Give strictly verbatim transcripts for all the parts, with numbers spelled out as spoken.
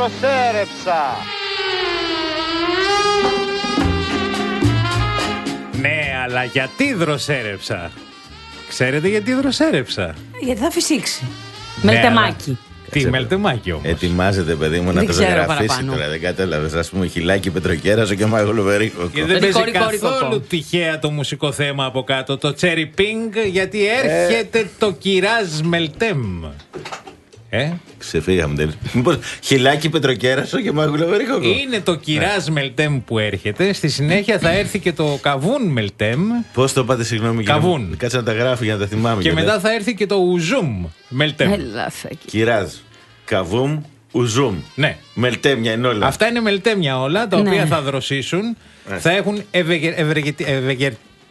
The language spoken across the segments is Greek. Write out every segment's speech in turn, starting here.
δροσέρεψα. Ναι, αλλά γιατί δροσέρεψα? Ξέρετε γιατί δροσέρεψα? Γιατί θα φυσήξει. Ναι, Μελτεμάκι. αλλά... Τι μελτεμάκι όμως? Ετοιμάζεται, παιδί μου, να το γραφήσει τώρα. Δεν κατάλαβες. Ας πούμε, χιλάκι, πετροκέρασο και μαγουλοβερίκο. Και δεν παίζει καθόλου τυχαία το μουσικό θέμα από κάτω. Το Cherry Pink, γιατί έρχεται ε... το Κυράζ Μελτέμ. Ε? Ξεφύγαμε τέλος. Μήπως χιλάκι, πετροκέρασο και μαγουλοβερίκο? Είναι το Κυράζ Μελτέμ που έρχεται. Στη συνέχεια θα έρθει και το Καβούν Μελτέμ. Πώς το πάτε, συγγνώμη? Καβούν. Κάτσε να τα γράφει για να τα θυμάμαι. Και μετά θα έρθει και το Ουζούμ Μελτέμ. Κυράζ, Καβούμ, Ουζούμ. Ναι. Μελτέμια είναι όλα. Αυτά είναι μελτέμια όλα, τα ναι. οποία θα δροσίσουν. Ναι. Θα έχουν ευεργετική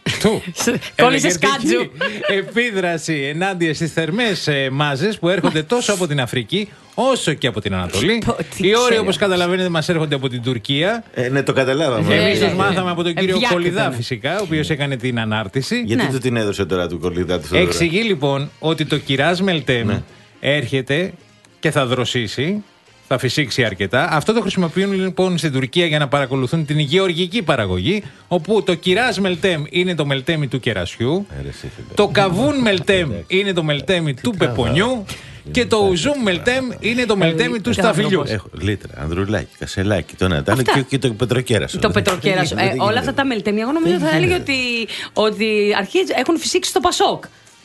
επίδραση ενάντια στις θερμές ε, μάζες που έρχονται τόσο από την Αφρική όσο και από την Ανατολή. Οι όροι, όπως καταλαβαίνετε, μας έρχονται από την Τουρκία. Ε, ναι, το καταλάβαμε. Εμείς τους μάθαμε από τον κύριο Κολιδά, φυσικά, ο οποίος έκανε την ανάρτηση. Γιατί ναι. του την έδωσε τώρα του Κολιδά? Εξηγεί λοιπόν ότι το Κυράζ Μελτέμ ναι. έρχεται και θα δροσίσει. Θα φυσήξει αρκετά. Αυτό το χρησιμοποιούν λοιπόν στην Τουρκία για να παρακολουθούν την γεωργική παραγωγή. Όπου το Κυράζ Μελτέμ είναι το μελτέμι του κερασιού. Το Καβούν Μελτέμ είναι το μελτέμι του πεπονιού. Και το Ουζούμ Μελτέμ είναι το μελτέμι του σταφυλιού. Έχω λίτρα, ανδρουλάκι, κασελάκι, το ένα, και, και το πετροκέρασο. Το πετροκέρασο. ε, όλα αυτά τα μελτέμια, εγώ νομίζω θα έλεγε ότι, ότι αρχίζει, έχουν φυσήξει στο Πασόκ.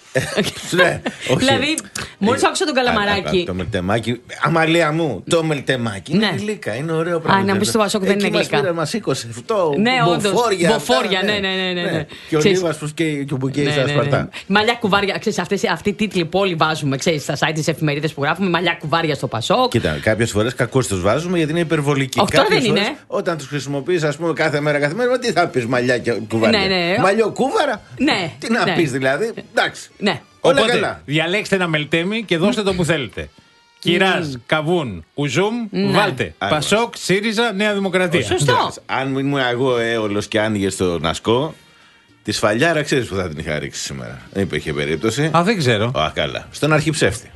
Ναι, δηλαδή, μόλις άκουσα τον Καλαμαράκη. Το μελτεμάκι, αμαλία μου, το μελτεμάκι είναι γλύκα, είναι ωραίο πράγμα. Α, να μπει στο Πασόκ δεν είναι γλύκα. Εκεί μας σήκωσε αυτό, μποφόρια. Μποφόρια, ναι, ναι, ναι. Και ο Λίβας που καίει στα Σπαρτά. Μαλλιά κουβάρια, ξέρεις, αυτοί οι τίτλοι που όλοι βάζουμε, ξέρεις, στα site της εφημερίδες που γράφουμε, μαλλιά κουβάρια στο Πασόκ. Κοίτα, κάποιες φορές κακώς τους βάζουμε γιατί είναι υπερβολικοί. Αυτό δεν είναι. Όταν τους χρησιμοποιείς, ας πούμε, κάθε μέρα, κάθε μέρα, τι θα πεις μαλλιά και κουβάρια? Μαλλιό κούβαρα? Τι να πεις δηλαδή? Εντάξει. Ναι. Όλα οπότε, καλά. Διαλέξτε ένα μελτέμι και δώστε το που θέλετε. Κυράζ, Καβούν, Ουζούμ, ναι. βάλτε. Άρα. Πασόκ, ΣΥΡΙΖΑ, Νέα Δημοκρατία. Σωστό. Αν ήμουν εγώ έολος και άνοιγε στο Νασκό, τη σφαλιάρα ξέρεις που θα την είχα ρίξει σήμερα. Δεν υπήρχε περίπτωση. Α, δεν ξέρω. Α, καλά. Στον αρχιψεύτη.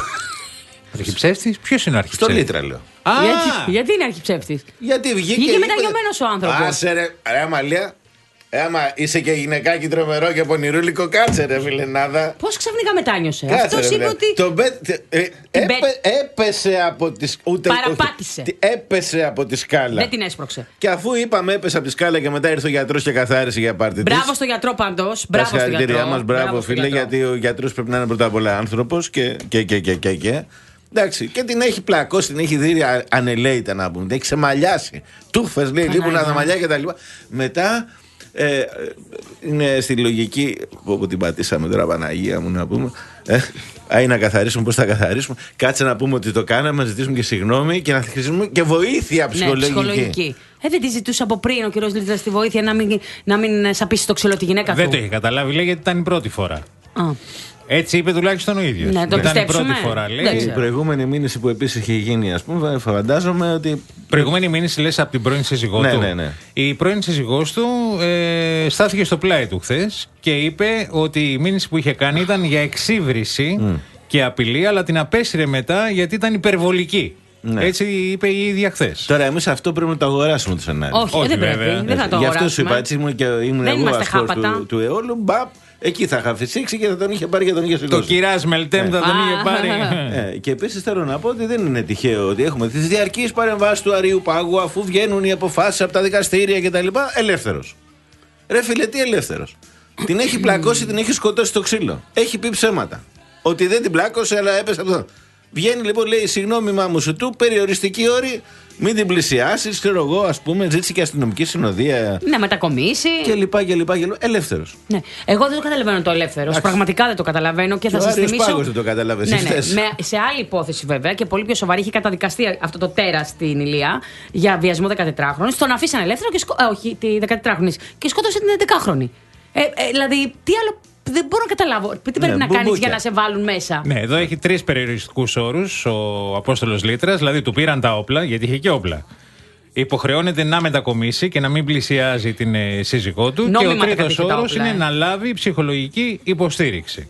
Αρχιψεύτης, ποιος είναι ο αρχιψεύτης? Στο Λίτρα λέω. Α, γιατί, γιατί είναι αρχιψεύτης? Γιατί βγήκε. Βγήκε μεταγιωμένος ο άνθρωπος. Άσε ρε, ρε Αμαλία. Έμα είσαι και γυναικάκι τρομερό και πονηρούλικο, κάτσε ρε φιλενάδα. Πώς ξαφνικά μετάνιωσε? Κάτσε, αυτός ρε, είπε ότι. Το μπε, ε, έπε, έπεσε από τη σκάλα. Παραπάτησε. Όχι, έπεσε από τη σκάλα. Δεν την έσπρωξε. Και αφού είπαμε έπεσε από τη σκάλα και μετά ήρθε ο γιατρός και καθάρισε για πάρτι της. Μπράβο στο γιατρό πάντως. Μπράβο στο γιατρό. Μας, μπράβο, μπράβο φίλε, γιατί ο γιατρός πρέπει να είναι πρώτα απ' όλα άνθρωπος και, και, και, και, και, και. Εντάξει, και την έχει πλακώσει, την έχει δει ανελέητα να πούμε. Την έχει ξεμαλιάσει. Τούφες λέει, λείπουν τα μαλλιά και τα λοιπά. Μετά. Ε, είναι στη λογική που την πατήσαμε τώρα, Παναγία μου, να πούμε. Ε, Άι να καθαρίσουμε, πώς θα καθαρίσουμε. Κάτσε να πούμε ότι το κάναμε, να ζητήσουμε και συγγνώμη και να χρησιμοποιήσουμε και βοήθεια ψυχολογική. Ναι, ψυχολογική. Ε, δεν τη ζητούσε από πριν ο κύριος Λίτρας στη βοήθεια να μην, να μην σαπίσει το ξύλο τη γυναίκα του? Δεν το είχε καταλάβει, λέει, γιατί ήταν η πρώτη φορά. Α. Έτσι είπε τουλάχιστον ο ίδιος. Ναι, το ήταν η πρώτη φορά, λέει. Η προηγούμενη μήνυση που επίσης είχε γίνει, ας πούμε, φαντάζομαι ότι. Προηγούμενη μήνυση λες από την πρώην σύζυγό ναι, του. Ναι, ναι. Η πρώην σύζυγός του ε, στάθηκε στο πλάι του χθες και είπε ότι η μήνυση που είχε κάνει ήταν για εξύβριση mm. και απειλή, αλλά την απέσυρε μετά γιατί ήταν υπερβολική. Ναι. Έτσι είπε η ίδια χθες. Τώρα, εμείς αυτό πρέπει να το αγοράσουμε το σενάριο. Όχι, Όχι δεν πρέπει. Δεν θα το αγοράσουμε. Γι' αυτό σου είπα, έτσι ήμουν και ήμουν δεν εγώ ασκός του, του αιώλου. Μπαπ, εκεί θα είχα φυσήξει και θα τον είχε πάρει και τον είχε σηκώσει. Το Κυράζ Μελτέμ θα τον είχε πάρει. ε, και επίσης θέλω να πω ότι δεν είναι τυχαίο ότι έχουμε τις διαρκείς παρεμβάσεις του Αρείου Πάγου αφού βγαίνουν οι αποφάσεις από τα δικαστήρια κτλ. Ελεύθερος. Ρε φίλε, τι ελεύθερος? Την έχει πλακώσει, την έχει σκοτώσει το ξύλο. Έχει πει ψέματα. Ότι δεν την πλάκωσε, αλλά έπεσε από αυτό. Βγαίνει λοιπόν, λέει, συγγνώμη μάμου σου του, περιοριστική όρη, μην την πλησιάσεις, ξέρω εγώ, ας πούμε, ζήτησε και αστυνομική συνοδεία. Να μετακομίσει. Και λοιπά και λοιπά. Ελεύθερος. Ναι. Εγώ δεν το καταλαβαίνω το ελεύθερος. Πραγματικά δεν το καταλαβαίνω και θα σας θυμίσω. Ο Πάγος δεν το καταλαβαίνει. Ναι, ναι. Με, σε άλλη υπόθεση βέβαια και πολύ πιο σοβαρή, είχε καταδικαστεί αυτό το τέρας στην Ηλία για βιασμό δεκατετράχρονης. Τον αφήσαν ελεύθερο και σκο... ε, όχι, τη δεκατετράχρονη. Και σκότωσε την έντεκάχρονη. Ε, ε, δηλαδή, τι άλλο. Δεν μπορώ να καταλάβω. Τι πρέπει ναι, να κάνεις για να σε βάλουν μέσα. Ναι, εδώ έχει τρεις περιοριστικούς όρους ο Απόστολος Λίτρας. Δηλαδή, του πήραν τα όπλα, γιατί είχε και όπλα. Υποχρεώνεται να μετακομίσει και να μην πλησιάζει την ε, σύζυγό του. Νόμιμα. Και ο τρίτος όρος είναι να λάβει ψυχολογική υποστήριξη.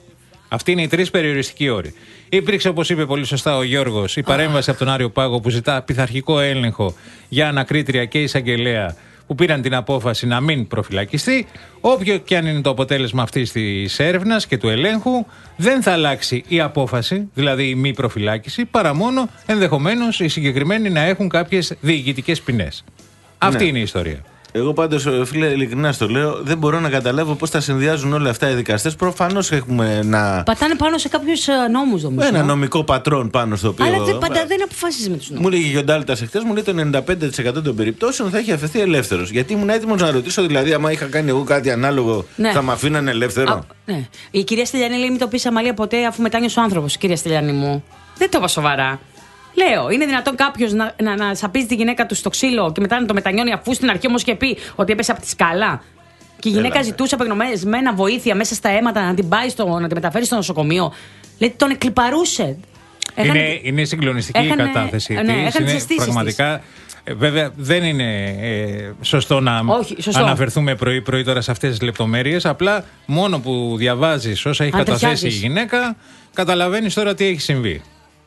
Αυτοί είναι οι τρεις περιοριστικοί όροι. Υπήρξε, όπως είπε πολύ σωστά ο Γιώργος, η παρέμβαση από τον Άριο Πάγο που ζητά πειθαρχικό έλεγχο για ανακρίτρια και εισαγγελέα που πήραν την απόφαση να μην προφυλακιστεί. Όποιο και αν είναι το αποτέλεσμα αυτής της έρευνας και του ελέγχου, δεν θα αλλάξει η απόφαση, δηλαδή η μη προφυλάκηση, παρά μόνο ενδεχομένως οι συγκεκριμένοι να έχουν κάποιες διοικητικές ποινές. Αυτή ναι. είναι η ιστορία. Εγώ πάντως, φίλε, ειλικρινά στο λέω, δεν μπορώ να καταλάβω πώς τα συνδυάζουν όλα αυτά οι δικαστές. Προφανώς έχουμε να. Πατάνε πάνω σε κάποιους νόμους, νομίζω. Ένα νομικό πατρόν πάνω στο οποίο. Αλλά δεν, πάντα, δεν αποφασίζει με τους νόμους. Μου λέγει ο Ντάλτας εχθές, μου λέει το ενενήντα πέντε τοις εκατό των περιπτώσεων θα έχει αφαιθεί ελεύθερος. Γιατί ήμουν έτοιμος να ρωτήσω, δηλαδή, άμα είχα κάνει εγώ κάτι ανάλογο, ναι. θα με αφήνανε ελεύθερο. Α, ναι. Η κυρία Στυλιανή λέει: μην το πεις Αμαλία ποτέ, αφού μετάνιωσε ο άνθρωπος, κυρία Στυλιανή μου. Δεν το είπα σοβαρά. Λέω, είναι δυνατόν κάποιο να, να, να σαπίζει τη γυναίκα του στο ξύλο και μετά να το μετανιώνει, αφού στην αρχή όμως είχε πει ότι έπεσε από τη σκάλα. Και η γυναίκα Έλα, ζητούσε απεγνωμένα βοήθεια μέσα στα αίματα να την πάει στο, να την μεταφέρει στο νοσοκομείο. Λέει, τον εκλιπαρούσε. Έχανε, είναι, είναι συγκλονιστική έχανε, η κατάθεση. Ναι, της, είναι πραγματικά. Ε, βέβαια, δεν είναι ε, σωστό να Όχι, σωστό. αναφερθούμε πρωί-πρωί τώρα σε αυτές τις λεπτομέρειες. Απλά μόνο που διαβάζεις όσα έχει καταθέσει η γυναίκα, καταλαβαίνεις τώρα τι έχει συμβεί.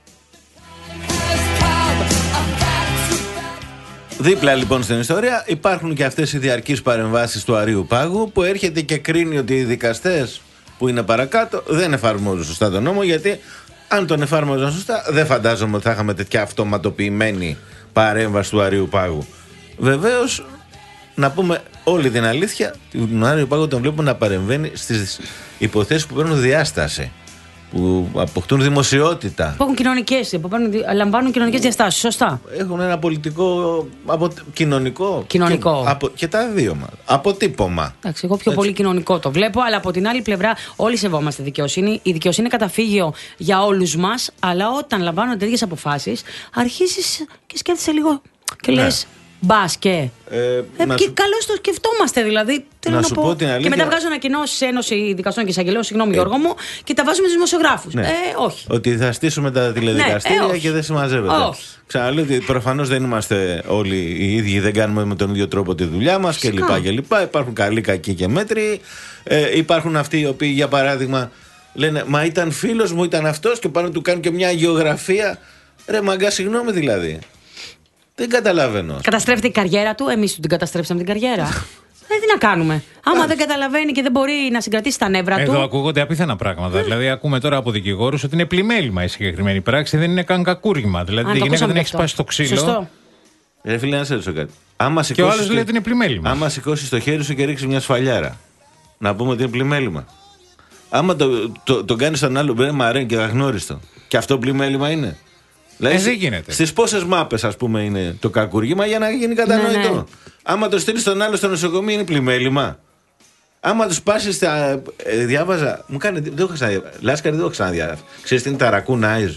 Δίπλα λοιπόν στην ιστορία υπάρχουν και αυτές οι διαρκείς παρεμβάσεις του Αρείου Πάγου που έρχεται και κρίνει ότι οι δικαστές που είναι παρακάτω δεν εφαρμόζουν σωστά τον νόμο, γιατί αν τον εφάρμοζαν σωστά δεν φαντάζομαι ότι θα είχαμε τέτοια αυτοματοποιημένη παρέμβαση του Αρείου Πάγου. Βεβαίως, να πούμε όλη την αλήθεια, τον Άριο Πάγο τον βλέπουμε να παρεμβαίνει στις υποθέσεις που παίρνουν διάσταση, που αποκτούν δημοσιότητα. Που έχουν κοινωνικές, που λαμβάνουν κοινωνικές διαστάσεις, σωστά. Έχουν ένα πολιτικό, απο, κοινωνικό. Κοινωνικό. Και, απο, και τα δύο μας. Αποτύπωμα. Εντάξει, εγώ πιο Έτσι. πολύ κοινωνικό το βλέπω, αλλά από την άλλη πλευρά όλοι σεβόμαστε δικαιοσύνη. Η δικαιοσύνη είναι καταφύγιο για όλους μας, αλλά όταν λαμβάνονται τέτοιες αποφάσεις, αρχίζεις και σκέφτεσαι λίγο και ναι. λες. Μπας και. Ε, ε, και σου... καλώς το σκεφτόμαστε δηλαδή. Να, να σου πω, πω την αλήθεια. Και μετά βγάζω ανακοινώσεις σε Ένωση Δικαστών και Εισαγγελέων, συγγνώμη ε. Γιώργο μου, και τα βάζουμε στους δημοσιογράφους. Ναι. Ε, όχι. Ότι θα στήσουμε τα τηλεδικαστήρια ναι, ε, και δεν συμμαζεύεται. Όχι. Ξαναλέω ότι προφανώς δεν είμαστε όλοι οι ίδιοι, δεν κάνουμε με τον ίδιο τρόπο τη δουλειά μας κλπ. Υπάρχουν καλοί, κακοί και μέτροι. Ε, υπάρχουν αυτοί οι οποίοι, για παράδειγμα, λένε μα ήταν φίλος μου, ήταν αυτός, και πάνω του κάνουν και μια γεωγραφία. Ρε μαγκά, συγγνώμη δηλαδή. Δεν καταλαβαίνω. Καταστρέφεται η καριέρα του, εμείς του την καταστρέψαμε την καριέρα. Ε, τι να κάνουμε. Άμα δεν καταλαβαίνει και δεν μπορεί να συγκρατήσει τα νεύρα Εδώ του. Εδώ ακούγονται απίθανα πράγματα. Δηλαδή, ακούμε τώρα από δικηγόρους ότι είναι πλημέλημα η συγκεκριμένη πράξη, δεν είναι καν κακούργημα. Δηλαδή, η γυναίκα δεν έχει σπάσει στο ξύλο. Σωστό. Ρε φίλε, να σε ρωτήσω κάτι. Άμα και ο άλλος λέει ότι είναι πλημέλημα. Άμα σηκώσει το χέρι σου και ρίξει μια σφαλιάρα, να πούμε ότι είναι πλημέλημα. Άμα το, το, το κάνει στον άλλο μπρε και αγνώριστο, και αυτό πλημέλημα είναι. Δηλαδή, δεν γίνεται. Στις πόσες μάπες, ας πούμε, είναι το κακούργημα για να γίνει κατανοητό. Ναι, ναι. Άμα το στείλει τον άλλο στο νοσοκομείο, είναι πλημέλημα. Άμα του πάσει στα. Ε, διάβαζα. Μου κάνει. Δεν το έχω ξαναδιαβάσει. Λάσκαρη, δεν το έχω ξαναδιαβάσει. Ξέρεις τι είναι τα ρακούν eyes.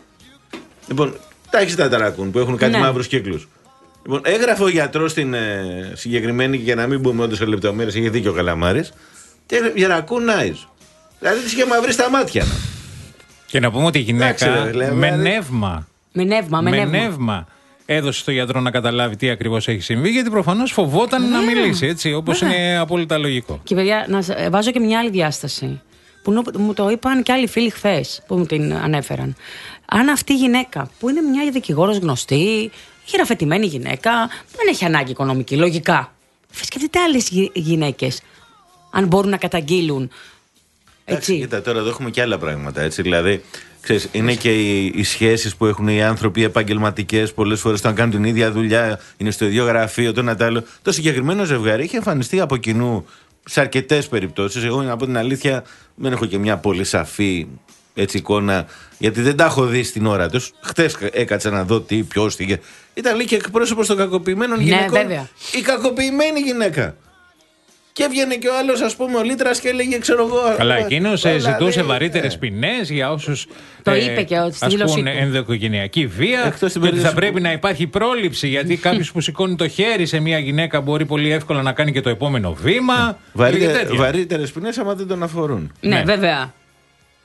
Λοιπόν, τα έχει τα ρακούν που έχουν κάτι ναι. μαύρους κύκλους. Λοιπόν, έγραφε ο γιατρός στην ε, συγκεκριμένη, και για να μην μπούμε όντως σε λεπτομέρειες, είχε δίκιο ο Καλαμάρης. Για ρακούν eyes. Δηλαδή τη είχε μαυρίσει τα μάτια. Και να πούμε ότι η γυναίκα Άξε, λέει, με νεύμα. Με νεύμα, με, με νεύμα. νεύμα έδωσε στο γιατρό να καταλάβει τι ακριβώς έχει συμβεί, γιατί προφανώς φοβόταν yeah. να μιλήσει, έτσι, όπως yeah. είναι απόλυτα λογικό. Και παιδιά, να βάζω και μια άλλη διάσταση. Που μου το είπαν και άλλοι φίλοι χθες που μου την ανέφεραν. Αν αυτή η γυναίκα, που είναι μια δικηγόρος γνωστή, χειραφετημένη γυναίκα, δεν έχει ανάγκη οικονομική, λογικά. Σκεφτείτε άλλες γυναίκες, αν μπορούν να καταγγείλουν. Έτσι. Κοίτα, τώρα εδώ έχουμε και άλλα πράγματα. Έτσι, δηλαδή, ξέρεις, είναι και οι, οι σχέσεις που έχουν οι άνθρωποι επαγγελματικές. Πολλές φορές όταν κάνουν την ίδια δουλειά, είναι στο ίδιο γραφείο, το ένα το άλλο. Το συγκεκριμένο ζευγάρι έχει εμφανιστεί από κοινού σε αρκετές περιπτώσεις. Εγώ, να πω την αλήθεια, δεν έχω και μια πολύ σαφή έτσι, εικόνα, γιατί δεν τα έχω δει στην ώρα τους. Χτες έκατσα να δω τι, ποιος, τι. Ήταν λέει και εκπρόσωπος των κακοποιημένων ναι, γυναικών. Βέβαια. Η κακοποιημένη γυναίκα. Και έβγαινε και ο άλλος, ας πούμε, ο Λίτρας, και έλεγε, ξέρω εγώ. Καλά, εκείνος ζητούσε βαρύτερες ποινές για όσους το ε, είπε και ασκούν ενδοοικογενειακή βία. Και ότι θα πρέπει να υπάρχει πρόληψη, γιατί κάποιος που σηκώνει το χέρι σε μια γυναίκα μπορεί πολύ εύκολα να κάνει και το επόμενο βήμα. Βαρύτερες ποινές άμα δεν τον αφορούν. Ναι, ναι, βέβαια.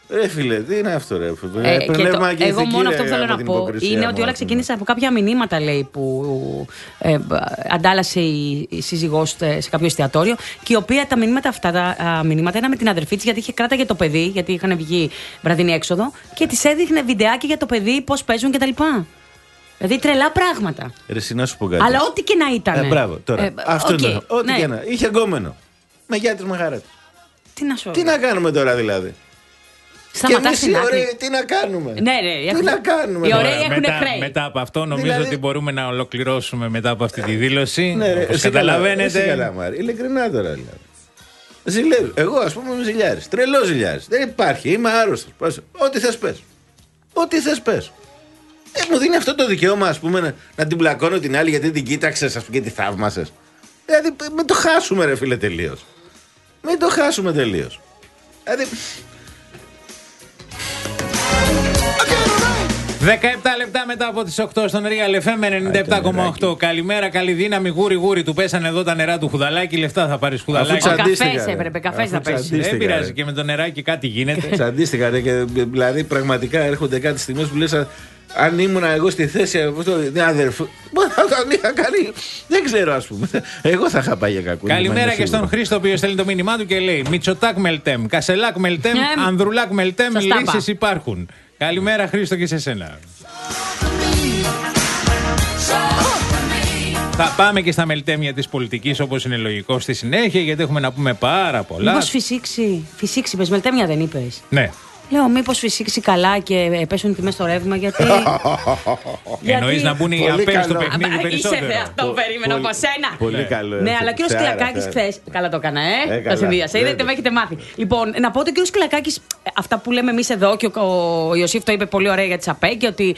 Ρε φίλε, τι είναι αυτό, ρε. Ε, και το, εγώ μόνο αυτό που θέλω να πω είναι ότι όλα ξεκίνησαν από κάποια μηνύματα, λέει, που ε, αντάλλασε η, η σύζυγός σε κάποιο εστιατόριο. Και η οποία τα μηνύματα αυτά, τα α, μηνύματα ήταν με την αδερφή της, γιατί είχε κράταγε το παιδί, γιατί είχαν βγει βραδινή έξοδο. Και της έδειχνε βιντεάκι για το παιδί, πώς παίζουν κτλ. Δηλαδή τρελά πράγματα. Ρε, εσύ να σου πω κάτι. Αλλά ό,τι και να ήταν. Ε, μπράβο, τώρα. Ε, αυτό okay, είναι. Ό,τι ναι. και να. Είχε γκόμενο. Με γεια της, με χαρά της. Τι να σου Τι να κάνουμε τώρα δηλαδή. Σταματάς και εμείς οι ωραίοι τι να κάνουμε. Ναι, ναι, τι έχουν... να κάνουμε. Οι ωραίοι έχουν μετά, χρέη. μετά από αυτό νομίζω δηλαδή... ότι μπορούμε να ολοκληρώσουμε μετά από αυτή τη δήλωση. Ναι, ρε, όπως καταλαβαίνετε. Καλά, Μάρη. Ειλικρινά τώρα δηλαδή. Ζηλεύω. Εγώ ας πούμε είμαι ζηλιάρης. Τρελός ζηλιάρης. Δεν υπάρχει. Είμαι άρρωστος. Ό,τι θες πες. Ό,τι θες πες. Ε, μου δίνει αυτό το δικαίωμα ας πούμε να, να την πλακώνω την άλλη γιατί την κοίταξες ας πούμε και τη θαύμασες. Δηλαδή μην το χάσουμε ρε φίλε τελείως. Μην το χάσουμε τελείως. Δηλαδή... δεκαεπτά λεπτά μετά από τις οκτώ στον Real εφ εμ ενενήντα επτά κόμμα οκτώ. Καλημέρα, καλή δύναμη, γούρι γούρι. Του πέσανε εδώ τα νερά του χουδαλάκι. Λεφτά θα πάρεις χουδαλάκι. Καφές έπρεπε, καφές να πέσει. Δεν πειράζει και με το νεράκι κάτι γίνεται. Τσαντίστηκα. Δηλαδή πραγματικά έρχονται κάτι στιγμές που λες. Αν ήμουν εγώ στη θέση την αδερφή. Θα τον είχα κάνει. Δεν ξέρω, ας πούμε. Εγώ θα είχα πάει για κακού. Καλημέρα και στον Χρήστο, ο οποίος στέλνει το μήνυμά του και λέει: Μητσοτάκ Μελτέμ, Κασελάκ Μελτέμ, Ανδρουλάκ Μελτέμ, λύσεις υπάρχουν. Καλημέρα, Χρήστο, και σε σένα. Θα πάμε και στα μελτέμια της πολιτικής, όπως είναι λογικό, στη συνέχεια, γιατί έχουμε να πούμε πάρα πολλά. Μήπως φυσήξει, φυσήξει, πες μελτέμια δεν είπες. Ναι. Λέω, μήπως φυσήξει καλά και πέσουν τιμές στο ρεύμα, γιατί. Εννοείς να μπουν οι απές στο παιχνίδι περισσότερο. Είσαι αυτό που περίμενα από σένα. Πολύ καλό. Ναι, αλλά ο κύριος Κλακάκης χθες. Καλά το έκανα, ε. Το συνδύασα. Είδατε, με έχετε μάθει. Λοιπόν, να πω ότι ο κύριος Κλακάκης, αυτά που λέμε εμείς εδώ και ο Ιωσήφ το είπε πολύ ωραία για τις ΑΠΕ και ότι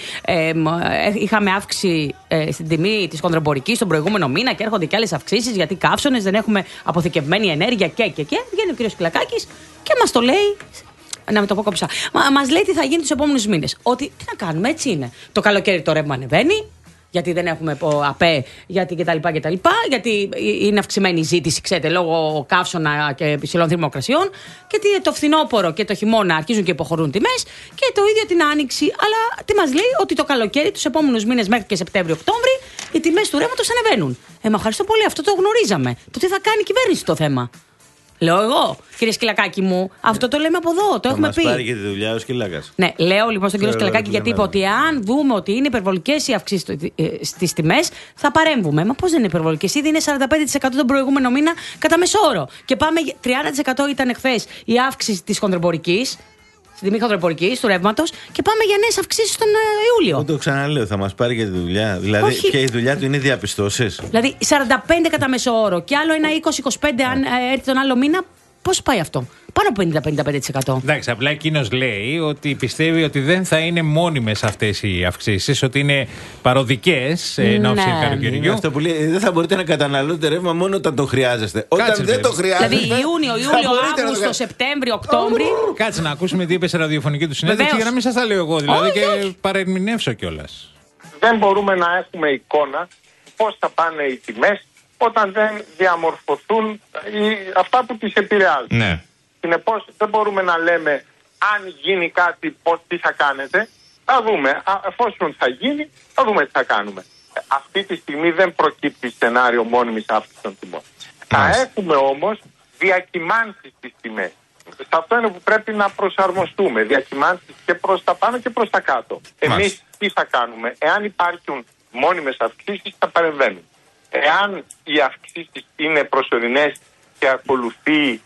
είχαμε αύξηση στην τιμή της χονδρομπορικής τον προηγούμενο μήνα και έρχονται και άλλες αυξήσεις γιατί καύσωνες, δεν έχουμε αποθηκευμένη ενέργεια και και και. Βγαίνει ο κύριος Κλακάκης και μας το λέει. Να με το πω κόψα. Μα μας λέει τι θα γίνει τους επόμενους μήνες. Ότι τι να κάνουμε, έτσι είναι. Το καλοκαίρι το ρεύμα ανεβαίνει, γιατί δεν έχουμε ΑΠΕ, γιατί κτλ. κτλ γιατί είναι αυξημένη η ζήτηση, ξέρετε, λόγω καύσωνα και υψηλών θερμοκρασιών. Και το φθινόπωρο και το χειμώνα αρχίζουν και υποχωρούν τιμές. Και το ίδιο την άνοιξη. Αλλά τι μας λέει, ότι το καλοκαίρι, τους επόμενους μήνες μέχρι και Σεπτέμβριο-Οκτώβρη, οι τιμές του ρεύματος ανεβαίνουν. Ε, μα ευχαριστώ πολύ, αυτό το γνωρίζαμε. Το τι θα κάνει η κυβέρνηση το θέμα. Λέω εγώ, κύριε Σκυλακάκη μου, αυτό το λέμε από εδώ, το έχουμε πει. Θα πάρει και τη δουλειά ο Σκυλάκας. Ναι, λέω λοιπόν στον κύριο Σκυλακάκη γιατί είπε ότι αν δούμε ότι είναι υπερβολικές οι αυξήσεις στις τιμές, θα παρέμβουμε. Μα πώς δεν είναι υπερβολικές, ήδη είναι σαράντα πέντε τοις εκατό τον προηγούμενο μήνα κατά μεσόωρο. Και πάμε, τριάντα τοις εκατό ήταν χθες η αύξηση της χονδρομπορικής. Στην τιμή χονδρομπορικής, του ρεύματος, και πάμε για νέες αυξήσεις τον Ιούλιο. Εγώ το ξαναλέω, θα μας πάρει και τη δουλειά. Δηλαδή, όχι. Και η δουλειά του είναι διαπιστώσεις. Δηλαδή, σαράντα πέντε κατά μεσόωρο και άλλο ένα είκοσι είκοσι πέντε αν έρθει τον άλλο μήνα. Πώς πάει αυτό, πάνω από πενήντα με πενήντα πέντε τοις εκατό. Εντάξει, απλά εκείνος λέει ότι πιστεύει ότι δεν θα είναι μόνιμες αυτές οι αυξήσεις, ότι είναι παροδικές εν ώψη του καλοκαιριού. Αυτό που λέει, δεν θα μπορείτε να καταναλώνετε ρεύμα μόνο όταν το χρειάζεστε. Όταν Κάτσε, δεν το χρειάζεστε. Δηλαδή Ιούνιο, Ιούλιο, Αύγουστο, να... Σεπτέμβριο, Οκτώβριο. Κάτσε να ακούσουμε τι είπε σε ραδιοφωνική του συνέντευξη για να μην σας τα λέω εγώ δηλαδή όχι, και όχι. παρερμηνεύσω κιόλας. Δεν μπορούμε να έχουμε εικόνα πώς θα πάνε οι τιμές όταν δεν διαμορφωθούν οι, αυτά που τις επηρεάζουν. Ναι. Συνεπώς δεν μπορούμε να λέμε αν γίνει κάτι πώς, τι θα κάνετε. Θα δούμε. Α, εφόσον θα γίνει, θα δούμε τι θα κάνουμε. Αυτή τη στιγμή δεν προκύπτει σενάριο μόνιμης αύξησης των τιμών. Θα έχουμε όμως διακυμάνσεις στις τιμές. Σε αυτό είναι που πρέπει να προσαρμοστούμε. Διακυμάνσεις και προς τα πάνω και προς τα κάτω. Εμείς τι θα κάνουμε? Εάν υπάρχουν μόνιμες αυξήσεις θα παρεμβαίνουμε. Εάν οι αυξήσεις είναι προσωρινές και ακολουθεί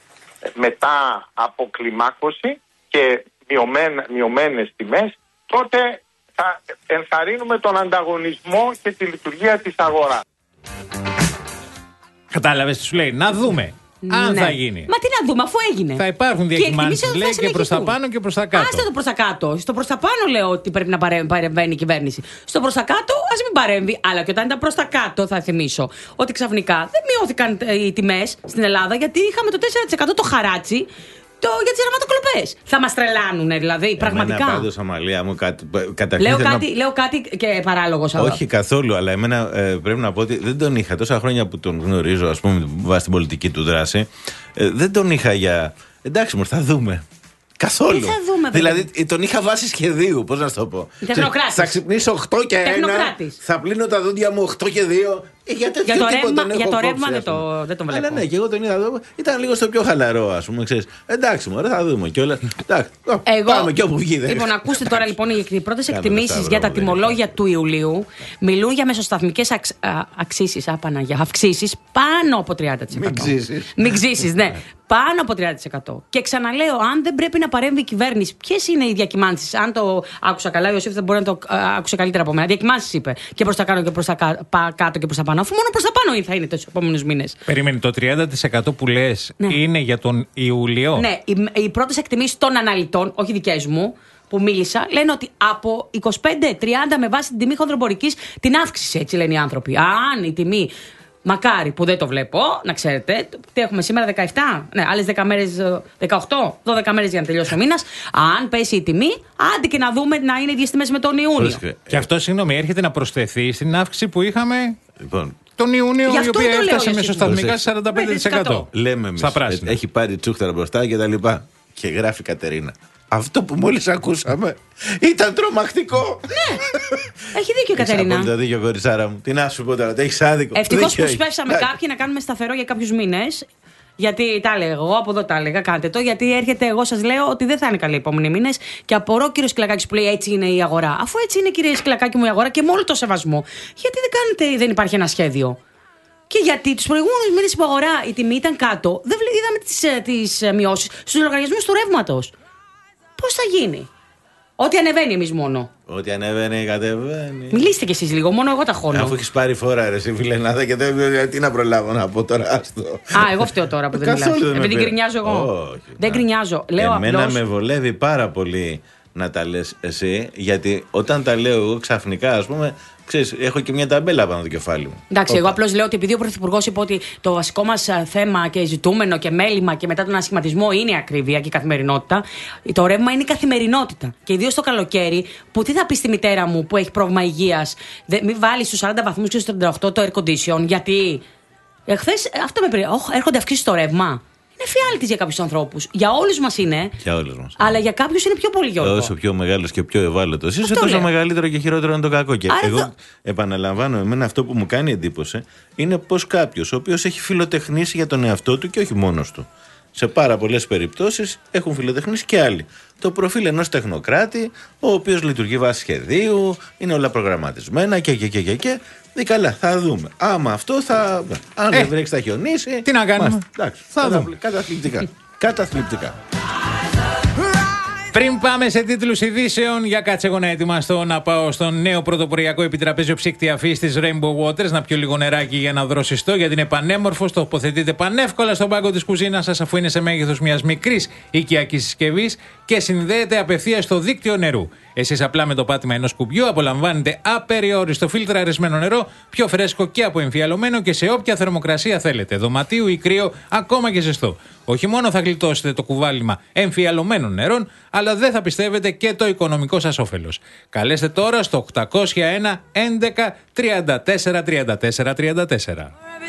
μετά από κλιμάκωση και μειωμένες τιμές, τότε θα ενθαρρύνουμε τον ανταγωνισμό και τη λειτουργία της αγοράς. Κατάλαβες τι σου λέει, να δούμε. Αν ναι. θα γίνει. Μα τι να δούμε, αφού έγινε. Θα υπάρχουν διακυμάνσεις, λέει, και προς τα πάνω και προς τα κάτω. Άστε το προς τα κάτω. Στο προς τα πάνω λέω ότι πρέπει να παρεμβαίνει η κυβέρνηση. Στο προς τα κάτω, ας μην παρέμβει. Αλλά και όταν ήταν προς τα κάτω, θα θυμίσω ότι ξαφνικά δεν μειώθηκαν οι τιμές στην Ελλάδα γιατί είχαμε το τέσσερα τοις εκατό το χαράτσι. Το, για τις αρματοκλοπές. Θα μας τρελάνουνε δηλαδή, εμένα πραγματικά. Πάντως, Αμαλία μου, κάτι, λέω, κάτι, να... λέω κάτι και παράλογος. Αλλά. Όχι καθόλου, αλλά εμένα ε, πρέπει να πω ότι δεν τον είχα τόσα χρόνια που τον γνωρίζω, ας πούμε, βάσει την πολιτική του δράση. Ε, δεν τον είχα για. Εντάξει, μου θα δούμε. Καθόλου. Τι θα δούμε, δηλαδή τον είχα βάσει σχεδίου, πώς να σου το πω. Τεχνοκράτης. Θα ξυπνήσω οκτώ και ένα. Θα πλύνω τα δόντια μου οκτώ και δύο. Ε, για, για το ρεύμα, τον για το κόψει, ρεύμα δεν, το, δεν τον βλέπω. Αλλά ναι, και εγώ τον είδα εδώ. Ήταν λίγο στο πιο χαλαρό, ας πούμε. Ξέρεις. Εντάξει, μωρέ, θα δούμε κιόλας. Εντάξει, εγώ, πάμε και όπου βγει. Λοιπόν, ακούστε τώρα λοιπόν οι πρώτες εκτιμήσεις για τα τιμολόγια του Ιουλίου μιλούν για μεσοσταθμικές αξίσεις, αυξήσεις πάνω από τριάντα τοις εκατό. Μην ξύσεις, ναι. Πάνω από τριάντα τοις εκατό. Και ξαναλέω, αν δεν πρέπει να παρέμβει η κυβέρνηση, ποιες είναι οι διακυμάνσεις? Αν το άκουσα καλά, ο Ιωσήφ δεν μπορεί να το άκουσε καλύτερα από μένα. Διακυμάνσεις είπε. Και προς τα κάτω και προς τα κάτω και προς τα πάνω. Αφού μόνο προς τα πάνω θα είναι τους επόμενους μήνες. Περίμενε, το τριάντα τοις εκατό που λες ναι. είναι για τον Ιούλιο. Ναι, οι, οι πρώτες εκτιμήσεις των αναλυτών, όχι δικές μου, που μίλησα, λένε ότι από είκοσι πέντε τριάντα με βάση την τιμή χονδρομπορικής την αύξηση, έτσι λένε οι άνθρωποι. Αν η τιμή. Μακάρι που δεν το βλέπω, να ξέρετε. Τι έχουμε σήμερα, δεκαεπτά. Ναι, άλλες δέκα μέρες, δεκαοκτώ, δώδεκα μέρες για να τελειώσει ο μήνας. Αν πέσει η τιμή, άντε και να δούμε να είναι οι ίδιες τιμές με τον Ιούνιο. Και αυτό, συγγνώμη, έρχεται να προσθεθεί στην αύξηση που είχαμε λοιπόν, τον Ιούνιο, η οποία έφτασε μεσοσταθμικά σαράντα πέντε τοις εκατό. Λέμε εμείς, έχει πάρει τσούχταρα μπροστά και τα λοιπά. Και γράφει η Κατερίνα. Αυτό που μόλις ακούσαμε ήταν τρομακτικό. Ναι, έχει δίκιο η Κατερίνα. Έχει απόλυτα δίκιο, κοριτσάρα μου. Τι να σου πω τώρα, το έχεις άδικο. Ευτυχώς που σπεύσαμε κάποιοι να κάνουμε σταθερό για κάποιους μήνες. Γιατί τα έλεγα εγώ, από εδώ τα έλεγα, κάντε το. Γιατί έρχεται, εγώ σας λέω ότι δεν θα είναι καλή οι επόμενοι μήνες. Και απορώ, κύριο Σκυλακάκης που λέει έτσι είναι η αγορά. Αφού έτσι είναι, κύριε Σκυλακάκη μου, η αγορά και με όλο το σεβασμό, γιατί δεν κάνετε, δεν υπάρχει ένα σχέδιο? Και γιατί τους προηγούμενους μήνες που αγορά η τιμή ήταν κάτω, δεν είδαμε τις, τις μειώσεις στους λογαριασμούς του ρεύματος. Πώς θα γίνει? Ό,τι ανεβαίνει εμείς μόνο. Ό,τι ανεβαίνει, κατεβαίνει. Μιλήστε κι εσείς λίγο, μόνο εγώ τα χώνω. Αφού έχεις πάρει φορά, ρε, εσύ φιλενάδα, και δεν. Τι να προλάβω να πω τώρα, άστο. Α, εγώ φταίω τώρα που δεν μιλάω. Επειδή γκρινιάζω εγώ. Όχι, δεν γκρινιάζω. Λέω Εμένα απλώς... με βολεύει πάρα πολύ να τα λες εσύ, γιατί όταν τα λέω εγώ ξαφνικά, ας πούμε. Ξέρεις, έχω και μια ταμπέλα πάνω το κεφάλι μου. Εντάξει, Οπα. εγώ απλώς λέω ότι επειδή ο Πρωθυπουργός είπε ότι το βασικό μας θέμα και ζητούμενο και μέλημα και μετά τον ασχηματισμό είναι η ακρίβεια και η καθημερινότητα, το ρεύμα είναι η καθημερινότητα. Και ιδίως το καλοκαίρι, που τι θα πει στη μητέρα μου που έχει πρόβλημα υγείας, μην βάλει στους σαράντα βαθμούς και στους τριάντα οκτώ το air condition, γιατί. Εχθές αυτό με πει, έρχονται αυξήσεις στο ρεύμα. Είναι φιάλτης για κάποιους ανθρώπους. Για όλους μας είναι. Για όλους μας. Αλλά για κάποιους είναι πιο πολύ, Γιώργο. Όσο πιο μεγάλος και πιο ευάλωτος είσαι, τόσο λέω. μεγαλύτερο και χειρότερο είναι το κακό. Και Άρα εγώ το... επαναλαμβάνω, εμένα αυτό που μου κάνει εντύπωση είναι πως κάποιος ο οποίος έχει φιλοτεχνήσει για τον εαυτό του και όχι μόνος του. Σε πάρα πολλές περιπτώσεις έχουν φιλοτεχνήσει και άλλοι. Το προφίλ ενός τεχνοκράτη, ο οποίος λειτουργεί βάσει σχεδίου, είναι όλα προγραμματισμένα και και και και. και. Δει καλά, θα δούμε. Άμα αυτό θα. Αν ε, δεν βρέξει, θα χιονίσει. Τι να κάνουμε. Εντάξει, θα δούμε. Καταθλιπτικά. Καταθλιπτικά. Πριν πάμε σε τίτλους ειδήσεων, για κάτσε εγώ να ετοιμαστώ να πάω στον νέο πρωτοποριακό επιτραπέζιο ψύκτη αφής της Rainbow Waters, να πιω λίγο νεράκι για να δροσιστώ, γιατί είναι πανέμορφος, τοποθετείται πανεύκολα στον πάγκο της κουζίνας σας, αφού είναι σε μέγεθος μιας μικρής οικιακής συσκευής και συνδέεται απευθείας στο δίκτυο νερού. Εσείς απλά με το πάτημα ενός κουμπιού απολαμβάνετε απεριόριστο φιλτραρισμένο νερό, πιο φρέσκο και αποεμφιαλωμένο και σε όποια θερμοκρασία θέλετε, δωματίου ή κρύο, ακόμα και ζεστό. Όχι μόνο θα γλιτώσετε το κουβάλιμα εμφιαλωμένων νερών, αλλά δεν θα πιστεύετε και το οικονομικό σας όφελος. Καλέστε τώρα στο οκτακόσια ένα έντεκα τριάντα τέσσερα τριάντα τέσσερα τριάντα τέσσερα.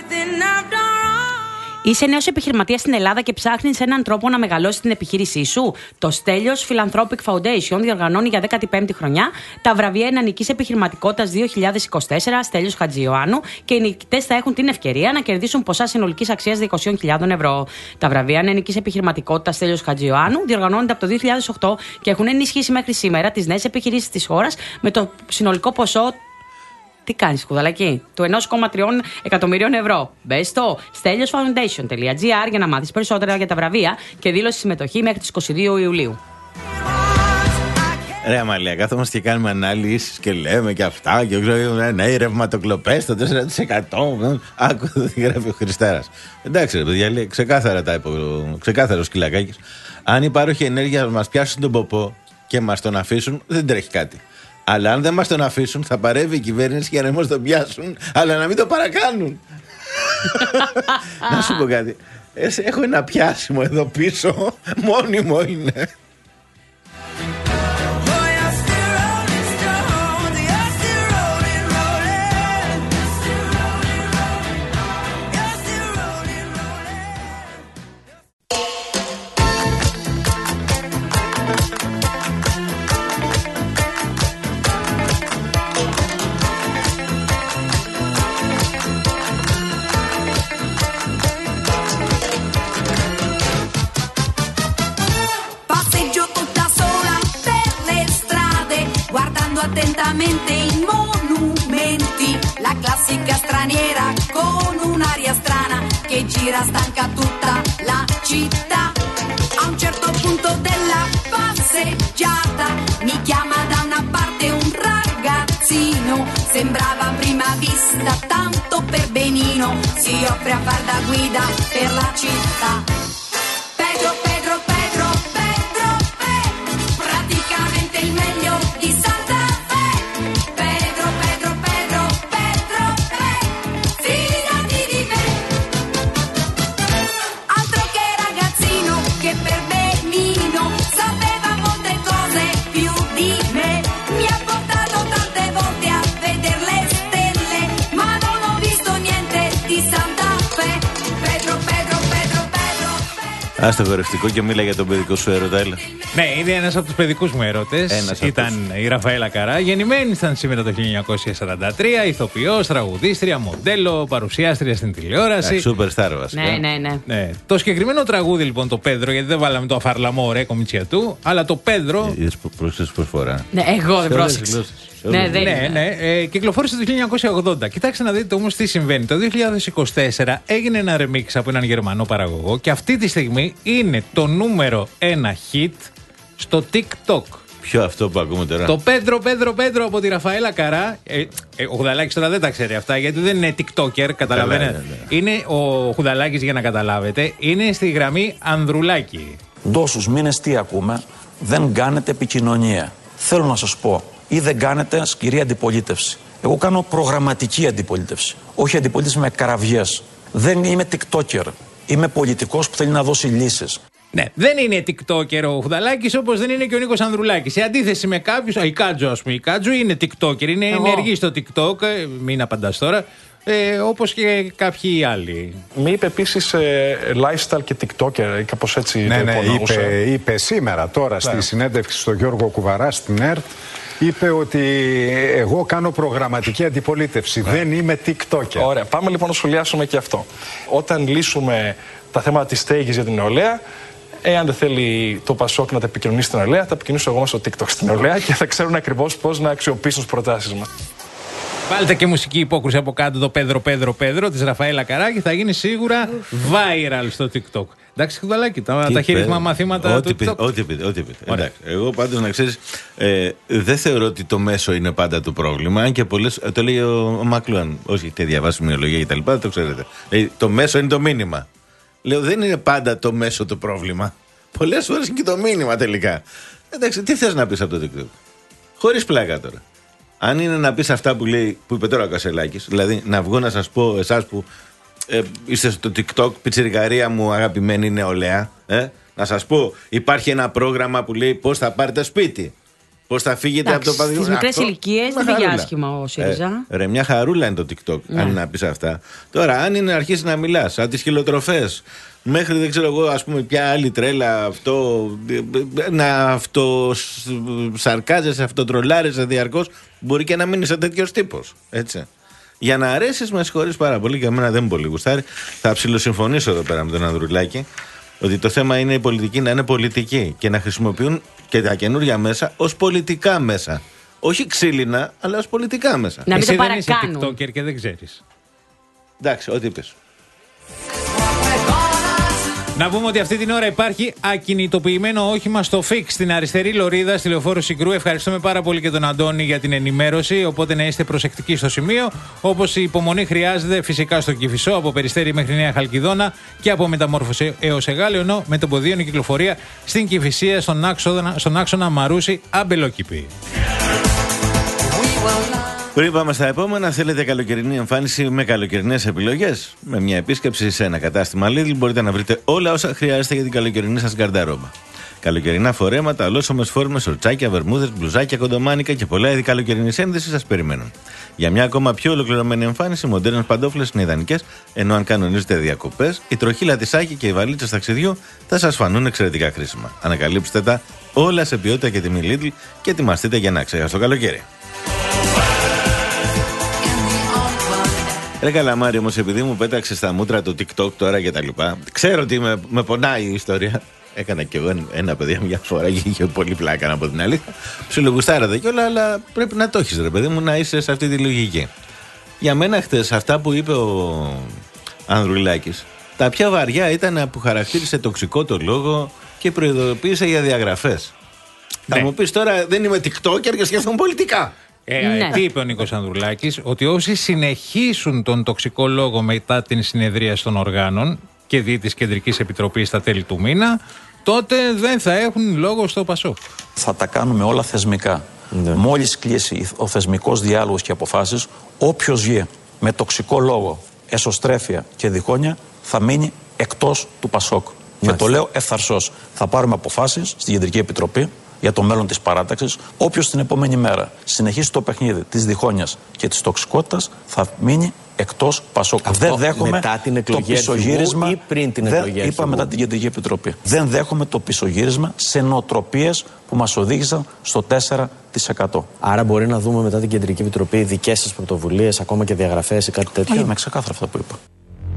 Είσαι νέος επιχειρηματίας στην Ελλάδα και ψάχνεις έναν τρόπο να μεγαλώσεις την επιχείρησή σου? Το Στέλιος Philanthropic Foundation διοργανώνει για δέκατη πέμπτη χρονιά τα βραβεία Ενανικής Επιχειρηματικότητας δύο χιλιάδες είκοσι τέσσερα Στέλιος Χατζιωάννου και οι νικητές θα έχουν την ευκαιρία να κερδίσουν ποσά συνολικής αξίας είκοσι χιλιάδες ευρώ. Τα βραβεία Ενανικής Επιχειρηματικότητας Στέλιος Χατζιωάννου διοργανώνονται από το δύο χιλιάδες οκτώ και έχουν ενισχύσει μέχρι σήμερα τις νέες επιχειρήσεις της χώρας με το συνολικό ποσό. Τι κάνεις, κουδαλάκι? Του ένα κόμμα τρία εκατομμυρίων ευρώ. Μπες στο στέλιος φάουντέισιον τελεία τζι άρ για να μάθεις περισσότερα για τα βραβεία και δήλωση συμμετοχή μέχρι τις είκοσι δύο Ιουλίου. Ρε Αμαλία, κάθομαστε και κάνουμε ανάλυσεις και λέμε και αυτά. Και ξέρω, ναι, οι ρευματοκλοπές το τέσσερα τοις εκατό. Άκου, τι γράφει ο Χριστέρας. Εντάξει, ρε παιδιά, λέει ξεκάθαρα τα είπε, ξεκάθαρο Σκυλακάκης. Αν οι πάροχοι ενέργειας μας πιάσουν τον ποπό και μας τον αφήσουν, δεν τρέχει κάτι. Αλλά αν δεν μας τον αφήσουν, θα παρεύει η κυβέρνηση για να μας τον πιάσουν, αλλά να μην το παρακάνουν. Να σου πω κάτι. Έχω ένα πιάσιμο εδώ πίσω, μόνιμο είναι. attentamente i monumenti, la classica straniera con un'aria strana che gira stanca tutta la città. A un certo punto della passeggiata mi chiama da una parte un ragazzino, sembrava a prima vista tanto per benino, si offre a far da guida per la città. Pedro, Pedro, Pedro, Pedro, Pedro, praticamente il meglio di Santa Fe. Pedro, Pedro, Pedro, Pedro, Pedro, fidati di me. Altro che ragazzino che per benino sapeva molte cose più di me. Mi ha portato tante volte a vedere le stelle, ma non ho visto niente di Santa Fe. Pedro, Pedro, Pedro, Pedro. Άστο χορευτικό και μίλα για τον παιδικό σου έρωτα, έλα. Ναι, είναι ένας από τους παιδικούς μου έρωτες. Ήταν η Ραφαέλα Καρά. Γεννημένη ήταν σήμερα το χίλια εννιακόσια σαράντα τρία. Ηθοποιός, τραγουδίστρια, μοντέλο, παρουσιάστρια στην τηλεόραση. Σούπερ στάρ βασικά. Ναι, ναι, ναι. Ναι. Το συγκεκριμένο τραγούδι λοιπόν, το Πέδρο, γιατί δεν βάλαμε το Αφαρλαμό, ρε κομιτσιά του, αλλά το Πέδρο. Είδες πρόσεξες προσφορά. Ναι, εγώ δεν πρόσεξα. Ναι, δεν Ναι, ναι, ε, κυκλοφόρησε το χίλια εννιακόσια ογδόντα. Κοιτάξτε να δείτε όμως τι συμβαίνει. Το δύο χιλιάδες είκοσι τέσσερα έγινε ένα remix από έναν Γερμανό παραγωγό και αυτή τη στιγμή είναι το νούμερο ένα hit στο TikTok. Ποιο αυτό που ακούμε τώρα? Το Πέδρο, Πέδρο, Πέδρο από τη Ραφαέλα Καρά. Ε, ε, ο Χουδαλάκης τώρα δεν τα ξέρει αυτά γιατί δεν είναι TikToker, καταλαβαίνετε. Ναι, ναι, ναι. Είναι ο Χουδαλάκης, για να καταλάβετε, είναι στη γραμμή Ανδρουλάκη. Τόσους μήνες τι ακούμε? Δεν κάνετε επικοινωνία. Θέλω να σας πω, ή δεν κάνετε σκληρή αντιπολίτευση. Εγώ κάνω προγραμματική αντιπολίτευση. Όχι αντιπολίτευση με καραβιές. Δεν είμαι TikToker. Είμαι πολιτικός που θέλει να δώσει λύσεις. Ναι, δεν είναι TikToker ο Χουδαλάκης, όπως δεν είναι και ο Νίκος Ανδρουλάκης. Σε αντίθεση με κάποιους, η Κάτζο, ας πούμε, η Κάτζο είναι TikToker, είναι Εγώ. ενεργή στο TikTok, ε, μην απαντάς τώρα, ε, όπως και κάποιοι άλλοι. Με είπε επίσης ε, lifestyle και TikToker, κάπως έτσι Ναι, το ναι, υπονοούσε. είπε, είπε σήμερα τώρα στη συνέντευξη στον Γιώργο Κουβαρά στην ΕΡΤ, είπε ότι εγώ κάνω προγραμματική αντιπολίτευση, δεν είμαι TikToker. Ωραία, πάμε λοιπόν να σχολιάσουμε και αυτό. Όταν λύσουμε τα θέματα της στέγης για την νεολαία, εάν δεν θέλει το Πασόκ να τα επικοινωνήσει στην νεολαία, θα επικοινωνήσω εγώ στο TikTok στην νεολαία και θα ξέρουν ακριβώς πώς να αξιοποιήσουν τις προτάσεις μας. Βάλτε και μουσική υπόκρουση από κάτω, το Πέδρο, Πέδρο, Πέδρο της Ραφαέλα Καρά και θα γίνει σίγουρα viral στο TikTok. Εντάξει, Χουδαλάκη, τα, τα χειρισμά μαθήματα ό,τι του TikTok. Πείτε, ό,τι πείτε, ό,τι πείτε. Εντάξει, εγώ πάντως να ξέρεις, ε, δεν θεωρώ ότι το μέσο είναι πάντα το πρόβλημα. Αν και πολλές, το λέει ο, ο Μακλούαν, όσοι έχετε διαβάσει μυολογία και τα λοιπά, το ξέρετε. Ε, το μέσο είναι το μήνυμα. Λέω, δεν είναι πάντα το μέσο το πρόβλημα. Πολλές φορές είναι και το μήνυμα τελικά. Εντάξει, τι θες να πεις από το TikTok? Χωρίς πλάκα τώρα. Αν είναι να πεις αυτά που λέει, που είπε τώρα ο Κασελάκης, δηλαδή να βγω να σας πω εσάς που ε, είστε στο TikTok, πιτσιρικαρία μου αγαπημένη νεολαία, ε, να σας πω, υπάρχει ένα πρόγραμμα που λέει πώς θα πάρετε σπίτι, πώς θα φύγετε από το παδιλιό. Στις μικρές ηλικίες δεν πήγε άσχημα ο ΣΥΡΙΖΑ. Ε, ρε, μια χαρούλα είναι το TikTok, Ναι. αν είναι να πεις αυτά. Τώρα, αν είναι να αρχίσεις να μιλάς, σαν τις χιλοτροφές, μέχρι δεν ξέρω εγώ, ας πούμε, ποια άλλη τρέλα, αυτό, να αυτοσαρκάζεσαι, αυτοτρολάρεσαι διαρκώς, μπορεί και να μην είσαι τέτοιος τύπος. Έτσι. Για να αρέσεις, με συγχωρείς πάρα πολύ, και εμένα δεν μου πολύ γουστάρει. Θα ψιλοσυμφωνήσω εδώ πέρα με τον Ανδρουλάκη, ότι το θέμα είναι η πολιτική να είναι πολιτική και να χρησιμοποιούν και τα καινούργια μέσα ως πολιτικά μέσα. Όχι ξύλινα, αλλά ως πολιτικά μέσα. Να μην Εσύ το δεν είσαι παρακάνουν. TikToker και δεν ξέρεις. Εντάξει, ό,τι είπες. Να πούμε ότι αυτή την ώρα υπάρχει ακινητοποιημένο όχημα στο ΦΙΚ στην αριστερή λωρίδα στη λεωφόρο Συγκρού. Ευχαριστούμε πάρα πολύ και τον Αντώνη για την ενημέρωση. Οπότε να είστε προσεκτικοί στο σημείο. Όπως η υπομονή χρειάζεται φυσικά στο Κηφισό, από Περιστέρι μέχρι Νέα Χαλκιδόνα και από Μεταμόρφωση έως Εγάλεο. Ενώ με το ποδίων η κυκλοφορία στην Κηφισία, στον άξονα, στον άξονα Μαρούσι Αμπελόκηπη. Πριν πάμε στα επόμενα, θέλετε καλοκαιρινή εμφάνιση με καλοκαιρινές επιλογές? Με μια επίσκεψη σε ένα κατάστημα Lidl μπορείτε να βρείτε όλα όσα χρειάζεστε για την καλοκαιρινή σας γκαρνταρόμπα. Καλοκαιρινά φορέματα, ολόσωμες φόρμες, σορτσάκια, βερμούδες, μπλουζάκια, κοντομάνικα και πολλά είδη καλοκαιρινής ένδυσης σας περιμένουν. Για μια ακόμα πιο ολοκληρωμένη εμφάνιση, μοντέρνες παντόφλες είναι ιδανικές, ενώ αν κανονίζετε διακοπές, η τροχή λατισάκι και οι βαλίτσες ταξιδιού θα σας φανούν εξαιρετικά χρήσιμα. Ανακαλύψτε τα όλα σε ποιότητα και τιμή Lidl και ετοιμαστείτε για ένα ξέχαστο καλοκαίρι. Ρε Καλαμάρη, όμως, επειδή μου πέταξε στα μούτρα το TikTok τώρα και τα λοιπά, ξέρω ότι με, με πονάει η ιστορία. έκανα κι εγώ ένα παιδί μια φορά και είχε πολύ πλάκα από την αλήθεια. Ψιλογουστάρατε κιόλα, αλλά πρέπει να το έχεις ρε παιδί μου, να είσαι σε αυτή τη λογική. Για μένα χτες αυτά που είπε ο Ανδρουλάκης, τα πιο βαριά ήταν που χαρακτήρισε τοξικό το λόγο και προειδοποίησε για διαγραφές. Ναι. Θα μου πεις τώρα, δεν είμαι TikToker και σκέφτομαι πολιτικά. Ε, ναι. Τι είπε ο Νίκος Ανδρουλάκης, ότι όσοι συνεχίσουν τον τοξικό λόγο μετά την συνεδρία των οργάνων και δι της Κεντρικής Επιτροπής στα τέλη του μήνα, τότε δεν θα έχουν λόγο στο ΠΑΣΟΚ. Θα τα κάνουμε όλα θεσμικά. Ναι. Μόλις κλείσει ο θεσμικός διάλογος και αποφάσεις, όποιος βγει με τοξικό λόγο, εσωστρέφεια και διχόνοια θα μείνει εκτός του ΠΑΣΟΚ. Μάλιστα. Και το λέω ευθαρσώς. Θα πάρουμε αποφάσεις στην Κεντρική Επιτροπή για το μέλλον της παράταξης. Όποιος την επόμενη μέρα συνεχίσει το παιχνίδι της διχόνοιας και της τοξικότητας θα μείνει εκτός ΠΑΣΟΚ. Αυτό δεν δέχομαι μετά την εκλογή το πισωγύρισμα ή πριν την δεν, εκλογή είπα μετά την Κεντρική Επιτροπή. Δεν δέχομαι το πισωγύρισμα σε νοοτροπίες που μας οδήγησαν στο τέσσερα τοις εκατό. Άρα μπορεί να δούμε μετά την Κεντρική Επιτροπή δικές σας πρωτοβουλίες, ακόμα και διαγραφές ή κάτι τέτοιο. Μα είμαι ξεκάθαρα αυτά που είπα.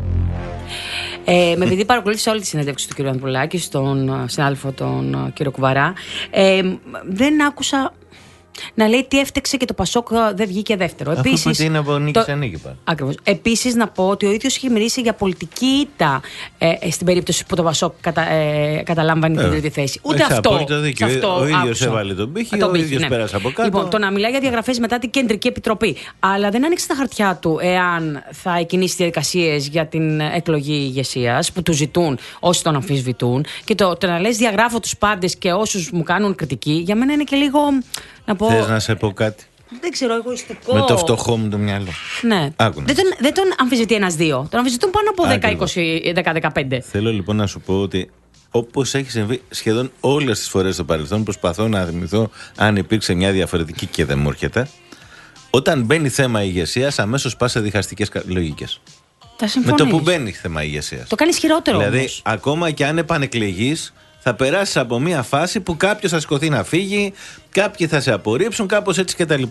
Ε, με επειδή παρακολούθησα όλη τη συνέντευξη του κ. Ανδρουλάκη, στον συνάδελφο τον κ. Κουβαρά, ε, δεν άκουσα να λέει τι έφτεξε και το ΠΑΣΟΚ δεν βγήκε δεύτερο. Αφού Επίσης, είπε είναι από νίκη σε νίκη πάλι. Ακριβώς. Επίσης να πω ότι ο ίδιος είχε μιλήσει για πολιτική ήττα ε, στην περίπτωση που το ΠΑΣΟΚ κατα, ε, καταλάμβανε ε, την τρίτη θέση. Ούτε Έχεις αυτό. αυτό ο ίδιος έβαλε τον πύχη, τον ο ίδιος ναι. πέρασε από κάτω. Λοιπόν, το να μιλάει για διαγραφές μετά την Κεντρική Επιτροπή. Αλλά δεν άνοιξε τα χαρτιά του εάν θα εκκινήσει διαδικασίες για την εκλογή ηγεσίας που του ζητούν όσοι τον αμφισβητούν. Και το, το να λες διαγράφω τους πάντες και όσους μου κάνουν κριτική, για μένα είναι και λίγο. Να πω... Θες να σε πω κάτι? Δεν ξέρω, εγωιστικό. Με το φτωχό μου το μυαλό. Ναι. Δεν τον, δεν τον αμφισβητεί ένας-δύο. Τον αμφισβητούν πάνω από δέκα είκοσι, δέκα δεκαπέντε. Θέλω λοιπόν να σου πω ότι όπως έχει συμβεί σχεδόν όλες τις φορές στο παρελθόν, προσπαθώ να θυμηθώ αν υπήρξε μια διαφορετική και δεν μου έρχεται. Όταν μπαίνει θέμα ηγεσίας, αμέσως πας σε διχαστικές λογικές. Με το που μπαίνει θέμα ηγεσίας. Το κάνεις χειρότερο. Δηλαδή, όμως. ακόμα και αν επανεκλεγείς, θα περάσεις από μια φάση που κάποιος θα σηκωθεί να φύγει, κάποιοι θα σε απορρίψουν, κάπως έτσι κτλ.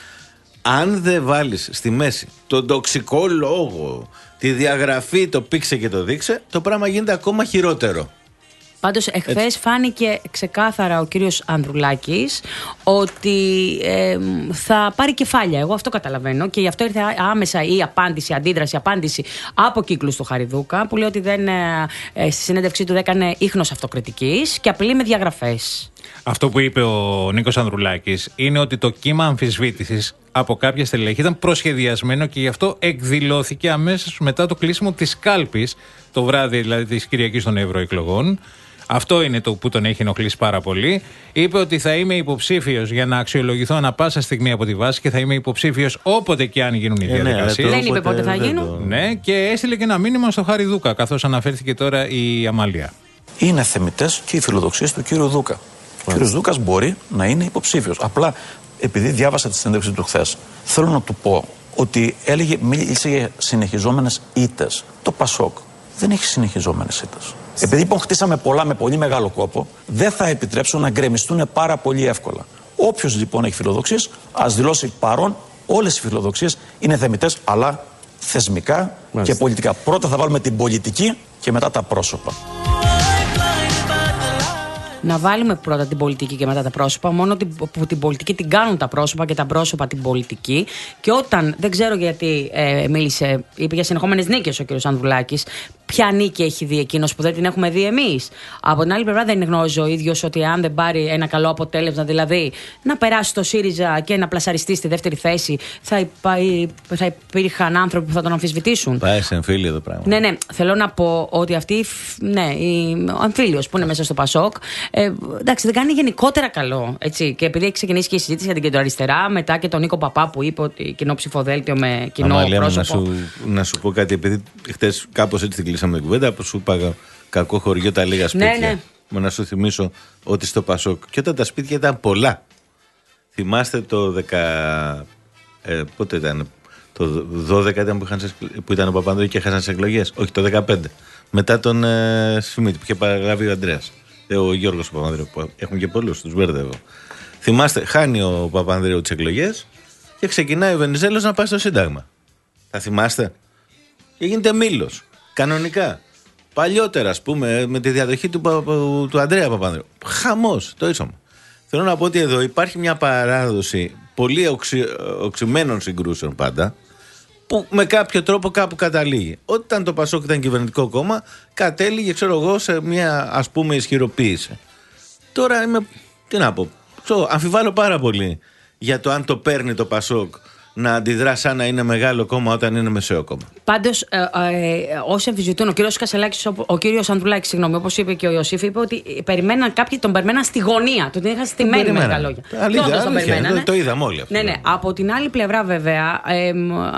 Αν δεν βάλεις στη μέση τον τοξικό λόγο, τη διαγραφή, το πήξε και το δείξε, το πράγμα γίνεται ακόμα χειρότερο. Πάντως εχθές φάνηκε ξεκάθαρα ο κύριος Ανδρουλάκης ότι ε, θα πάρει κεφάλια. Εγώ αυτό καταλαβαίνω και γι' αυτό ήρθε άμεσα η απάντηση, αντίδραση, απάντηση από κύκλους του Χαριδούκα που λέει ότι δεν, ε, στη συνέντευξή του δεν έκανε ίχνος αυτοκριτικής και απειλεί με διαγραφές. Αυτό που είπε ο Νίκος Ανδρουλάκης είναι ότι το κύμα αμφισβήτησης από κάποια στελέχη ήταν προσχεδιασμένο και γι' αυτό εκδηλώθηκε αμέσως μετά το κλείσιμο της κάλπης, το βράδυ δηλαδή της Κυριακής των Ευρωεκλογών. Αυτό είναι το που τον έχει ενοχλήσει πάρα πολύ. Είπε ότι θα είμαι υποψήφιος για να αξιολογηθώ ανα πάσα στιγμή από τη βάση και θα είμαι υποψήφιος όποτε και αν γίνουν οι διαδικασίες. Ε, ναι, δεν είπε πότε θα γίνουν. Ναι, και έστειλε και ένα μήνυμα στο Χάρη Δούκα, καθώς αναφέρθηκε τώρα η Αμαλία. Είναι θεμιτές και οι φιλοδοξίες του κύριου Δούκα. Ο κύριος Δούκας μπορεί να είναι υποψήφιος. Απλά επειδή διάβασα τη συνέντευξη του χθες, θέλω να του πω ότι έλεγε, μίλησε για συνεχιζόμενες ήττες. Το ΠΑΣΟΚ δεν έχει συνεχιζόμενες ήττες. Επειδή λοιπόν χτίσαμε πολλά με πολύ μεγάλο κόπο, δεν θα επιτρέψω να γκρεμιστούν πάρα πολύ εύκολα. Όποιος λοιπόν έχει φιλοδοξίες, ας δηλώσει παρόν. Όλες οι φιλοδοξίες είναι θεμιτές, αλλά θεσμικά Μάλιστα. και πολιτικά. Πρώτα θα βάλουμε την πολιτική και μετά τα πρόσωπα. Να βάλουμε πρώτα την πολιτική και μετά τα πρόσωπα. Μόνο που την πολιτική την κάνουν τα πρόσωπα και τα πρόσωπα την πολιτική. Και όταν, δεν ξέρω γιατί ε, μίλησε, είπε για συνεχόμενες νίκες ο κ. Ανδρουλάκης. Ποια νίκη έχει δει εκείνος που δεν την έχουμε δει εμείς? Από την άλλη πλευρά δεν γνώριζε ο ίδιος ότι αν δεν πάρει ένα καλό αποτέλεσμα, δηλαδή να περάσει το ΣΥΡΙΖΑ και να πλασαριστεί στη δεύτερη θέση, θα, υπά, θα υπήρχαν άνθρωποι που θα τον αμφισβητήσουν. Πάει σε εμφύλιο το πράγμα. Ναι, ναι. Θέλω να πω ότι αυτή, ναι, ο αμφίλιος που είναι μέσα στο ΠΑΣΟΚ, ε, εντάξει, δεν κάνει γενικότερα καλό. Έτσι. Και επειδή έχει ξεκινήσει και η συζήτηση για την κεντροαριστερά, μετά και τον Νίκο Παπά που είπε ότι κοινό ψηφοδέλτιο με κοινό Αμάλια, πρόσωπο. Να σου, να σου πω κάτι, επειδή χτες κάπως έτσι την κλείσαμε την κουβέντα, που σου είπα κακό χωριό τα λίγα σπίτια. Ναι, ναι. Μα να σου θυμίσω ότι στο ΠΑΣΟΚ και όταν τα σπίτια ήταν πολλά. Θυμάστε το δέκα. Ε, πότε ήταν, το δώδεκα ήταν που, είχαν, που ήταν ο Παπανδρέου και έχασαν τις εκλογές. Όχι, το δεκαπέντε. Μετά τον ε, Σιμίτη που είχε παραγράφει ο Ανδρέας. Ε, ο Γιώργος Παπανδρέου. Που έχουν και πολλούς, τους μπέρδευω. Θυμάστε, χάνει ο Παπανδρέου τις εκλογές και ξεκινάει ο Βενιζέλος να πάει στο Σύνταγμα. Θα θυμάστε. Και γίνεται μήλος. Κανονικά. Παλιότερα, ας πούμε, με τη διαδοχή του, του, του Ανδρέα Παπανδρέου. Χαμός, το ίσωμα. Θέλω να πω ότι εδώ υπάρχει μια παράδοση πολύ οξυ, οξυμένων συγκρούσεων πάντα, που με κάποιο τρόπο κάπου καταλήγει. Όταν το Πασόκ ήταν κυβερνητικό κόμμα, κατέληγε, ξέρω εγώ, σε μια, ας πούμε, ισχυροποίηση. Τώρα είμαι, τι να πω, ξέρω, αμφιβάλλω πάρα πολύ για το αν το παίρνει το Πασόκ να αντιδρά σαν να είναι μεγάλο κόμμα όταν είναι μεσαίο κόμμα. Πάντως, ε, ε, όσοι αμφισβητούν, ο κύριος Κασελάκης, ο, ο κύριος Ανδρουλάκης, συγγνώμη, όπως είπε και ο Ιωσήφ, είπε ότι περιμέναν κάποιοι, τον περιμέναν στη γωνία. Τον είχαν στημένη με τα λόγια. Αλήθεια, αλήθεια, το, το είδαμε όλοι αυτό. Ναι, ναι. Από την άλλη πλευρά, βέβαια, ε,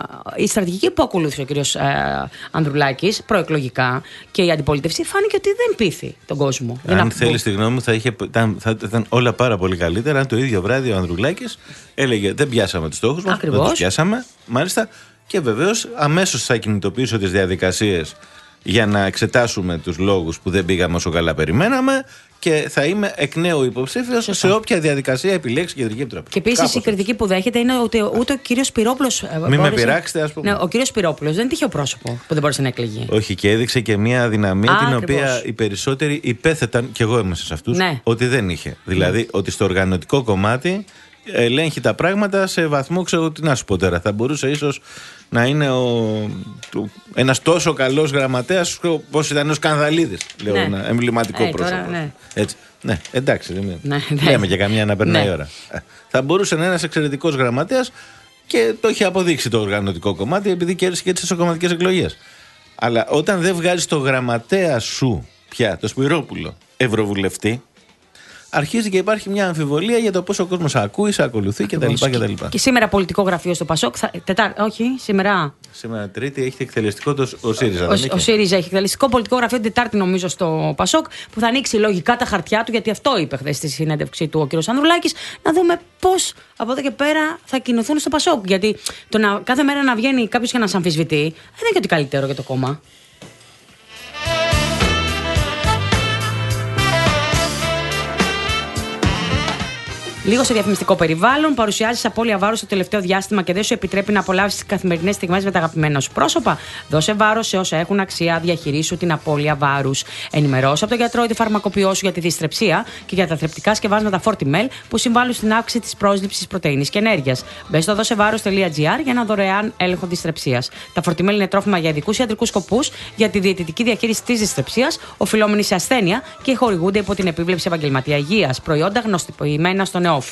η στρατηγική που ακολούθησε ο κύριος ε, Ανδρουλάκης προεκλογικά και η αντιπολίτευση φάνηκε ότι δεν πείθει τον κόσμο. Αν να... θέλει τη γνώμη μου, θα, είχε, θα, θα ήταν όλα πάρα πολύ καλύτερα αν το ίδιο βράδυ ο Ανδρουλάκης έλεγε δεν πιάσαμε τους στόχους μας. Ακριβώς. Πιάσαμε, μάλιστα, και βεβαίως αμέσως θα κινητοποιήσω τις διαδικασίες για να εξετάσουμε τους λόγους που δεν πήγαμε όσο καλά περιμέναμε και θα είμαι εκ νέου υποψήφιος σε όποια διαδικασία επιλέξει η Κεντρική Επιτροπή. Και επίσης η κριτική που δέχεται είναι ότι ούτε ο κύριος Σπυρόπουλος. Μην μπόρεσε... με πειράξετε, ας πούμε. Ναι, ο κύριος Σπυρόπουλος δεν είναι τυχαίο πρόσωπο που δεν μπορούσε να εκλεγεί. Όχι, και έδειξε και μια δυναμία Α, την ακριβώς. οποία οι περισσότεροι υπέθεταν, και εγώ είμαι σε αυτούς, ναι. ότι δεν είχε. Δηλαδή ναι. ότι στο οργανωτικό κομμάτι ελέγχει τα πράγματα σε βαθμό, ξέρω τι να σου πω τώρα. Θα μπορούσε ίσως να είναι ο, το, ένας τόσο καλός γραμματέας όπως ήταν ο Σκανδαλίδης. Λέω ναι. ένα εμβληματικό ε, πρόσωπο. Τώρα, ναι. Έτσι. Ναι, εντάξει, δεν ναι, ναι. λέμε και καμιά να περνάει ναι. ώρα. Θα μπορούσε να είναι ένας εξαιρετικός γραμματέας και το έχει αποδείξει το οργανωτικό κομμάτι επειδή κέρδισε και τις εσωκομματικές εκλογές. Αλλά όταν δεν βγάζεις το γραμματέα σου πια, το Σπυρόπουλο, ευρωβουλευτή, αρχίζει και υπάρχει μια αμφιβολία για το πόσο ο κόσμος ακούει, σε ακολουθεί κτλ. Και, και σήμερα πολιτικό γραφείο στο Πασόκ. Θα, τετάρ, όχι, σήμερα. Σήμερα Τρίτη έχει εκτελεστικό το ο ΣΥΡΙΖΑ. Ο, ο ΣΥΡΙΖΑ έχει εκτελεστικό πολιτικό γραφείο την Τετάρτη, νομίζω, στο Πασόκ, που θα ανοίξει λογικά τα χαρτιά του, γιατί αυτό είπε χθες στη συνέντευξη του ο κ. Ανδρουλάκης. Να δούμε πώς από εδώ και πέρα θα κινηθούν στο Πασόκ. Γιατί το να, κάθε μέρα να βγαίνει κάποιος και να σε αμφισβητεί, δεν είναι και ότι καλύτερο για το κόμμα. Λίγο σε διαφημιστικό περιβάλλον, παρουσιάζει απώλεια βάρους το τελευταίο διάστημα και δεν σου επιτρέπει να απολαύσεις τις καθημερινές στιγμές με τα αγαπημένα σου πρόσωπα. Δώσε βάρος σε όσα έχουν αξία, διαχειρίσου την απώλεια βάρους. Ενημερώσε από τον γιατρό ή τη φαρμακοποιό σου για τη δυστρεψία και για τα θρεπτικά σκευάσματα Fortimel που συμβάλλουν στην αύξηση της πρόσληψης πρωτεΐνης και ενέργειας. Μπες στο δώσεβάρος τελεία τζι άρ για ένα δωρεάν έλεγχο δυστρεψίας. Τα Fortimel είναι τρόφιμα για ειδικούς ιατρικούς σκοπούς για τη διαιτητική διαχείριση της δυστρεψίας, οφειλόμενη σε ασθένεια και χορηγούνται υπό την επίβλεψη επαγγελματία υγείας. Προϊόντα γνωστοποιημένα στον ΕΟΦ.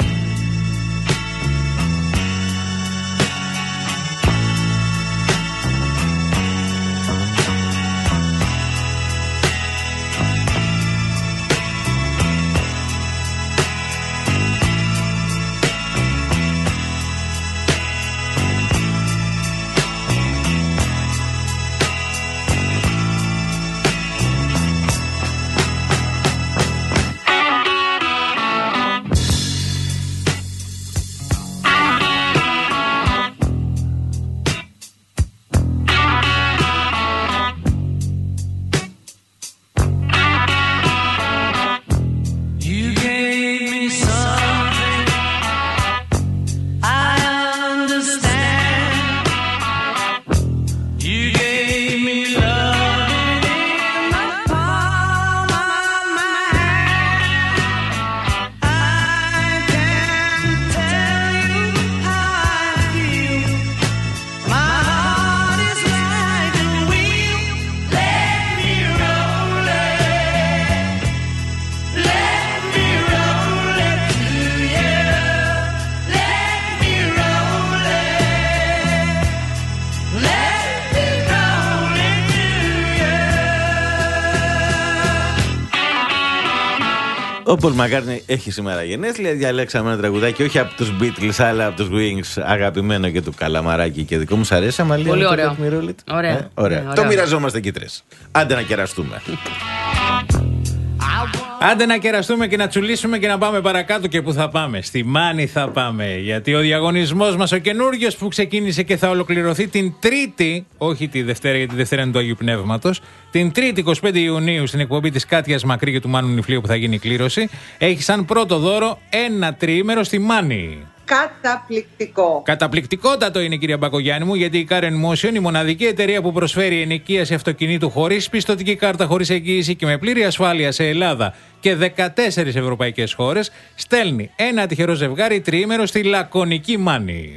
Ο Πολ Μακκάρτνι έχει σήμερα γενέθλια. Διαλέξαμε ένα τραγουδάκι όχι από τους Beatles αλλά από τους Wings, αγαπημένο και του Καλαμαράκη και δικό μου. Σ' αρέσει, Αμαλία? Πολύ ωραίο. Ωραία. Ε, ωραία. Ναι, το μοιραζόμαστε εκεί τρεις. Άντε να κεραστούμε. Άντε να κεραστούμε και να τσουλήσουμε και να πάμε παρακάτω. Και πού θα πάμε? Στη Μάνη θα πάμε. Γιατί ο διαγωνισμός μας, ο καινούριος που ξεκίνησε και θα ολοκληρωθεί την Τρίτη, όχι τη Δευτέρα, γιατί τη Δευτέρα είναι του Αγίου Πνεύματος, την Τρίτη εικοστή πέμπτη Ιουνίου στην εκπομπή της Κάτιας Μακρύ και του Μάνου Νιφλίου που θα γίνει η κλήρωση, έχει σαν πρώτο δώρο ένα τριήμερο στη Μάνη. καταπληκτικό. Καταπληκτικότατο είναι, κυρία Μπακογιάννη μου, γιατί η Car εν Motion, η μοναδική εταιρεία που προσφέρει ενοικίαση αυτοκινήτου χωρίς πιστωτική κάρτα, χωρίς εγγύηση και με πλήρη ασφάλεια σε Ελλάδα και δεκατέσσερις ευρωπαϊκές χώρες, στέλνει ένα τυχερό ζευγάρι τριήμερο στη λακωνική Μάνη.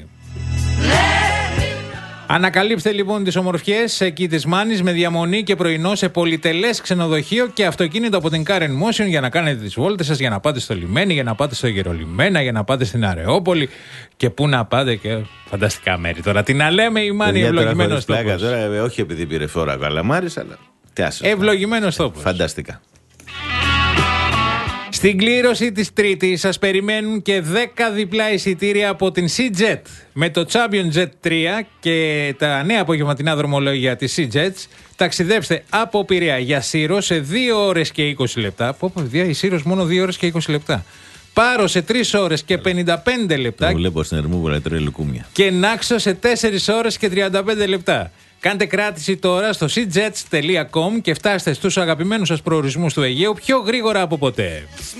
Ανακαλύψτε λοιπόν τις ομορφιές εκεί της Μάνης με διαμονή και πρωινό σε πολυτελές ξενοδοχείο και αυτοκίνητο από την Car εν Motion για να κάνετε τις βόλτες σας, για να πάτε στο λιμένι, για να πάτε στο Γερολιμένα, για να πάτε στην Αρεόπολη και πού να πάτε και φανταστικά μέρη. Τώρα τι να λέμε, η Μάνη, ευλογημένος τόπος. Τώρα, όχι επειδή πήρε φόρα ο Καλαμάρης, αλλά ευλογημένος τόπος. Φανταστικά. Στην κλήρωση της Τρίτης σας περιμένουν και δέκα διπλά εισιτήρια από την Sea-Jet. Με το Champion Jet τρία και τα νέα απογευματινά δρομολόγια της Sea-Jets, ταξιδέψτε από Πειραιά για Σύρο σε δύο ώρες και είκοσι λεπτά. Πω πω, η Σύρος μόνο δύο ώρες και είκοσι λεπτά. Πάρο σε τρεις ώρες και πενήντα πέντε λεπτά. Το βλέπω στην Ερμού που λουκούμια. Και Νάξο σε τέσσερις ώρες και τριάντα πέντε λεπτά. Κάντε κράτηση τώρα στο σι τζετς τελεία κομ και φτάστε στους αγαπημένους σας προορισμούς του Αιγαίου πιο γρήγορα από ποτέ.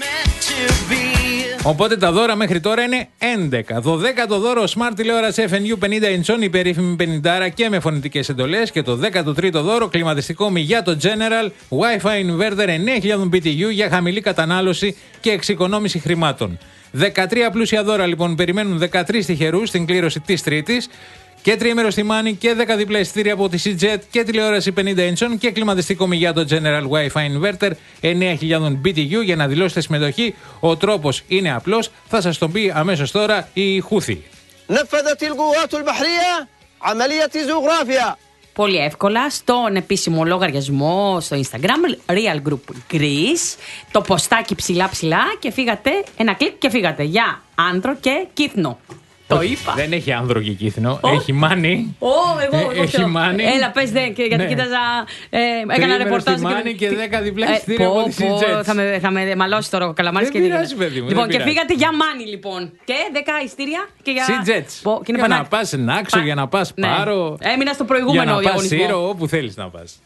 Οπότε τα δώρα μέχρι τώρα είναι έντεκα. δωδέκατο δώρο Smart τηλεόραση εφ εν γιου πενήντα inch, η περίφημη πενήντα και με φωνητικές εντολές. Και το δέκατο τρίτο δώρο κλιματιστικό μη το General Wi-Fi Inverter εννέα χιλιάδες μπι τι γιου για χαμηλή κατανάλωση και εξοικονόμηση χρημάτων. δεκατρία πλούσια δώρα λοιπόν περιμένουν δεκατρείς τυχερούς στην κλήρωση της Τρίτης. Και τριήμερο στη Μάνη και δέκα διπλά εισιτήρια από τη Sea-Jet και τηλεόραση πενήντα inch και κλιματιστικό μη το General Wi-Fi Inverter εννέα χιλιάδες μπι τι γιου για να δηλώσετε συμμετοχή. Ο τρόπος είναι απλός, θα σας τον πει αμέσως τώρα η Χούθη. Πολύ εύκολα στον επίσημο λογαριασμό στο Instagram Real Group Greece, το ποστάκι ψηλά ψηλά και φύγατε, ένα κλικ και φύγατε για άνδρο και κύθνο. Το είπα. Δεν έχει άνδρο και κύθνο. Oh. Έχει Μάνη. Ω, oh, εγώ, εγώ. Έχει Μάνη. Έλα, πες δε, γιατί ναι. Κοίταζα. Ε, έκανα ρεπορτάζ. Μάνη και δέκα διπλά εισιτήρια από τη Sea-Jet. Θα με, θα με μαλώσει τώρα ο Καλαμάρης και πειράζει, παιδί μου. Λοιπόν, και φύγατε για Μάνη, λοιπόν. Και δέκα εισιτήρια και για. Sea-Jet. Για να πας Νάξο, για να πας Πάρο. Έμεινα στο προηγούμενο διαγωνισμό. Για να πας Σύρο, όπου θέλεις να πας.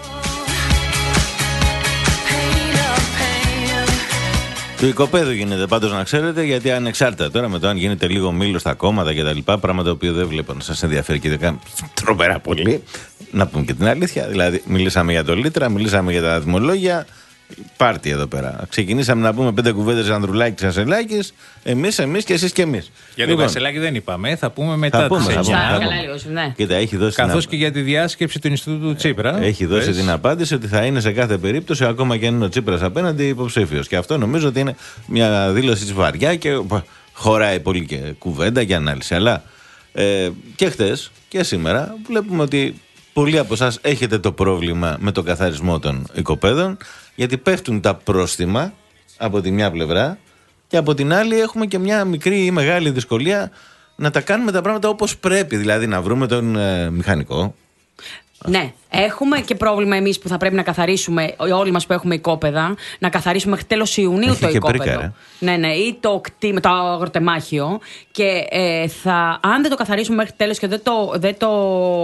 Του οικοπαίδου γίνεται πάντως να ξέρετε, γιατί ανεξάρτητα τώρα με το αν γίνεται λίγο μήλο στα κόμματα και τα λοιπά, πράγμα το οποίο δεν βλέπω να σας ενδιαφέρει και δεν κάνει τρομερά πολύ. Να πούμε και την αλήθεια. Δηλαδή, μιλήσαμε για το Λίτρα, μιλήσαμε για τα δημολόγια. Πάρτι εδώ πέρα. Ξεκινήσαμε να πούμε πέντε κουβέντες Ανδρουλάκη και Ασελάκης. Εμείς, εμείς και εσείς και εμείς. Για τον Ασελάκη δεν είπαμε, θα πούμε μετά τις εννιά. Κοίτα, έχει δώσει. Καθώς και για τη διάσκεψη του Ινστιτούτου Τσίπρα. Έχει δώσει Πες. την απάντηση ότι θα είναι σε κάθε περίπτωση, ακόμα και αν είναι ο Τσίπρας απέναντι, υποψήφιος. Και αυτό νομίζω ότι είναι μια δήλωση της βαριά και χωράει πολύ και κουβέντα και ανάλυση. Αλλά ε, και χτες και σήμερα βλέπουμε ότι πολλοί από εσάς έχετε το πρόβλημα με τον καθαρισμό των οικοπαίδων, γιατί πέφτουν τα πρόστιμα από τη μια πλευρά και από την άλλη έχουμε και μια μικρή ή μεγάλη δυσκολία να τα κάνουμε τα πράγματα όπως πρέπει, δηλαδή να βρούμε τον ε, μηχανικό. Ναι, έχουμε και πρόβλημα εμείς που θα πρέπει να καθαρίσουμε, όλοι μας που έχουμε οικόπεδα, να καθαρίσουμε μέχρι τέλος Ιουνίου. Έχει το οικόπεδο. Πρίκα, ναι, ναι, ή το, το αγροτεμάχιο. Και ε, θα, αν δεν το καθαρίσουμε μέχρι τέλος και δεν το, δεν το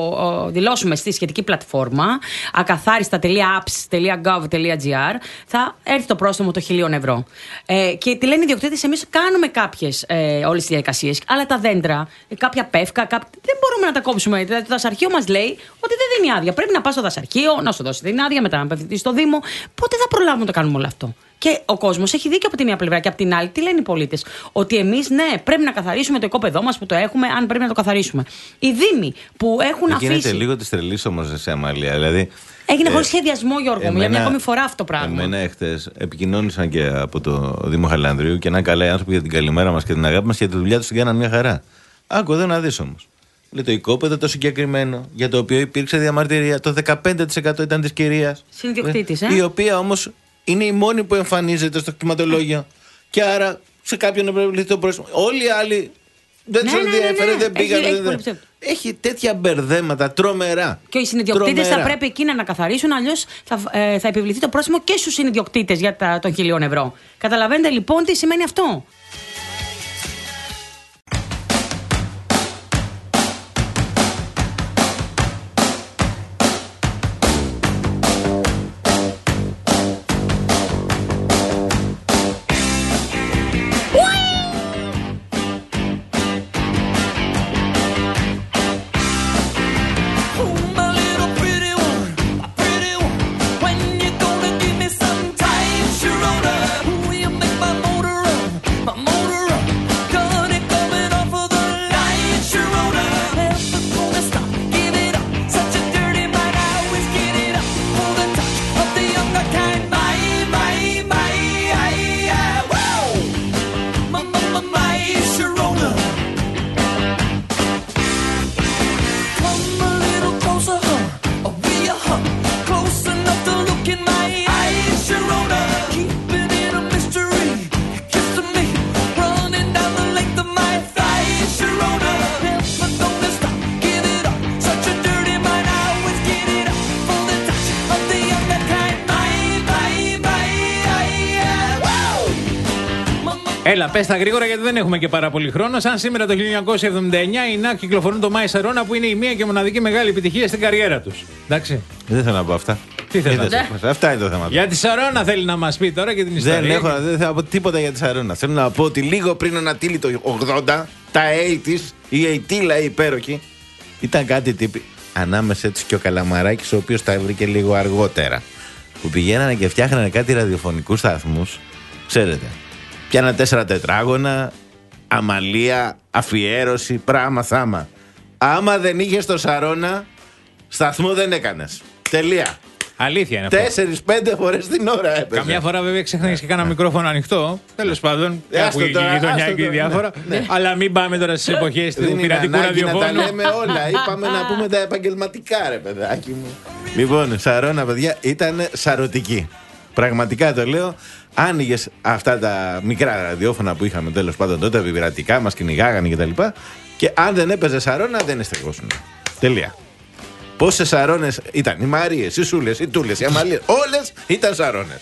ο, δηλώσουμε στη σχετική πλατφόρμα, ακαθάριστα τελεία apps τελεία gov τελεία gr, θα έρθει το πρόστιμο των χιλίων ευρώ. Ε, και τι λένε οι ιδιοκτήτες, εμείς κάνουμε κάποιες ε, όλες τις διαδικασίες, αλλά τα δέντρα, κάποια πεύκα, κάποια, δεν μπορούμε να τα κόψουμε. Το δασαρχείο μας λέει ότι δεν δίνει άδεια. Πρέπει να πας στο δασαρχείο, να σου δώσει την άδεια, μετά να απευθυνθείς στο Δήμο. Πότε θα προλάβουμε να το κάνουμε όλο αυτό? Και ο κόσμος έχει δίκιο από τη μία πλευρά και από την άλλη. Τι λένε οι πολίτες? Ότι εμείς, ναι, πρέπει να καθαρίσουμε το οικόπεδό μας που το έχουμε, αν πρέπει να το καθαρίσουμε. Οι Δήμοι που έχουν αφήσει. Γίνεται λίγο τη τρελή όμως σε Αμαλία. Δηλαδή, έγινε ε, χωρίς σχεδιασμό, Γιώργο, εμένα, για μια ακόμη φορά αυτό το πράγμα. Εμένα εχθές επικοινώνησαν και από το Δήμο Χαλανδρίου και να καλά οι άνθρωποι για την καλημέρα μας και την αγάπη μας και τη δουλειά τους την κάναν μια χαρά. Άκου εδώ να δεις όμως. Λέει το οικόπεδο το συγκεκριμένο, για το οποίο υπήρξε διαμαρτυρία, το δεκαπέντε τοις εκατό ήταν της κυρίας. Συνδιοκτήτης, ε. Η οποία όμως είναι η μόνη που εμφανίζεται στο κτηματολόγιο. Και άρα σε κάποιον πρέπει να το πρόσωπο. Όλοι οι άλλοι δεν ναι, τους ναι, ενδιαφέρει, ναι, ναι. δεν πήγαν. Έχει, δεν... έχει, έχει τέτοια μπερδέματα τρομερά. Και οι συνιδιοκτήτες θα πρέπει εκείνα να καθαρίσουν, αλλιώς θα, ε, θα επιβληθεί το πρόστιμο και στους συνιδιοκτήτες για τα, των χιλίων ευρώ. Καταλαβαίνετε λοιπόν τι σημαίνει αυτό? Έλα, πες τα γρήγορα γιατί δεν έχουμε και πάρα πολύ χρόνο. Σαν σήμερα το χίλια εννιακόσια εβδομήντα εννιά οι Νακ κυκλοφορούν το My Sarona που είναι η μία και μοναδική μεγάλη επιτυχία στην καριέρα τους. Εντάξει. Δεν θέλω να πω αυτά. Τι θες να πεις. Αυτά είναι το θέμα. Για τη Σαρόνα θέλει να μας πει τώρα και την ιστορία. Δεν έχω, δεν θέλω να πω τίποτα για τη Σαρόνα. Θέλω να πω ότι λίγο πριν ανατείλει το ογδόντα, τα ογδόντα, η ογδόντα υπέροχη, ήταν κάτι τύπη ανάμεσα έτσι και ο Καλαμαράκης, ο οποίος τα βρήκε λίγο αργότερα. Που πηγαίνανε και φτιάχνανε κάτι ραδιοφωνικούς σταθμούς, ξέρετε. Πιάνα τέσσερα τετράγωνα, αμαλία, αφιέρωση, πράγμα θάμα. Άμα δεν είχες το Σαρόνα, σταθμό δεν έκανες. Τελεία. Αλήθεια είναι αυτό. Τέσσερις-πέντε φορές την ώρα έπαιζε. Καμιά φορά βέβαια ξέχναγες και κάνα μικρόφωνο ανοιχτό. Τέλος πάντων, κάπου η γειτονιά και η διάφορα. Αλλά μην πάμε τώρα στις εποχές του πειρατικού ραδιοφώνου. Να τα λέμε όλα. Είπαμε να πούμε τα επαγγελματικά, ρε παιδάκι μου. Λοιπόν, Σαρόνα, παιδιά, ήταν σαρωτική. Πραγματικά το λέω. Άνοιγες αυτά τα μικρά ραδιόφωνα που είχαμε τέλος πάντων τότε, πειρατικά, μας κυνηγάγανε κτλ. Και αν δεν έπαιζε Σαρόνα, δεν εστεγόσουν. Τελεία. Πόσες Σαρώνες ήταν, οι Μαρίες, οι Σούλες, οι Τούλες, οι Αμαλίες, όλες ήταν Σαρώνες.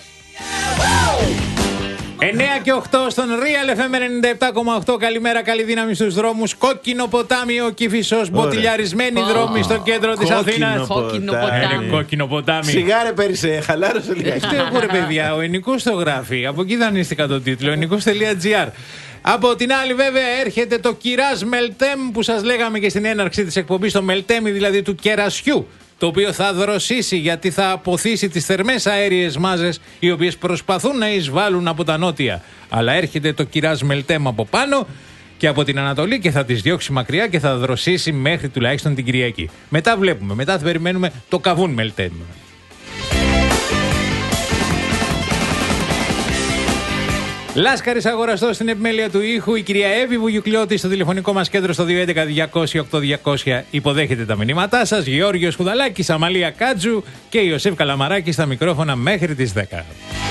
εννέα και οκτώ στον Real εφ εμ ενενήντα επτά κόμμα οκτώ. Καλημέρα, καλή δύναμη στους δρόμους. Κόκκινο ποτάμι ο Κηφισός, μποτιλιαρισμένοι oh. δρόμοι στο κέντρο της Αθήνας. Κόκκινο ποτάμι. Κόκκινο ποτάμι. Σιγάρε πέρυσι, χαλάρωσε λίγα. Τι έχω ρε παιδιά, ο Ενικός το γράφει. Από εκεί δανείστηκα το τίτλο, ενικός τελεία τζι άρ. Από την άλλη βέβαια έρχεται το Κυράζ Μελτέμ που σας λέγαμε και στην έναρξη της εκπομπής, το Μελτέμι δηλαδή του κερασιού, το οποίο θα δροσίσει γιατί θα αποθήσει τις θερμές αέριες μάζες οι οποίες προσπαθούν να εισβάλλουν από τα νότια. Αλλά έρχεται το Κυράζ Μελτέμ από πάνω και από την Ανατολή και θα τις διώξει μακριά και θα δροσίσει μέχρι τουλάχιστον την Κυριακή. Μετά βλέπουμε, μετά θα περιμένουμε το Καβούν Μελτέμ. Λάσκαρης αγοραστός στην επιμέλεια του ήχου, η κυρία Εύη Βουγιουκλιώτη στο τηλεφωνικό μας κέντρο στο δύο έντεκα διακόσια οκτώ διακόσια υποδέχεται τα μηνύματά σας. Γεώργιος Χουδαλάκης, Αμαλία Κάτζου και Ιωσήφ Καλαμαράκη στα μικρόφωνα μέχρι τις δέκα.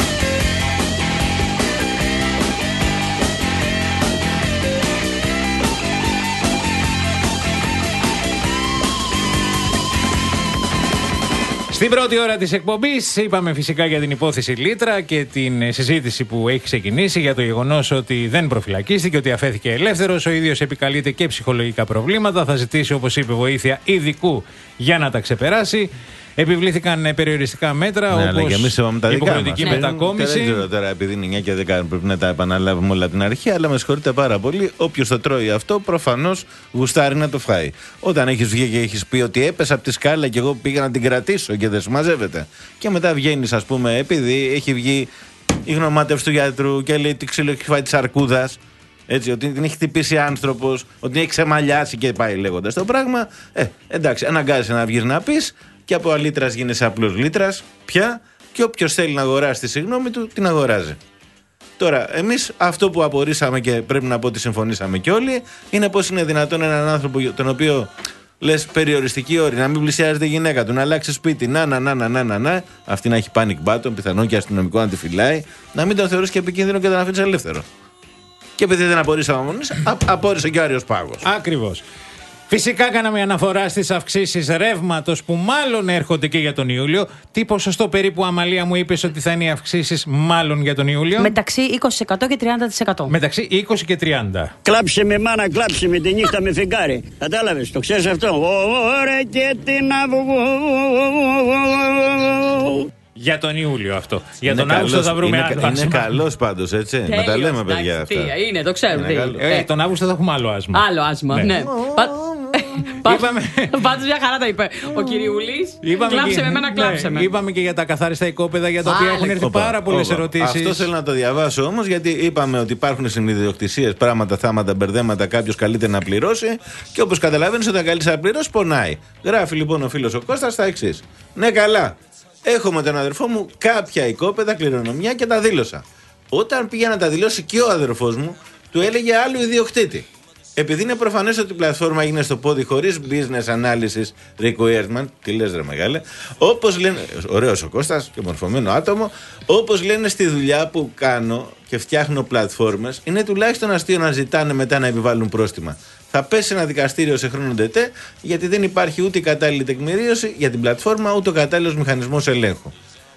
Στην πρώτη ώρα της εκπομπής είπαμε φυσικά για την υπόθεση Λίτρα και την συζήτηση που έχει ξεκινήσει για το γεγονός ότι δεν προφυλακίστηκε, ότι αφέθηκε ελεύθερος. Ο ίδιος επικαλείται και ψυχολογικά προβλήματα. Θα ζητήσει, όπως είπε, βοήθεια ειδικού για να τα ξεπεράσει. Επιβλήθηκαν περιοριστικά μέτρα, ναι, όπως υποχρεωτική μετακόμιση. Δεν ξέρω τώρα, επειδή είναι εννιά και δέκα, πρέπει να τα επαναλάβουμε όλα την αρχή, αλλά με συγχωρείτε πάρα πολύ. Όποιος το τρώει αυτό, προφανώς γουστάρει να το φάει. Όταν έχεις βγει και έχεις πει ότι έπεσα από τη σκάλα και εγώ πήγα να την κρατήσω και δεν συμμαζεύεται. Και μετά βγαίνεις, ας πούμε, επειδή έχει βγει η γνωμάτευση του γιατρού και λέει τι ξύλο έχει φάει τη αρκούδα. Έτσι, ότι την έχει χτυπήσει άνθρωπος, ότι την έχει ξεμαλιάσει και πάει λέγοντας το πράγμα. Ε, εντάξει, αναγκάζεσαι να βγεις να πεις. Και από αλήτρας γίνεσαι απλός λίτρας πια και όποιος θέλει να αγοράσει τη συγγνώμη του την αγοράζει. Τώρα, εμείς αυτό που απορρίσαμε και πρέπει να πω ότι συμφωνήσαμε κι όλοι είναι πως είναι δυνατόν έναν άνθρωπο τον οποίο λες περιοριστική όρη, να μην πλησιάζει τη γυναίκα του, να αλλάξει σπίτι, να, να, να, να, να, να, να, αυτή να έχει panic button, πιθανόν και αστυνομικό να τη φυλάει, να μην τον θεωρείς και επικίνδυνο και να τον αφήνεις ελεύθερο. Και επειδή δεν απορρίσαμε μόνοι, απόρρισε και ο Άριος Πάγος. Ακριβώς. Φυσικά κάναμε αναφορά στις αυξήσεις ρεύματος που μάλλον έρχονται και για τον Ιούλιο. Τι ποσοστό περίπου, Αμαλία, μου είπες ότι θα είναι οι αυξήσεις μάλλον για τον Ιούλιο? Μεταξύ είκοσι τοις εκατό και τριάντα τοις εκατό. Μεταξύ είκοσι και τριάντα. Κλάψε με μάνα, κλάψε με τη νύχτα με φεγγάρι. Κατάλαβες, το ξέρεις αυτό? Ωραία και την αυγό. Για τον Ιούλιο αυτό. Για τον Αύγουστο θα βρούμε είναι, άλλο είναι άσμα. Είναι καλός πάντως, έτσι. Τέλειος, να τα λέμε, εντάξει, παιδιά. Αυτά. Είναι, το ξέρουμε. Ε, τον Αύγουστο θα έχουμε άλλο άσμα. Άλλο άσμα, ναι. ναι. Πάντως μια χαρά τα είπε ο Κυριούλης. Κλάψε με εμένα, κλάψε με. Είπαμε και για τα καθάριστα οικόπεδα για τα οποία έχουν έρθει πάρα πολλές ερωτήσεις. Αυτό θέλω να το διαβάσω όμως, γιατί είπαμε ότι υπάρχουν συνειδιοκτησίες, πράγματα, θάματα, μπερδέματα. Κάποιος καλείται να πληρώσει και όπως καταλαβαίνεις, όταν καλείς να πληρώσει, πονάει. Γράφει λοιπόν ο φίλος ο Κώστας τα εξής. Ναι, καλά. Έχω με τον αδερφό μου κάποια οικόπεδα, κληρονομιά και τα δήλωσα. Όταν πήγα να τα δηλώσει και ο αδερφός μου, του έλεγε άλλο ιδιοκτήτη. Επειδή είναι προφανές ότι η πλατφόρμα έγινε στο πόδι χωρίς business analysis requirement, τι λες ρε μεγάλε, όπως λένε, ωραίος ο Κώστας και μορφωμένο άτομο, όπως λένε στη δουλειά που κάνω και φτιάχνω πλατφόρμες, είναι τουλάχιστον αστείο να ζητάνε μετά να επιβάλλουν πρόστιμα. Θα πέσει ένα δικαστήριο σε χρόνο τετέ, γιατί δεν υπάρχει ούτε η κατάλληλη τεκμηρίωση για την πλατφόρμα, ούτε ο κατάλληλος μηχανισμός ελέγχου.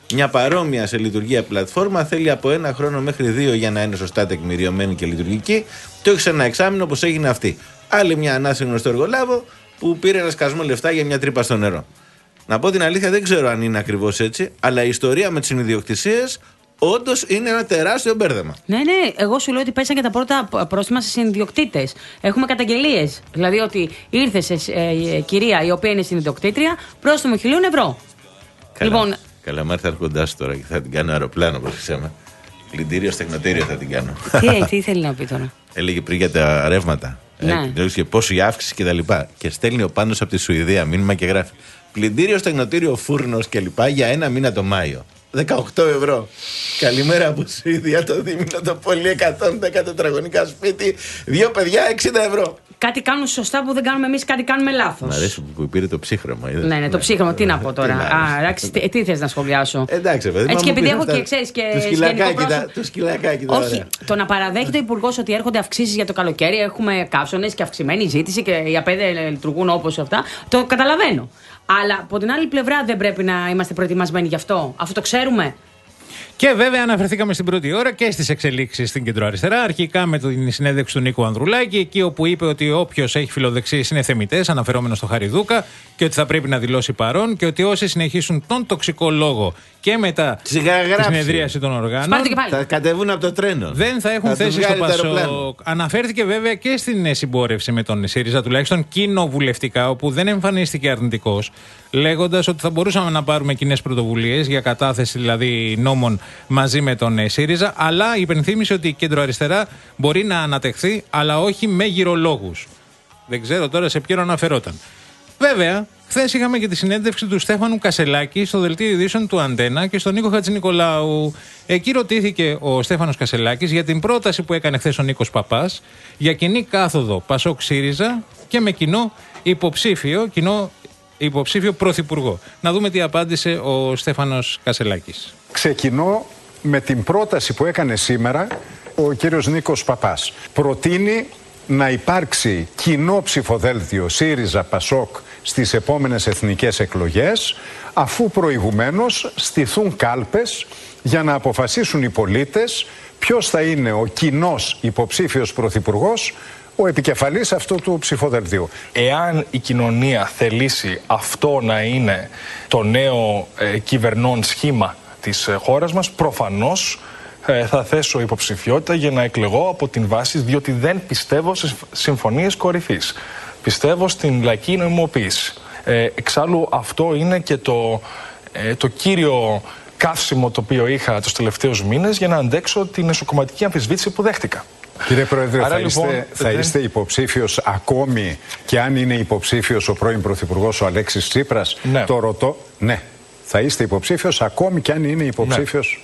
Μια παρόμοια σε λειτουργία πλατφόρμα θέλει από ένα χρόνο μέχρι δύο για να είναι σωστά τεκμηριωμένη και λειτουργική. Το έχει σε ένα εξάμηνο όπως έγινε αυτή. Άλλη μια ανάσυγνο στο εργολάβο που πήρε ένα σκασμό λεφτά για μια τρύπα στο νερό. Να πω την αλήθεια, δεν ξέρω αν είναι ακριβώς έτσι, αλλά η ιστορία με τις συνειδιοκτησίες όντως είναι ένα τεράστιο μπέρδεμα. Ναι, ναι, εγώ σου λέω ότι πέσαν και τα πρώτα πρόστιμα σε συνειδιοκτήτες. Έχουμε καταγγελίες. Δηλαδή ότι ήρθε σε ε, κυρία η οποία είναι συνειδιοκτήτρια, πρόστιμο χιλίων ευρώ. Καλά, Λοιπόν, καλά μ' έρθει αρχοντάς τώρα και θα την κάνω αεροπλάνο, όπως ξέρουμε. Πλυντήριο στεγνοτήριο θα την κάνω. Τι, τι θέλει να πει τώρα. Έλεγε πριν για τα ρεύματα. Ναι. Ε, και πόσο η αύξηση και τα λοιπά. Και στέλνει ο Πάνος από τη Σουηδία μήνυμα και γράφει: πλυντήριο, στεγνοτήριο, φούρνος κλπ. Για ένα μήνα το Μάιο. δεκαοκτώ ευρώ. Καλημέρα από Σουηδία, το δίμηνο, το πολύ εκατόν δέκα τετραγωνικά σπίτι. Δύο παιδιά, εξήντα ευρώ. Κάτι κάνουν σωστά που δεν κάνουμε εμείς, κάτι κάνουμε λάθος. Μ' αρέσει που πήρε το ψύχρωμα. Ναι, ναι, το ψύχρωμα, τι να πω τώρα. Α, εντάξει, τι, τι θες να σχολιάσω. Εντάξει, παιδί. Έτσι και επειδή έχω και ξέρεις και. Το σκυλακάκι, το σκυλακάκι τώρα. Όχι, το να παραδέχεται ο Υπουργός ότι έρχονται αυξήσεις για το καλοκαίρι, έχουμε καύσονες και αυξημένη ζήτηση και οι ΑΠΕ λειτουργούν όπως αυτά. Το καταλαβαίνω. Αλλά από την άλλη πλευρά δεν πρέπει να είμαστε προετοιμασμένοι γι' αυτό, αφού το ξέρουμε. Και βέβαια αναφερθήκαμε στην πρώτη ώρα και στις εξελίξεις στην κεντροαριστερά. Αρχικά με την συνέντευξη του Νίκου Ανδρουλάκη, εκεί όπου είπε ότι όποιος έχει φιλοδεξίες είναι θεμιτές, αναφερόμενο στο Χαριδούκα, και ότι θα πρέπει να δηλώσει παρόν και ότι όσοι συνεχίσουν τον τοξικό λόγο και μετά τη συνεδρίαση των οργάνων θα κατεβούν από το τρένο. Δεν θα έχουν θα θέση στο Πασόκ. Αναφέρθηκε βέβαια και στην συμπόρευση με τον ΣΥΡΙΖΑ, τουλάχιστον κοινοβουλευτικά, όπου δεν εμφανίστηκε αρνητικός, λέγοντας ότι θα μπορούσαμε να πάρουμε κοινές πρωτοβουλίες για κατάθεση δηλαδή νόμων μαζί με τον ΣΥΡΙΖΑ, αλλά υπενθύμησε ότι η κεντροαριστερά μπορεί να ανατεχθεί, αλλά όχι με γυρολόγους. Δεν ξέρω τώρα σε ποιον αναφερόταν. Βέβαια, χθες είχαμε και τη συνέντευξη του Στέφανου Κασελάκη στο δελτίο ειδήσεων του Αντένα και στον Νίκο Χατζηνικολάου. Εκεί ρωτήθηκε ο Στέφανος Κασελάκης για την πρόταση που έκανε χθες ο Νίκος Παπάς για κοινή κάθοδο Πασόκ ΣΥΡΙΖΑ και με κοινό υποψήφιο, κοινό υποψήφιο πρωθυπουργό. Να δούμε τι απάντησε ο Στέφανος Κασελάκης. Ξεκινώ με την πρόταση που έκανε σήμερα ο κύριος Νίκος Παπάς. Προτείνει να υπάρξει κοινό ψηφοδέλτιο ΣΥΡΙΖΑ Πασόκ στις επόμενες εθνικές εκλογές, αφού προηγουμένως στηθούν κάλπες για να αποφασίσουν οι πολίτες ποιος θα είναι ο κοινός υποψήφιος πρωθυπουργός, ο επικεφαλής αυτού του ψηφοδελτίου. Εάν η κοινωνία θελήσει αυτό να είναι το νέο ε, κυβερνών σχήμα της ε, χώρας μας, προφανώς ε, θα θέσω υποψηφιότητα για να εκλεγώ από την βάση, διότι δεν πιστεύω σε συμφωνίες κορυφής. Πιστεύω στην λαϊκή νομιμοποίηση. Ε, εξάλλου αυτό είναι και το, ε, το κύριο καύσιμο το οποίο είχα τους τελευταίους μήνες για να αντέξω την εσωκομματική αμφισβήτηση που δέχτηκα. Κύριε Πρόεδρε, Άρα, θα, λοιπόν, είστε, θα δεν... είστε υποψήφιος ακόμη και αν είναι υποψήφιος ο πρώην Πρωθυπουργός ο Αλέξης Τσίπρας? Ναι. Το ρωτώ. Ναι. Θα είστε υποψήφιος ακόμη και αν είναι υποψήφιος.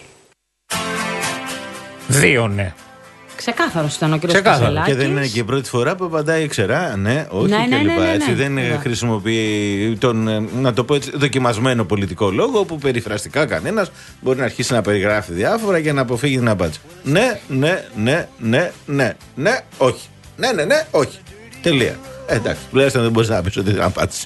Ναι. Δύο ναι. Ξεκάθαρος ήταν ο κ. Κασελάκης. Και δεν είναι και η πρώτη φορά που απαντάει ξερά, ναι, όχι ναι, και ναι, λοιπά. ναι, ναι, ναι. Έτσι, δεν ναι. χρησιμοποιεί τον, να το πω έτσι, δοκιμασμένο πολιτικό λόγο, όπου περιφραστικά κανένας μπορεί να αρχίσει να περιγράφει διάφορα για να αποφύγει την απάντηση. Ναι, ναι, ναι, ναι, ναι, ναι, όχι. Ναι, ναι, ναι, όχι. Τελεία. Ε, εντάξει, τουλάχιστον δεν μπορείς να πεις ότι δεν απάντησε.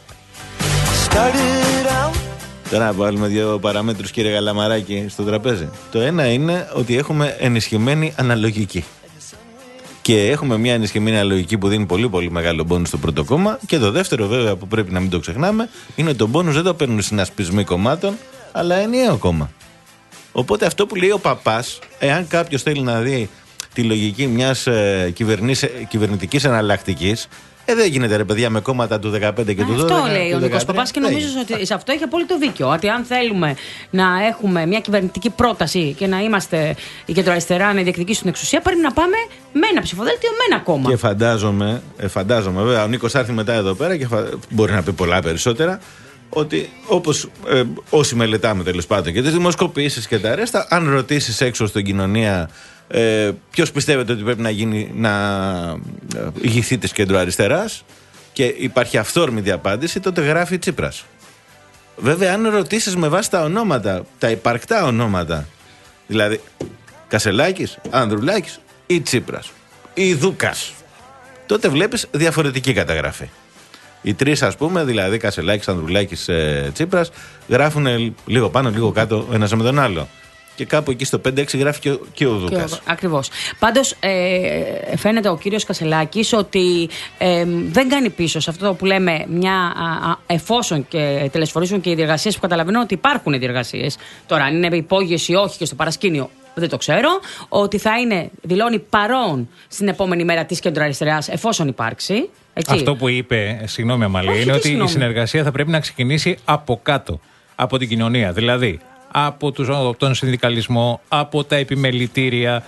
Τώρα να βάλουμε δύο παραμέτρους, κύριε Γαλαμαράκη, στο τραπέζι. Το ένα είναι ότι έχουμε ενισχυμένη αναλογική. Και έχουμε μια ενισχυμένη αναλογική που δίνει πολύ πολύ μεγάλο μπόνους στο πρώτο κόμμα. Και το δεύτερο, βέβαια, που πρέπει να μην το ξεχνάμε, είναι ότι το μπόνους δεν το παίρνουν συνασπισμοί κομμάτων, αλλά ενιαίο κόμμα. Οπότε αυτό που λέει ο Παπάς, εάν κάποιος θέλει να δει τη λογική μιας ε, κυβερνητικής εναλλακτικής, Ε, δεν γίνεται ρε παιδιά με κόμματα του δεκαπέντε και του αυτό δώδεκα. Αυτό λέει ο Νίκος Παπάς και νομίζω ναι. ότι σε αυτό έχει απόλυτο δίκιο. Ότι αν θέλουμε να έχουμε μια κυβερνητική πρόταση και να είμαστε η κεντροαριστερά να διεκδικήσουν την εξουσία, πρέπει να πάμε με ένα ψηφοδέλτιο, με ένα κόμμα. Και φαντάζομαι, ε, φαντάζομαι βέβαια, ο Νίκος θα έρθει μετά εδώ πέρα και φα... μπορεί να πει πολλά περισσότερα. Ότι όπως ε, όσοι μελετάμε τέλος πάντων και τις δημοσκοπήσεις και τα ρέστα, αν ρωτήσεις έξω στην κοινωνία ε, ποιος πιστεύετε ότι πρέπει να γίνει να ηγηθεί της κεντροαριστεράς και υπάρχει αυθόρμητη απάντηση, τότε γράφει Τσίπρας. Βέβαια, αν ρωτήσεις με βάση τα ονόματα, τα υπαρκτά ονόματα, δηλαδή Κασελάκης, Ανδρουλάκης ή Τσίπρας ή Δούκας, τότε βλέπεις διαφορετική καταγραφή. Οι τρεις, ας πούμε, δηλαδή Κασελάκης, Ανδρουλάκης, ε, Τσίπρας, γράφουν λίγο πάνω, λίγο κάτω ο ένας με τον άλλο. Και κάπου εκεί στο πέντε έξι γράφει και ο, και ο Δούκας. Ακριβώς. Πάντως, ε, φαίνεται ο κύριος Κασελάκης ότι ε, δεν κάνει πίσω σε αυτό που λέμε μια. Α, α, εφόσον και τελεσφορήσουν και οι διεργασίες που καταλαβαίνω ότι υπάρχουν οι διεργασίες. Τώρα, αν είναι υπόγειες ή όχι και στο παρασκήνιο, δεν το ξέρω. Ότι θα είναι, δηλώνει παρόν στην επόμενη μέρα της κεντροαριστεράς, εφόσον υπάρξει. Έτσι. Αυτό που είπε, συγγνώμη Αμαλή, είναι ότι συγγνώμη. η συνεργασία θα πρέπει να ξεκινήσει από κάτω, από την κοινωνία. Δηλαδή, από τον συνδικαλισμό, από τα επιμελητήρια.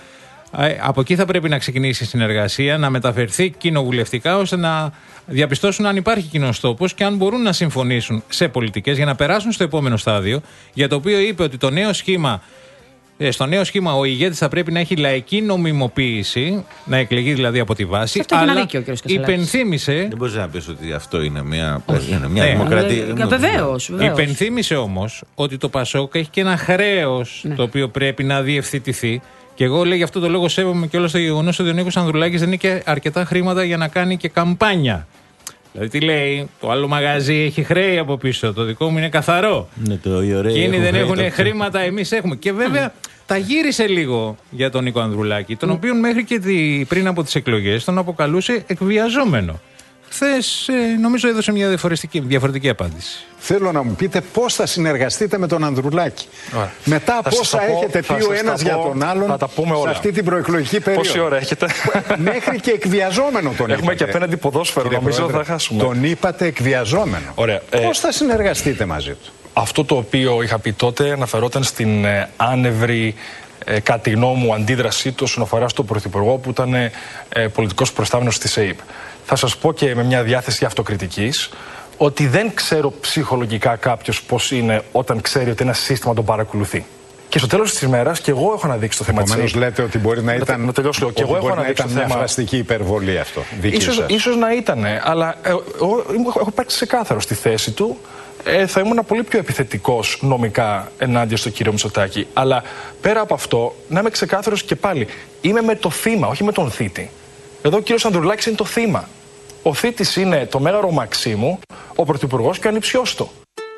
Από εκεί θα πρέπει να ξεκινήσει η συνεργασία, να μεταφερθεί κοινοβουλευτικά, ώστε να διαπιστώσουν αν υπάρχει κοινός τόπος και αν μπορούν να συμφωνήσουν σε πολιτικές για να περάσουν στο επόμενο στάδιο, για το οποίο είπε ότι το νέο σχήμα, στο νέο σχήμα ο ηγέτης θα πρέπει να έχει λαϊκή νομιμοποίηση, να εκλεγεί δηλαδή από τη βάση. Αυτό αλλά δίκιο, υπενθύμησε. Δεν μπορείς να πεις ότι αυτό είναι μια, είναι μια ναι, δημοκρατία. Ναι, βεβαίως, βεβαίως. Υπενθύμησε όμως ότι το Πασόκ έχει και ένα χρέος ναι. το οποίο πρέπει να διευθετηθεί. Και εγώ λέει γι' αυτό το λόγο σέβομαι και όλο στο γεγονός ότι ο Νίκος Ανδρουλάκης δεν είναι και αρκετά χρήματα για να κάνει και καμπάνια. Δηλαδή τι λέει, το άλλο μαγαζί έχει χρέη από πίσω, το δικό μου είναι καθαρό. Ναι, το εκείνοι δεν έχουν το... χρήματα, εμείς έχουμε. Και βέβαια τα γύρισε λίγο για τον Νίκο Ανδρουλάκη, τον mm. οποίο μέχρι και τη, πριν από τις εκλογές τον αποκαλούσε εκβιαζόμενο. Χθες ε, νομίζω έδωσε μια διαφορετική, διαφορετική απάντηση. Θέλω να μου πείτε πώς θα συνεργαστείτε με τον Ανδρουλάκη. Ωραία. Μετά από όσα έχετε πει ο ένας για τον άλλον σε αυτή την προεκλογική περίοδο. Πόση ώρα έχετε? Μέχρι και εκβιαζόμενο τον Έχουμε είπατε. Και απέναντι ποδόσφαιρο, Κύριε νομίζω Πρόεδρε, θα χάσουμε. Τον είπατε εκβιαζόμενο. Ωραία. Πώς θα συνεργαστείτε μαζί του? Αυτό το οποίο είχα πει τότε αναφερόταν στην ε, άνευρη, ε, κατά τη γνώμη μου, αντίδρασή του όσον αφορά στον Πρωθυπουργό που ήταν ε, πολιτικός προστάμενος της ΕΕΠ. Θα σας πω και με μια διάθεση αυτοκριτικής ότι δεν ξέρω ψυχολογικά κάποιος πώς είναι όταν ξέρει ότι ένα σύστημα τον παρακολουθεί. Και στο τέλος της ημέρας, και εγώ έχω αναδείξει το θέμα της ΕΕΠ. Επομένως λέτε ότι μπορεί να ήταν, να τελειώσω, ότι και εγώ έχω αναδείξει να ήταν μια φραστική υπερβολή αυτό. Ίσως, ίσως να ήταν, αλλά εγώ, εγώ έχω υπάρξει ξεκάθαρο στη θέση του. Ε, θα ήμουν πολύ πιο επιθετικός νομικά ενάντια στον κύριο Μητσοτάκη. Αλλά πέρα από αυτό, να είμαι ξεκάθαρος και πάλι. Είμαι με το θύμα, όχι με τον θήτη. Εδώ ο κύριος Ανδρουλάκης είναι το θύμα. Ο θήτης είναι το Μέγαρο Μαξίμου, ο Πρωθυπουργός και ο ανιψιός του.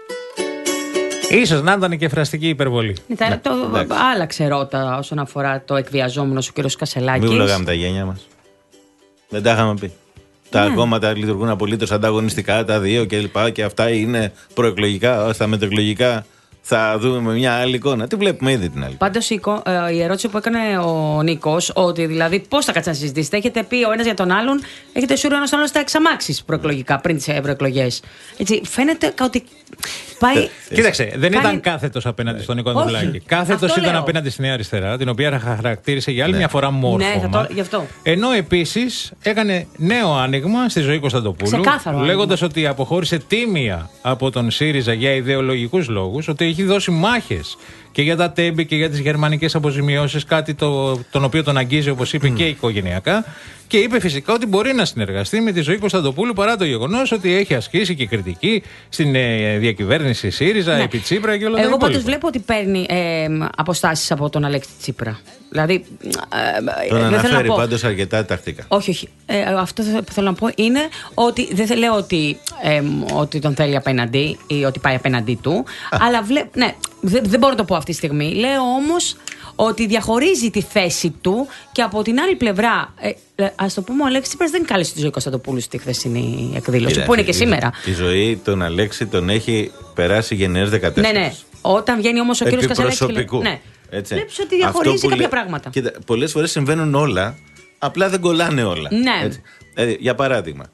Ίσως να ήταν και φραστική υπερβολή. Ναι, ναι, το άλλαξε ρότα όσον αφορά το εκβιαζόμενο ο κύριος Κασελάκης. Μην βουλάγαμε τα γένια μας. Δεν τα είχαμε πει. Τα ναι. κόμματα λειτουργούν απολύτως ανταγωνιστικά, τα δύο και λοιπά, και αυτά είναι προεκλογικά, στα μετεκλογικά. Θα δούμε με μια άλλη εικόνα. Τι βλέπουμε ήδη την άλλη. Πάντως η, ε, η ερώτηση που έκανε ο Νίκος, ότι δηλαδή πώς θα κάτσετε να συζητήσετε, έχετε πει ο ένας για τον άλλον, έχετε σίγουρο ένας άλλος στα εξαμάξεις προεκλογικά πριν τις ευρωεκλογές. Έτσι, φαίνεται ότι πάει. Κοίταξε, δεν κάνει... ήταν κάθετος απέναντι στον Νίκο Ανδρουλάκη. Κάθετος ήταν λέω. απέναντι στη Νέα Αριστερά, την οποία χαρακτήρισε για άλλη ναι. μια φορά μόρφωμα. Ναι, θα το... γι' αυτό. Ενώ επίσης έκανε νέο άνοιγμα στη ζωή Κωνσταντοπούλου, λέγοντας ότι αποχώρησε τίμια από τον ΣΥΡΙΖΑ για ιδεολογικούς λόγους, ότι έχει δώσει μάχες και για τα τέμπη και για τις γερμανικές αποζημιώσεις, κάτι το, τον οποίο τον αγγίζει, όπως είπε, mm. και οικογενειακά. Και είπε φυσικά ότι μπορεί να συνεργαστεί με τη ζωή Κωνσταντοπούλου, παρά το γεγονός ότι έχει ασκήσει και κριτική στην ε, διακυβέρνηση ΣΥΡΙΖΑ, ναι. επί Τσίπρα και όλα τα Εγώ πάντως βλέπω ότι παίρνει ε, αποστάσεις από τον Αλέξη Τσίπρα. Δηλαδή. Ε, τον αναφέρει πάντως αρκετά τακτικά. Όχι, όχι. Ε, αυτό που θέλω να πω είναι ότι δεν λέω ότι, ε, ότι τον θέλει απέναντι ή ότι πάει απέναντί του. Α. Αλλά βλέπω. Ναι, δεν, δεν μπορώ να το πω αυτή τη στιγμή. Λέω όμως ότι διαχωρίζει τη θέση του και από την άλλη πλευρά. Ε, ας το πούμε, ο Αλέξης Τσίπρας δεν κάλεσε τη ζωή Κωνσταντοπούλου στη χθεσινή εκδήλωση, Κοίτα, που είναι και σήμερα. Η ζωή τον Αλέξη τον έχει περάσει γενναίες δεκατέσσερα. Ναι, ναι. Όταν βγαίνει όμως ο κύριος Κασελάκης. Ναι. Βλέπεις ότι διαχωρίζει κάποια λέ... πράγματα. Κοίτα, πολλές φορές συμβαίνουν όλα, απλά δεν κολλάνε όλα. Ναι. Δηλαδή, για παράδειγμα,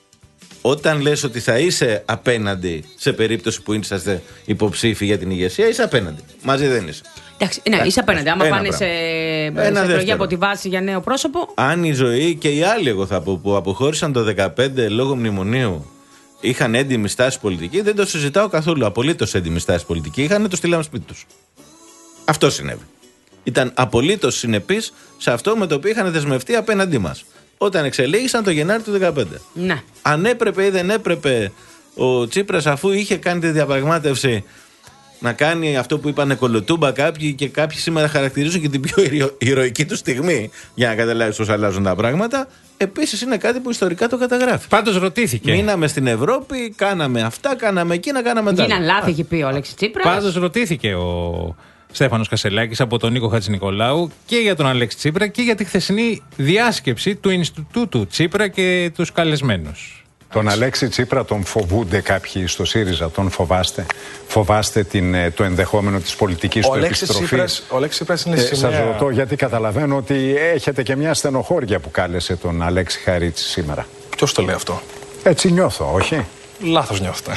όταν λες ότι θα είσαι απέναντι σε περίπτωση που είσαστε υποψήφοι για την ηγεσία, είσαι απέναντι. Μαζί δεν είσαι. Εντάξει, ναι, είσαι απέναντι. Άμα πάνε πράγμα. σε, σε εκλογή από τη βάση για νέο πρόσωπο. Αν η ζωή και οι άλλοι, εγώ θα πω, που αποχώρησαν το δεκαπέντε λόγω μνημονίου, είχαν έντιμη στάση πολιτική, δεν το συζητάω καθόλου. Απολύτως έντιμη στάση πολιτική είχαν, το στείλαμε σπίτι τους. Αυτό συνέβη. Ήταν απολύτως συνεπείς σε αυτό με το οποίο είχαν δεσμευτεί απέναντί μας. Όταν εξελέγησαν το Γενάρη του δεκαπέντε. Ναι. Αν έπρεπε ή δεν έπρεπε ο Τσίπρας, αφού είχε κάνει τη διαπραγμάτευση, να κάνει αυτό που είπανε κολοτούμπα κάποιοι και κάποιοι σήμερα χαρακτηρίζουν και την πιο ηρωι- ηρωική του στιγμή για να καταλάβεις πώς αλλάζουν τα πράγματα. Επίσης είναι κάτι που ιστορικά το καταγράφει. Πάντως ρωτήθηκε. Μείναμε στην Ευρώπη, κάναμε αυτά, κάναμε εκείνα, κάναμε τα άλλα. Γίναν λάθη, έχει πει ο Αλέξης Τσίπρας. Πάντως ρωτήθηκε ο Στέφανος Κασελάκης από τον Νίκο Χατζηνικολάου και για τον Αλέξη Τσίπρα και για τη χθεσινή διάσκεψη του Ινστιτούτου Τσίπρα και τους καλεσμένους. Τον Αλέξη Τσίπρα τον φοβούνται κάποιοι στο ΣΥΡΙΖΑ, τον φοβάστε. Φοβάστε την, το ενδεχόμενο της πολιτικής του επιστροφής. Ο Αλέξης Τσίπρας είναι ε, σημαία. Σας ρωτώ γιατί καταλαβαίνω ότι έχετε και μια στενοχώρια που κάλεσε τον Αλέξη Χαρίτση σήμερα. Ποιος το λέει αυτό? Έτσι νιώθω, όχι? Λάθος νιώθετε.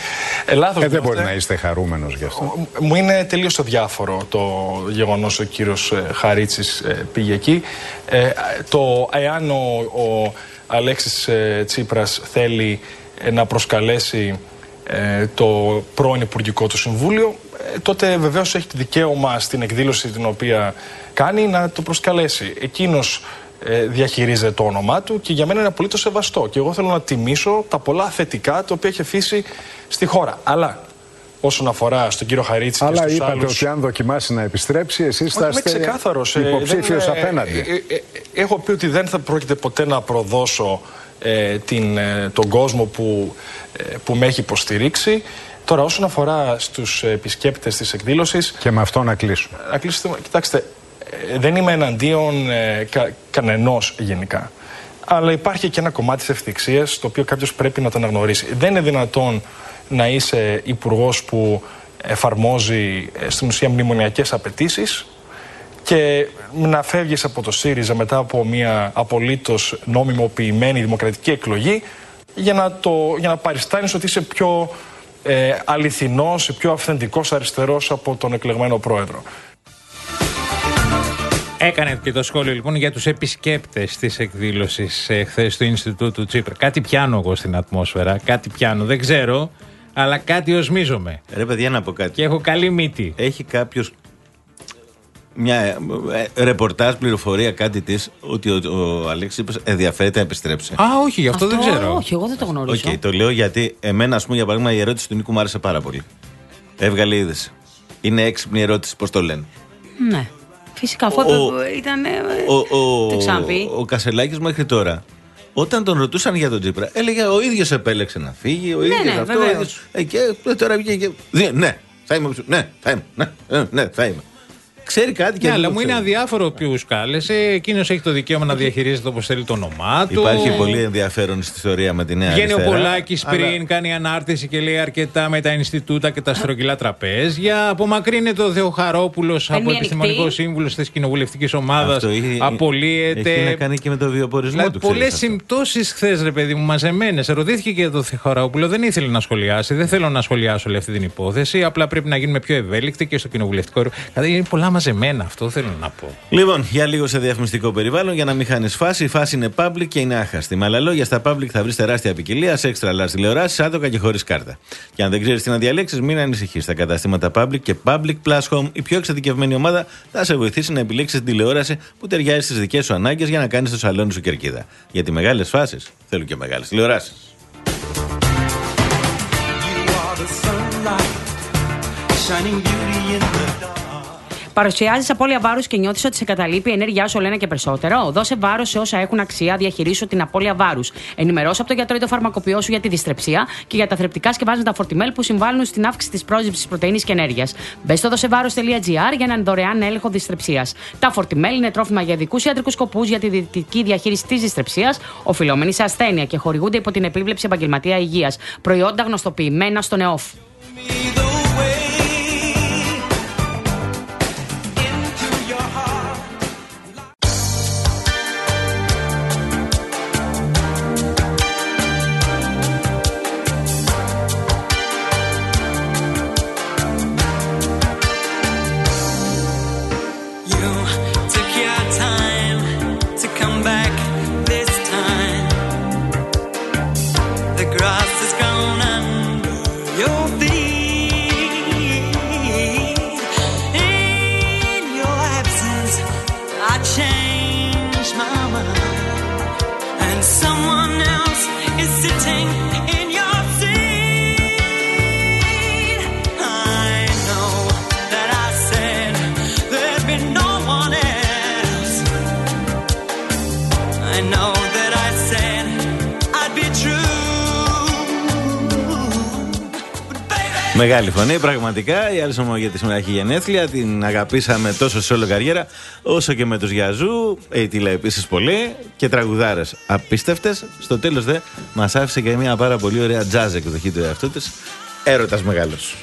ε, λάθος ε, δεν νιώθετε. μπορεί να είστε χαρούμενος γι' αυτό. Μου είναι τελείως αδιάφορο το γεγονός ο κύριος Χαρίτσης ε, πήγε εκεί. Ε, το εάν ο, ο Αλέξης ε, Τσίπρας θέλει ε, να προσκαλέσει ε, το πρώην Υπουργικό του Συμβούλιο, ε, τότε βεβαίως έχει δικαίωμα στην εκδήλωση την οποία κάνει να το προσκαλέσει. Εκείνος ε, διαχειρίζεται το όνομά του και για μένα είναι απολύτως σεβαστό. Και εγώ θέλω να τιμήσω τα πολλά θετικά τα οποία έχει αφήσει στη χώρα. Αλλά όσον αφορά στον κύριο Χαρίτση και στους άλλους... Αλλά είπατε ότι αν δοκιμάσει να επιστρέψει, εσείς θα είστε υποψήφιος ε, απέναντι. Ε, ε, ε, έχω πει ότι δεν θα πρόκειται ποτέ να προδώσω ε, την, ε, τον κόσμο που, ε, που με έχει υποστηρίξει. Τώρα, όσον αφορά στους επισκέπτες της εκδήλωσης... Και με αυτό να κλείσουμε. Να κλείσουμε. Κοιτάξτε, ε, δεν είμαι εναντίον ε, κα, κανενός γενικά. Αλλά υπάρχει και ένα κομμάτι της ευθυξίας το οποίο κάποιος πρέπει να το αναγνωρίσει. Δεν είναι δυνατόν να είσαι υπουργός που εφαρμόζει στην ουσία μνημονιακές απαιτήσεις και να φεύγεις από το ΣΥΡΙΖΑ μετά από μια απολύτως νόμιμοποιημένη δημοκρατική εκλογή για να, το, για να παριστάνεις ότι είσαι πιο ε, αληθινός, πιο αυθεντικός αριστερός από τον εκλεγμένο πρόεδρο. Έκανε και το σχόλιο λοιπόν για τους επισκέπτες της εκδήλωσης ε, χθες του Ινστιτούτου Τσίπρα. Κάτι πιάνω εγώ στην ατμόσφαιρα, κάτι πιάνω, δεν ξέρω, αλλά κάτι οσμίζομαι. Ρε παιδιά, να πω κάτι. Και έχω καλή μύτη. Έχει κάποιος μια ε, ε, ρεπορτάζ, πληροφορία, κάτι της, ότι ο, ο Αλέξης ενδιαφέρεται να επιστρέψει. Α, όχι, γι' αυτό, αυτό δεν ξέρω. Όχι, εγώ δεν το γνωρίζω. Οκ, okay, το λέω γιατί εμένα, ας πούμε, για παράδειγμα, η ερώτηση του Νίκου μου άρεσε πάρα πολύ. Έβγαλε είδηση. Είναι έξυπνη ερώτηση, πώς το λένε. Ναι. Φυσικά, αφού ήταν. Ο, ο, το ξαναπεί. Ο, ο Κασελάκης μέχρι τώρα, όταν τον ρωτούσαν για τον Τσίπρα, έλεγε ο ίδιος επέλεξε να φύγει, ο ναι, ίδιος ναι, αυτό. Ο ίδιος, ε, και τώρα βγήκε. Ναι, θα είμαι. Ναι, θα είμαι. Ναι, ναι, θα είμαι. Ξέρει κάτι και ναι, δεν αλλά το μου ξέρει. είναι αδιάφορο ποιους κάλεσε. Εκείνος έχει το δικαίωμα να διαχειρίζεται όπως θέλει το όνομά του. Υπάρχει πολύ ενδιαφέρον στη ιστορία με τη Νέα Βγαίνει Αριστερά. ο Πολάκης πριν, αλλά... κάνει ανάρτηση και λέει αρκετά με τα Ινστιτούτα και τα στρογγυλά τραπέζια. Απομακρύνεται ο Θεοχαρόπουλος από επιστημονικό σύμβουλο της κοινοβουλευτικής ομάδας. Απολύεται. Έχει να κάνει και με το βιοπορισμό δηλαδή, του. Πολλές συμπτώσεις χθες, ρε παιδί μου, μαζεμένες. Ρωτήθηκε και για τον Θεοχαρόπουλο, δεν ήθελε να σχολιάσει. Δεν θέλω να σχολιάσω όλη αυτή την υπόθεση. Απλά πρέπει να γίνουμε πιο ευέλικτοι και στο κοινοβουλευτικό. Δηλαδή είναι πολλά μαζεμένα αυτό. Θέλω να πω. Λοιπόν, για λίγο σε διαφημιστικό περιβάλλον, για να μην χάνει φάση. Η φάση είναι public και είναι άχαστη. Με άλλα λόγια, στα public θα βρει τεράστια ποικιλία σε extra large τηλεοράσεις, άτοκα και χωρίς κάρτα. Και αν δεν ξέρεις τι να διαλέξεις, μην ανησυχείς. Στα καταστήματα public και public plus home, η πιο εξειδικευμένη ομάδα θα σε βοηθήσει να επιλέξεις την τηλεόραση που ταιριάζει στις δικές σου ανάγκες για να κάνεις το σαλόνι σου κερκίδα. Γιατί μεγάλες φάσεις θέλουν και μεγάλες τηλεοράσεις. Παρουσιάζεις απώλεια βάρους και νιώθεις ότι σε καταλείπει η ενέργειά σου όλο ένα και περισσότερο. Δώσε βάρος σε όσα έχουν αξία, διαχειρίσου την απώλεια βάρους. Ενημερώσου από τον γιατρό ή το φαρμακοποιό σου για τη δυστρεψία και για τα θρεπτικά σκευάσματα φορτιμέλ που συμβάλλουν στην αύξηση της πρόσληψης πρωτεΐνης και ενέργειας. Μπες στο δωσεβάρος τελεία τζι άρ για έναν δωρεάν έλεγχο δυστρεψίας. Τα φορτιμέλ είναι τρόφιμα για ειδικούς ιατρικούς σκοπούς για τη διαιτητική διαχείριση της δυστρεψίας, οφειλόμενη σε ασθένεια και χορηγούνται υπό την επίβλεψη επαγγελματία υγείας. Προϊόντα γνωστοποιημένα στον ΕΟΦ. Sitting in your seat, I know. know that I said I'd be true. Μεγάλη φωνή, πραγματικά. Η Άλισον Μόγια σήμερα έχει γενέθλια. Την αγαπήσαμε τόσο σε όλη καριέρα, όσο και με τους Γιαζού. Η Τίλα επίσης πολύ. Και τραγουδάρες απίστευτες. Στο τέλος δε μας άφησε και μια πάρα πολύ ωραία jazz εκδοχή του εαυτού της. Έρωτας μεγάλος.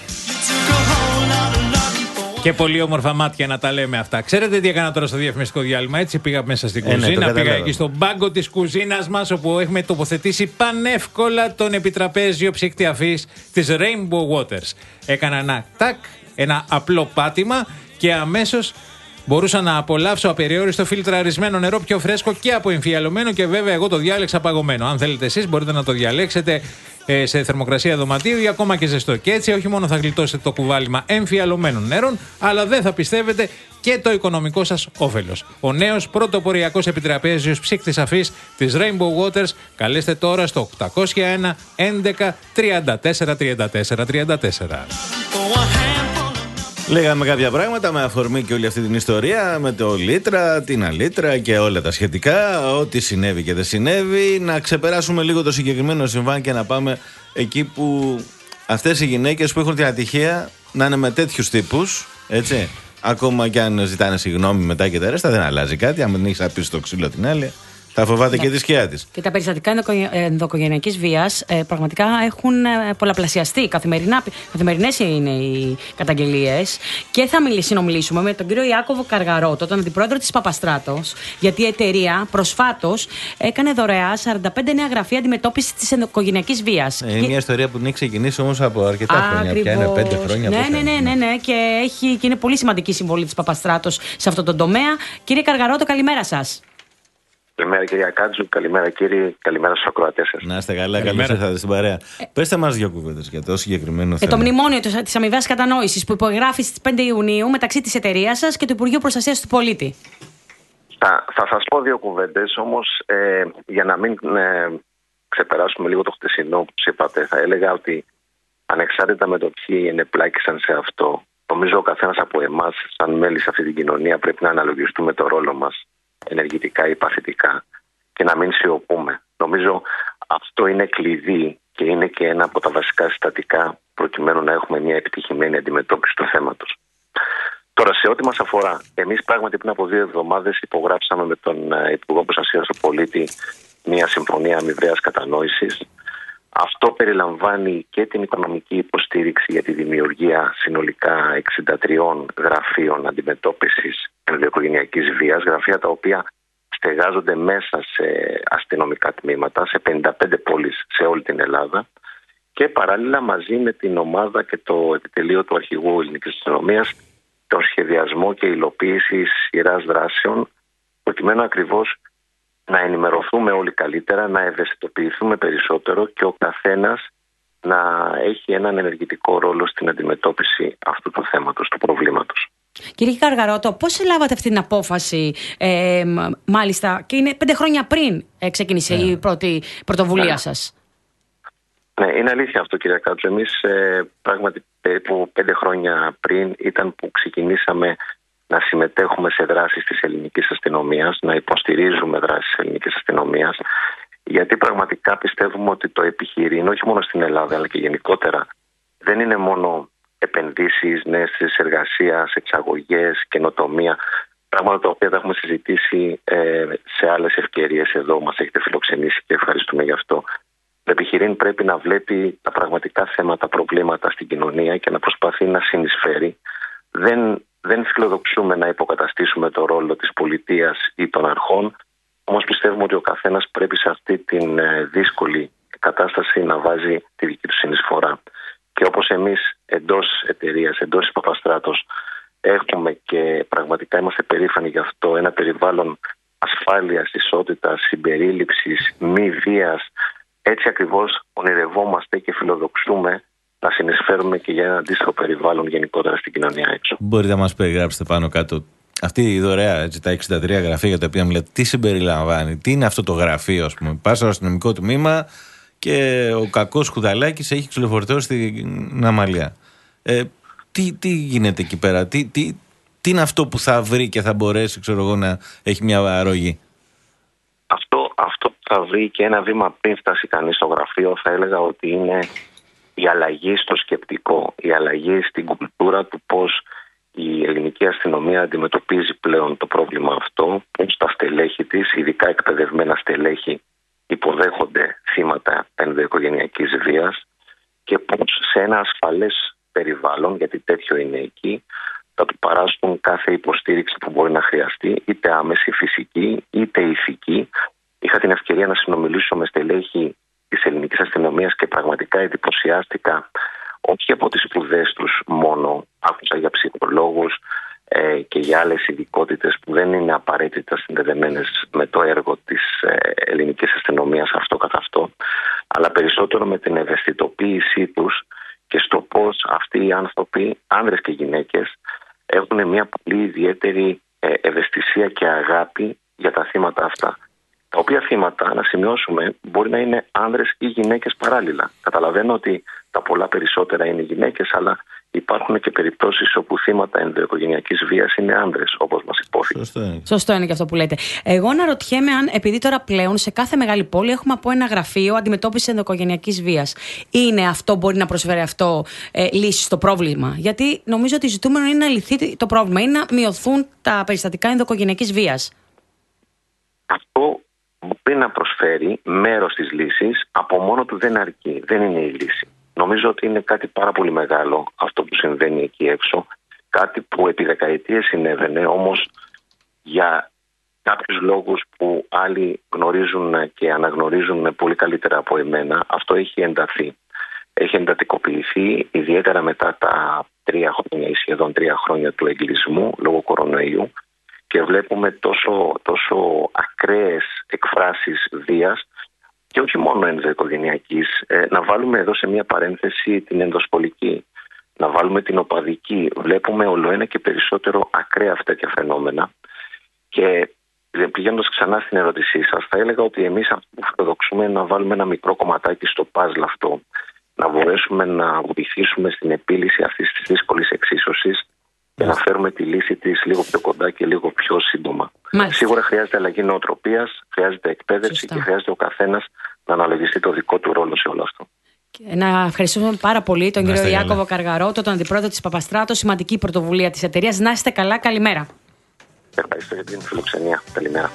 Και πολύ όμορφα μάτια να τα λέμε αυτά. Ξέρετε τι έκανα τώρα στο διαφημιστικό διάλειμμα? Έτσι πήγα μέσα στην κουζίνα. Ε, ναι, πήγα εκεί στον πάγκο της κουζίνας μας, όπου έχουμε τοποθετήσει πανεύκολα τον επιτραπέζιο ψύκτη αφής της Rainbow Waters. Έκανα ένα τάκ, ένα απλό πάτημα και αμέσως μπορούσα να απολαύσω απεριόριστο φιλτραρισμένο νερό, πιο φρέσκο και αποεμφιαλωμένο, και βέβαια εγώ το διάλεξα παγωμένο. Αν θέλετε εσείς μπορείτε να το διαλέξετε σε θερμοκρασία δωματίου ή ακόμα και ζεστό. Και έτσι όχι μόνο θα γλιτώσετε το κουβάλιμα εμφιαλωμένων νερών, αλλά δεν θα πιστεύετε και το οικονομικό σας όφελος. Ο νέος πρωτοποριακός επιτραπέζιος ψύκτης αφής της Rainbow Waters. Καλέστε τώρα στο οκτακόσια ένα έντεκα τριάντα τέσσερα τριάντα τέσσερα τριάντα τέσσερα. Λέγαμε κάποια πράγματα με αφορμή και όλη αυτή την ιστορία με το λίτρα, την αλίτρα και όλα τα σχετικά, ό,τι συνέβη και δεν συνέβη. Να ξεπεράσουμε λίγο το συγκεκριμένο συμβάν και να πάμε εκεί που αυτές οι γυναίκες που έχουν την ατυχία να είναι με τέτοιους τύπους, έτσι, ακόμα και αν ζητάνε συγγνώμη μετά και τα ρέστα, δεν αλλάζει κάτι. Αν δεν έχεις απίσει το ξύλο την άλλη, θα φοβάται ναι. και τη σκιά της. Και τα περιστατικά ενδοοικογενειακής βίας ε, πραγματικά έχουν ε, πολλαπλασιαστεί. Καθημερινές είναι οι καταγγελίες. Και θα μιλήσει, συνομιλήσουμε με τον κύριο Ιάκωβο Καργαρότο, τον αντιπρόεδρο της Παπαστράτος, γιατί η εταιρεία προσφάτως έκανε δωρεά σαράντα πέντε νέα γραφεία αντιμετώπισης της ενδοοικογενειακής βίας. Είναι και... μια ιστορία που έχει ξεκινήσει όμως από αρκετά Α, χρόνια. Ακριβώς. Πια είναι πέντε χρόνια. Ναι, ναι, ναι, ναι, ναι. Και, έχει, και είναι πολύ σημαντική συμβολή της Παπαστράτος σε αυτό το τομέα. Κύριε Καργαρότο, καλημέρα σας. Καλημέρα κυρία Κάτζου, καλημέρα κύριοι, καλημέρα στους ακροατές σας. Να είστε καλά, καλώς ήρθατε στην παρέα. Ε, Πέστε μας δύο κουβέντες για το συγκεκριμένο ε, θέμα. Το μνημόνιο της αμοιβαίας κατανόησης που υπογράφει στις πέντε Ιουνίου μεταξύ της εταιρείας σας και του Υπουργείου Προστασίας του Πολίτη. Θα, θα σας πω δύο κουβέντες, όμως ε, για να μην ε, ξεπεράσουμε λίγο το χτεσινό που είπατε, θα έλεγα ότι ανεξάρτητα με το ποιοι ενεπλάκησαν σε αυτό, νομίζω ο καθένας από εμάς, σαν μέλη σε αυτή την κοινωνία, πρέπει να αναλογιστούμε το ρόλο μας ενεργητικά ή παθητικά και να μην σιωπούμε. Νομίζω αυτό είναι κλειδί και είναι και ένα από τα βασικά συστατικά προκειμένου να έχουμε μια επιτυχημένη αντιμετώπιση του θέματος. Τώρα, σε ό,τι μας αφορά, εμείς πράγματι πριν από δύο εβδομάδες υπογράψαμε με τον Υπουργό Προστασίας του Πολίτη μια συμφωνία αμοιβαίας κατανόησης. Αυτό περιλαμβάνει και την οικονομική υποστήριξη για τη δημιουργία συνολικά εξήντα τριών γραφείων αντιμετώπισης ενδοοικογενειακής βίας, γραφεία τα οποία στεγάζονται μέσα σε αστυνομικά τμήματα, σε πενήντα πέντε πόλεις σε όλη την Ελλάδα, και παράλληλα μαζί με την ομάδα και το επιτελείο του Αρχηγού Ελληνικής Αστυνομίας τον σχεδιασμό και υλοποίηση σειράς δράσεων, προκειμένου ακριβώς να ενημερωθούμε όλοι καλύτερα, να ευαισθητοποιηθούμε περισσότερο και ο καθένας να έχει έναν ενεργητικό ρόλο στην αντιμετώπιση αυτού του θέματος, του προβλήματος. Κύριε Καργαρότο, πώς λάβατε αυτή την απόφαση, ε, μάλιστα, και είναι πέντε χρόνια πριν ε, ξεκίνησε yeah. η πρώτη πρωτοβουλία yeah. σας? Ναι, είναι αλήθεια αυτό κύριε Κάτσο. Εμείς ε, πράγματι περίπου πέντε χρόνια πριν ήταν που ξεκινήσαμε να συμμετέχουμε σε δράσεις της ελληνικής αστυνομίας, να υποστηρίζουμε δράσεις της ελληνικής αστυνομίας, γιατί πραγματικά πιστεύουμε ότι το επιχειρήν, όχι μόνο στην Ελλάδα αλλά και γενικότερα, δεν είναι μόνο επενδύσεις, νέες θέσεις εργασίας, εξαγωγές, καινοτομία, πράγματα τα οποία τα έχουμε συζητήσει ε, σε άλλες ευκαιρίες εδώ, μας έχετε φιλοξενήσει και ευχαριστούμε γι' αυτό. Το επιχειρήν πρέπει να βλέπει τα πραγματικά θέματα, προβλήματα στην κοινωνία και να προσπαθεί να συνεισφέρει. Δεν, δεν φιλοδοξούμε να υποκαταστήσουμε το ρόλο της πολιτείας ή των αρχών, όμως πιστεύουμε ότι ο καθένας πρέπει σε αυτή την δύσκολη κατάσταση να βάζει τη δική του συνεισφορά. Και όπως εμείς εντός εταιρείας, εντός της Παπαστράτος, έχουμε και πραγματικά είμαστε περήφανοι γι' αυτό ένα περιβάλλον ασφάλειας, ισότητας, συμπερίληψης, μη βίας, έτσι ακριβώς ονειρευόμαστε και φιλοδοξούμε να συνεισφέρουμε και για ένα αντίστοιχο περιβάλλον γενικότερα στην κοινωνία έξω. Μπορείτε να μας περιγράψετε πάνω κάτω αυτή η δωρεά, έτσι, τα εξήντα τρία γραφεία για τα οποία μιλάτε, τι συμπεριλαμβάνει, τι είναι αυτό το γραφείο, ας πούμε? Πας στο αστυνομικό τμήμα και ο κακός Χουδαλάκης έχει ξυλοφορτώσει στην Αμαλία. Ε, τι, τι γίνεται εκεί πέρα, τι, τι, τι είναι αυτό που θα βρει και θα μπορέσει, ξέρω εγώ, να έχει μια αρρωγή? Αυτό, θα βρει και ένα βήμα πριν φτάσει κανείς στο γραφείο, θα έλεγα ότι είναι η αλλαγή στο σκεπτικό, η αλλαγή στην κουλτούρα του πώς η ελληνική αστυνομία αντιμετωπίζει πλέον το πρόβλημα αυτό, πώς τα στελέχη της, ειδικά εκπαιδευμένα στελέχη, υποδέχονται θύματα ενδοοικογενειακής βίας και πώς σε ένα ασφαλές περιβάλλον, γιατί τέτοιο είναι εκεί, θα του παράσχουν κάθε υποστήριξη που μπορεί να χρειαστεί, είτε άμεση, φυσική, είτε ηθική. Είχα την ευκαιρία να συνομιλήσω με στελέχη της ελληνικής αστυνομίας και πραγματικά εντυπωσιάστηκα, όχι από τις σπουδές τους μόνο, άκουσα για ψυχολόγους ε, και για άλλες ειδικότητες που δεν είναι απαραίτητα συνδεδεμένες με το έργο της ε, ελληνικής αστυνομίας αυτό καθ' αυτό, αλλά περισσότερο με την ευαισθητοποίησή τους και στο πώς αυτοί οι άνθρωποι, άνδρες και γυναίκες, έχουν μια πολύ ιδιαίτερη ε, ευαισθησία και αγάπη για τα θύματα αυτά. Τα οποία θύματα, να σημειώσουμε, μπορεί να είναι άνδρες ή γυναίκες παράλληλα. Καταλαβαίνω ότι τα πολλά περισσότερα είναι γυναίκες, αλλά υπάρχουν και περιπτώσεις όπου θύματα ενδοοικογενειακής βίας είναι άνδρες, όπως μας υπόθηκε. Σωστό είναι. Σωστό είναι και αυτό που λέτε. Εγώ να ρωτιέμαι αν, επειδή τώρα πλέον σε κάθε μεγάλη πόλη έχουμε από ένα γραφείο αντιμετώπισης ενδοοικογενειακής βίας, είναι αυτό, μπορεί να προσφέρει αυτό ε, λύση στο πρόβλημα? Γιατί νομίζω ότι ζητούμενο είναι να λυθεί το πρόβλημα ή να μειωθούν τα περιστατικά ενδοοικογενειακής βίας. Αυτό μπορεί να προσφέρει μέρος της λύσης, από μόνο του δεν αρκεί, δεν είναι η λύση. Νομίζω ότι είναι κάτι πάρα πολύ μεγάλο αυτό που συμβαίνει εκεί έξω, κάτι που επί δεκαετίες συνέβαινε, όμως για κάποιους λόγους που άλλοι γνωρίζουν και αναγνωρίζουν πολύ καλύτερα από εμένα, αυτό έχει ενταθεί. Έχει εντατικοποιηθεί, ιδιαίτερα μετά τα τρία χρόνια ή σχεδόν τρία χρόνια του εγκλεισμού λόγω κορονοϊού, και βλέπουμε τόσο, τόσο ακραίες εκφράσεις βίας και όχι μόνο ενδοοικογενειακής. Ε, να βάλουμε εδώ σε μια παρένθεση την ενδοσπολική, να βάλουμε την οπαδική. Βλέπουμε ολοένα και περισσότερο ακραία αυτά τα φαινόμενα. Και πηγαίνοντας ξανά στην ερώτησή σας, θα έλεγα ότι εμείς αυτό που φιλοδοξούμε είναι να βάλουμε ένα μικρό κομματάκι στο παζλ αυτό, να μπορέσουμε να βοηθήσουμε στην επίλυση αυτής της δύσκολης εξίσωσης και να φέρουμε τη λύση της λίγο πιο κοντά και λίγο πιο σύντομα. Μάλιστα. Σίγουρα χρειάζεται αλλαγή νοοτροπίας, χρειάζεται εκπαίδευση. Σωστά. Και χρειάζεται ο καθένας να αναλογιστεί το δικό του ρόλο σε όλο αυτό. Και να ευχαριστούμε πάρα πολύ τον κύριο Ιάκωβο Καργαρότο, τον αντιπρόεδρο της Παπαστράτο. Σημαντική πρωτοβουλία της εταιρείας. Να είστε καλά, καλημέρα. Ευχαριστώ για την φιλοξενία. Καλημέρα.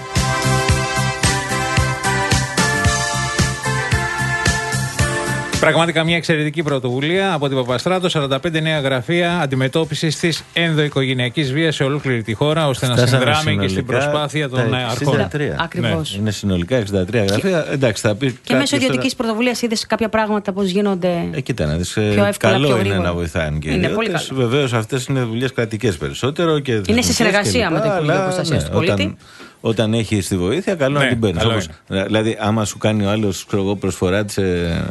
Πραγματικά μια εξαιρετική πρωτοβουλία από την Παπαστράτο. σαράντα πέντε νέα γραφεία αντιμετώπισης της ενδοοικογενειακής βίας σε ολόκληρη τη χώρα, ώστε να συνδράμει και στην προσπάθεια των αρχών. Ακριβώς. Ναι. Είναι συνολικά εξήντα τρία γραφεία. Και, εντάξει, θα πει και μέσω ιδιωτικής τώρα... πρωτοβουλίας είδες κάποια πράγματα πώς γίνονται. Ε, κοίτα, να δεις, πιο εύκολα, καλό πιο είναι γρήγορα. να βοηθάνε και οι ιδιώτες. Βεβαίως αυτές είναι δουλειές κρατικές περισσότερο. Και είναι σε συνεργασία με την Υπουργείο Προστασίας του Πολίτη. Όταν έχει τη βοήθεια, καλό ναι, να την παίρνει. Δηλαδή, άμα σου κάνει ο άλλος προσφορά τη.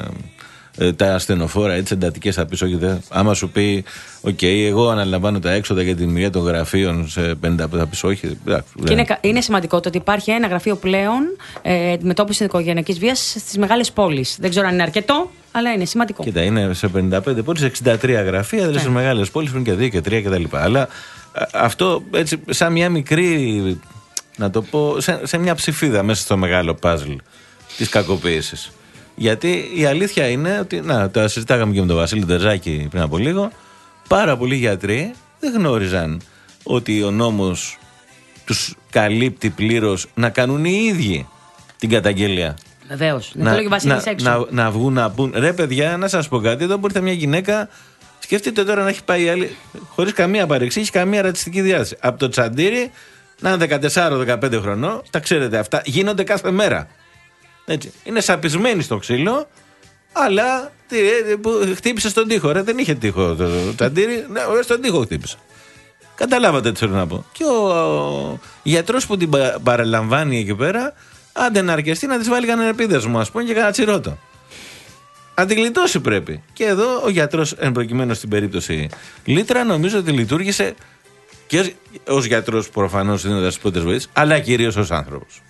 Τα ασθενοφόρα, έτσι εντατικές, θα πεις όχι. Δε. Άμα σου πει, οκ, okay, εγώ αναλαμβάνω τα έξοδα για τη δημιουργία των γραφείων σε πενήντα, θα πεις όχι. Και είναι, είναι σημαντικό το ότι υπάρχει ένα γραφείο πλέον ε, αντιμετώπισης οικογενειακής βίας στις μεγάλες πόλεις. Δεν ξέρω αν είναι αρκετό, αλλά είναι σημαντικό. Κοίτα, είναι σε πενήντα πέντε πόλεις, εξήντα τρία γραφεία, δηλαδή ναι. Στις μεγάλες πόλεις πριν και δύο και τρία κτλ. Αλλά α, αυτό έτσι, σαν μια μικρή, να το πω, σε, σε μια ψηφίδα μέσα στο μεγάλο παζλ της κακοποίησης. Γιατί η αλήθεια είναι ότι, να, τα συζητάγαμε και με τον Βασίλη Τερζάκη πριν από λίγο, πάρα πολλοί γιατροί δεν γνώριζαν ότι ο νόμος τους καλύπτει πλήρως να κάνουν οι ίδιοι την καταγγελία. Βεβαίως. Να, να, να, να, να βγουν να πούν, ρε παιδιά, να σας πω κάτι, εδώ μπορείτε μια γυναίκα, σκεφτείτε τώρα να έχει πάει άλλη, χωρίς καμία παρεξήγηση, καμία ρατσιστική διάθεση. Από το Τσαντήρι να είναι δεκατέσσερα δεκαπέντε χρονών, τα ξέρετε αυτά, γίνονται κάθε μέρα. Έτσι. Είναι σαπισμένη στο ξύλο, αλλά τι, που, χτύπησε στον τοίχο. Ρε, δεν είχε τοίχο το, το Τσαντήρι, ναι, στον τοίχο χτύπησε. Καταλάβατε τι θέλω να πω. Και ο, ο γιατρός που την πα, παραλαμβάνει εκεί πέρα, άντε να αρκεστεί να της βάλει κανένα επίδεσμο, ας πούμε, και κανένα τσιρότο. Αν την γλιτώσει πρέπει. Και εδώ ο γιατρός, εν προκειμένου στην περίπτωση Λίτρα, νομίζω ότι λειτουργήσε και ως γιατρός προφανώς δίνοντας τις πρώτες βοήθειες, αλλά κυρίως ως άνθρωπος.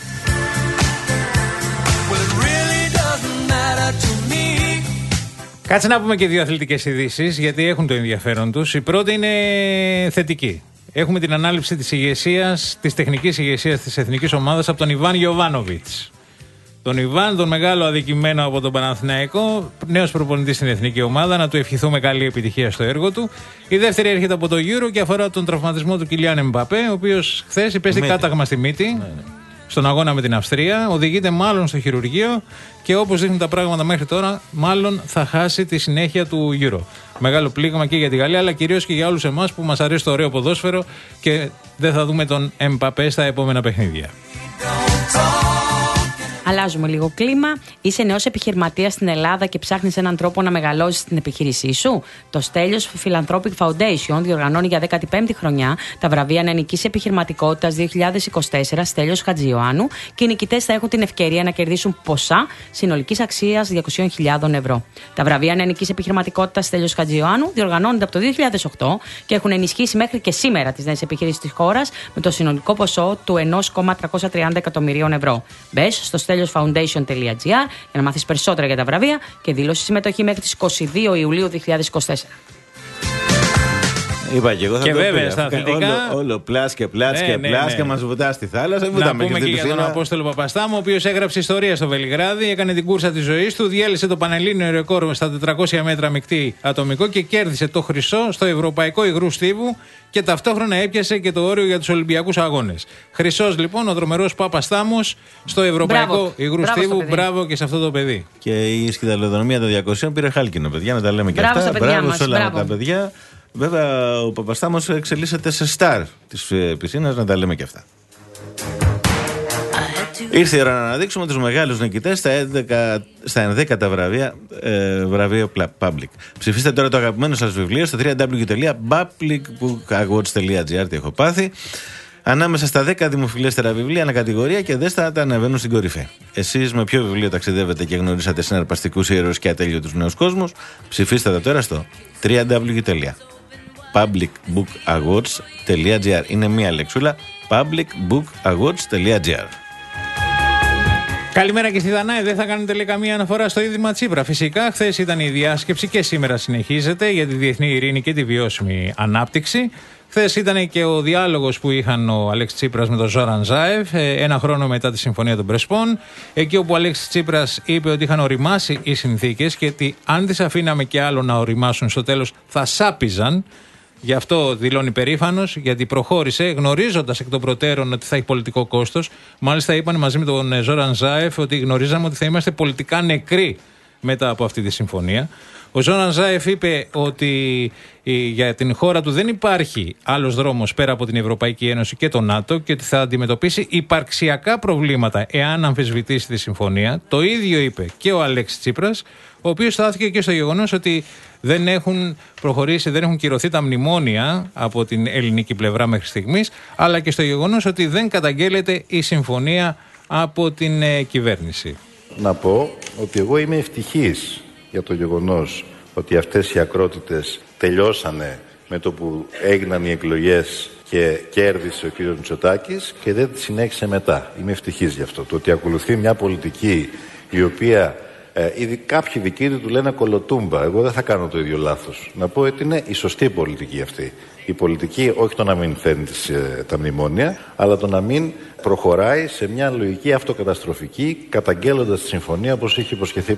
Κάτσε να πούμε και δύο αθλητικές ειδήσεις, γιατί έχουν το ενδιαφέρον τους. Η πρώτη είναι θετική. Έχουμε την ανάληψη της ηγεσίας, της τεχνικής ηγεσίας της εθνικής ομάδας από τον Ιβάν Γιοβάνοβιτς. τον Ιβάν, τον μεγάλο αδικημένο από τον Παναθηναϊκό, νέος προπονητής στην εθνική ομάδα, να του ευχηθούμε καλή επιτυχία στο έργο του. Η δεύτερη έρχεται από το Euro και αφορά τον τραυματισμό του Κιλιάν Εμπαπέ, ο οποίος χθες υπέστη κάταγμα στη μύτη. Ναι, ναι. Στον αγώνα με την Αυστρία, οδηγείται μάλλον στο χειρουργείο και όπως δείχνουν τα πράγματα μέχρι τώρα, μάλλον θα χάσει τη συνέχεια του Euro. Μεγάλο πλήγμα και για τη Γαλλία, αλλά κυρίως και για όλους εμάς που μας αρέσει το ωραίο ποδόσφαιρο και δεν θα δούμε τον Εμπαπέ στα επόμενα παιχνίδια. Αλλάζουμε λίγο κλίμα. Είσαι νέος επιχειρηματίας στην Ελλάδα και ψάχνεις έναν τρόπο να μεγαλώσεις την επιχείρησή σου. Το Στέλιος Philanthropic Foundation διοργανώνει για δέκατη πέμπτη χρονιά τα βραβεία Νεανικής Επιχειρηματικότητας δύο χιλιάδες είκοσι τέσσερα Στέλιος Χατζιωάννου και οι νικητές θα έχουν την ευκαιρία να κερδίσουν ποσά συνολικής αξίας διακόσιες χιλιάδες ευρώ. Τα βραβεία Νεανικής Επιχειρηματικότητας Στέλιος Χατζιωάννου διοργανώνονται από το δύο χιλιάδες οκτώ και έχουν ενισχύσει μέχρι και σήμερα τις νέες επιχειρήσεις της χώρας με το συνολικό ποσό του ένα κόμμα τριακόσια τριάντα εκατομμυρίων ευρώ. Μπες στο στέλιος foundation τελεία τζι άρ για να μάθεις περισσότερα για τα βραβεία και δήλωση συμμετοχή μέχρι τις είκοσι δύο Ιουλίου δύο χιλιάδες είκοσι τέσσερα. Είπα και εγώ θα και το βέβαια πει, στα αθλητικά. Όλο, όλο πλάς και πλάς ναι, και ναι, πλάς ναι. και μας βουτά στη θάλασσα. Να πούμε και, και για τον Απόστολο Παπαστάμο, ο οποίος έγραψε ιστορία στο Βελιγράδι, έκανε την κούρσα της ζωής του, διέλυσε το πανελλήνιο ρεκόρ στα τετρακόσια μέτρα μεικτή ατομικό και κέρδισε το χρυσό στο Ευρωπαϊκό Υγρού Στίβου και ταυτόχρονα έπιασε και το όριο για τους Ολυμπιακούς Αγώνες. Χρυσός λοιπόν ο δρομερός Παπαστάμος στο Ευρωπαϊκό Υγρού Στίβου. Μπράβο και σε αυτό το παιδί. Και η σκηταλοδρομία των διακοσίων πήρε χάλκινο, παιδιά, να τα λέμε και μπράβο αυτά. Μπράβο σε όλα τα παιδιά. Βέβαια, ο Παπαστάμος εξελίσσεται σε στάρ της πισίνας, να τα λέμε και αυτά. Ήρθε η ώρα να αναδείξουμε τους μεγάλους νικητές στα, έντεκα, στα ενδέκατα βραβεία, ε, βραβείο Public. Ψηφίστε τώρα το αγαπημένο σας βιβλίο στο double-u double-u double-u τελεία public book awards τελεία gr. Τι έχω πάθει. Ανάμεσα στα δέκα δημοφιλέστερα βιβλία ανακατηγορία και δέστα τα ανεβαίνουν στην κορυφή. Εσείς με ποιο βιβλίο ταξιδεύετε και γνωρίσατε συναρπαστικούς ήρωες και ατέλειωτους νέους κόσμους? Ψηφίστε τα τώρα στο double-u double-u double-u τελεία public book awards τελεία gr. Είναι μία λεξούλα. public book awards τελεία gr. Καλημέρα και στη Δανάη. Δεν θα κάνετε λέει καμία αναφορά στο Ίδρυμα Τσίπρα. Φυσικά, χθες ήταν η διάσκεψη και σήμερα συνεχίζεται για τη διεθνή ειρήνη και τη βιώσιμη ανάπτυξη. Χθες ήταν και ο διάλογος που είχαν ο Αλέξης Τσίπρας με τον Ζόραν Ζάεφ, ένα χρόνο μετά τη Συμφωνία των Πρεσπών. Εκεί όπου ο Αλέξης Τσίπρας είπε ότι είχαν οριμάσει οι συνθήκες και ότι αν τις αφήναμε και άλλο να οριμάσουν, στο τέλος θα σάπιζαν. Γι' αυτό δηλώνει περήφανος, γιατί προχώρησε γνωρίζοντας εκ των προτέρων ότι θα έχει πολιτικό κόστος. Μάλιστα, είπαν μαζί με τον Ζόραν Ζάεφ ότι γνωρίζαμε ότι θα είμαστε πολιτικά νεκροί μετά από αυτή τη συμφωνία. Ο Ζόραν Ζάεφ είπε ότι για την χώρα του δεν υπάρχει άλλος δρόμος πέρα από την Ευρωπαϊκή Ένωση και το ΝΑΤΟ και ότι θα αντιμετωπίσει υπαρξιακά προβλήματα εάν αμφισβητήσει τη συμφωνία. Το ίδιο είπε και ο Αλέξης Τσίπρας, ο οποίος στάθηκε και στο γεγονός ότι δεν έχουν προχωρήσει, δεν έχουν κυρωθεί τα μνημόνια από την ελληνική πλευρά μέχρι στιγμής, αλλά και στο γεγονός ότι δεν καταγγέλλεται η συμφωνία από την ε, κυβέρνηση. Να πω ότι εγώ είμαι ευτυχής για το γεγονός ότι αυτές οι ακρότητες τελειώσανε με το που έγιναν οι εκλογές και κέρδισε ο κ. Μητσοτάκης και δεν τη συνέχισε μετά. Είμαι ευτυχής γι' αυτό. Το ότι ακολουθεί μια πολιτική η οποία ε, ήδη κάποιοι δικοί του λένε κολοτούμπα. Εγώ δεν θα κάνω το ίδιο λάθος. Να πω ότι είναι η σωστή πολιτική αυτή. Η πολιτική όχι το να μην φέρνει τις, ε, τα μνημόνια, αλλά το να μην προχωράει σε μια λογική αυτοκαταστροφική, καταγγέλλοντας τη συμφωνία όπως είχε υποσχεθεί.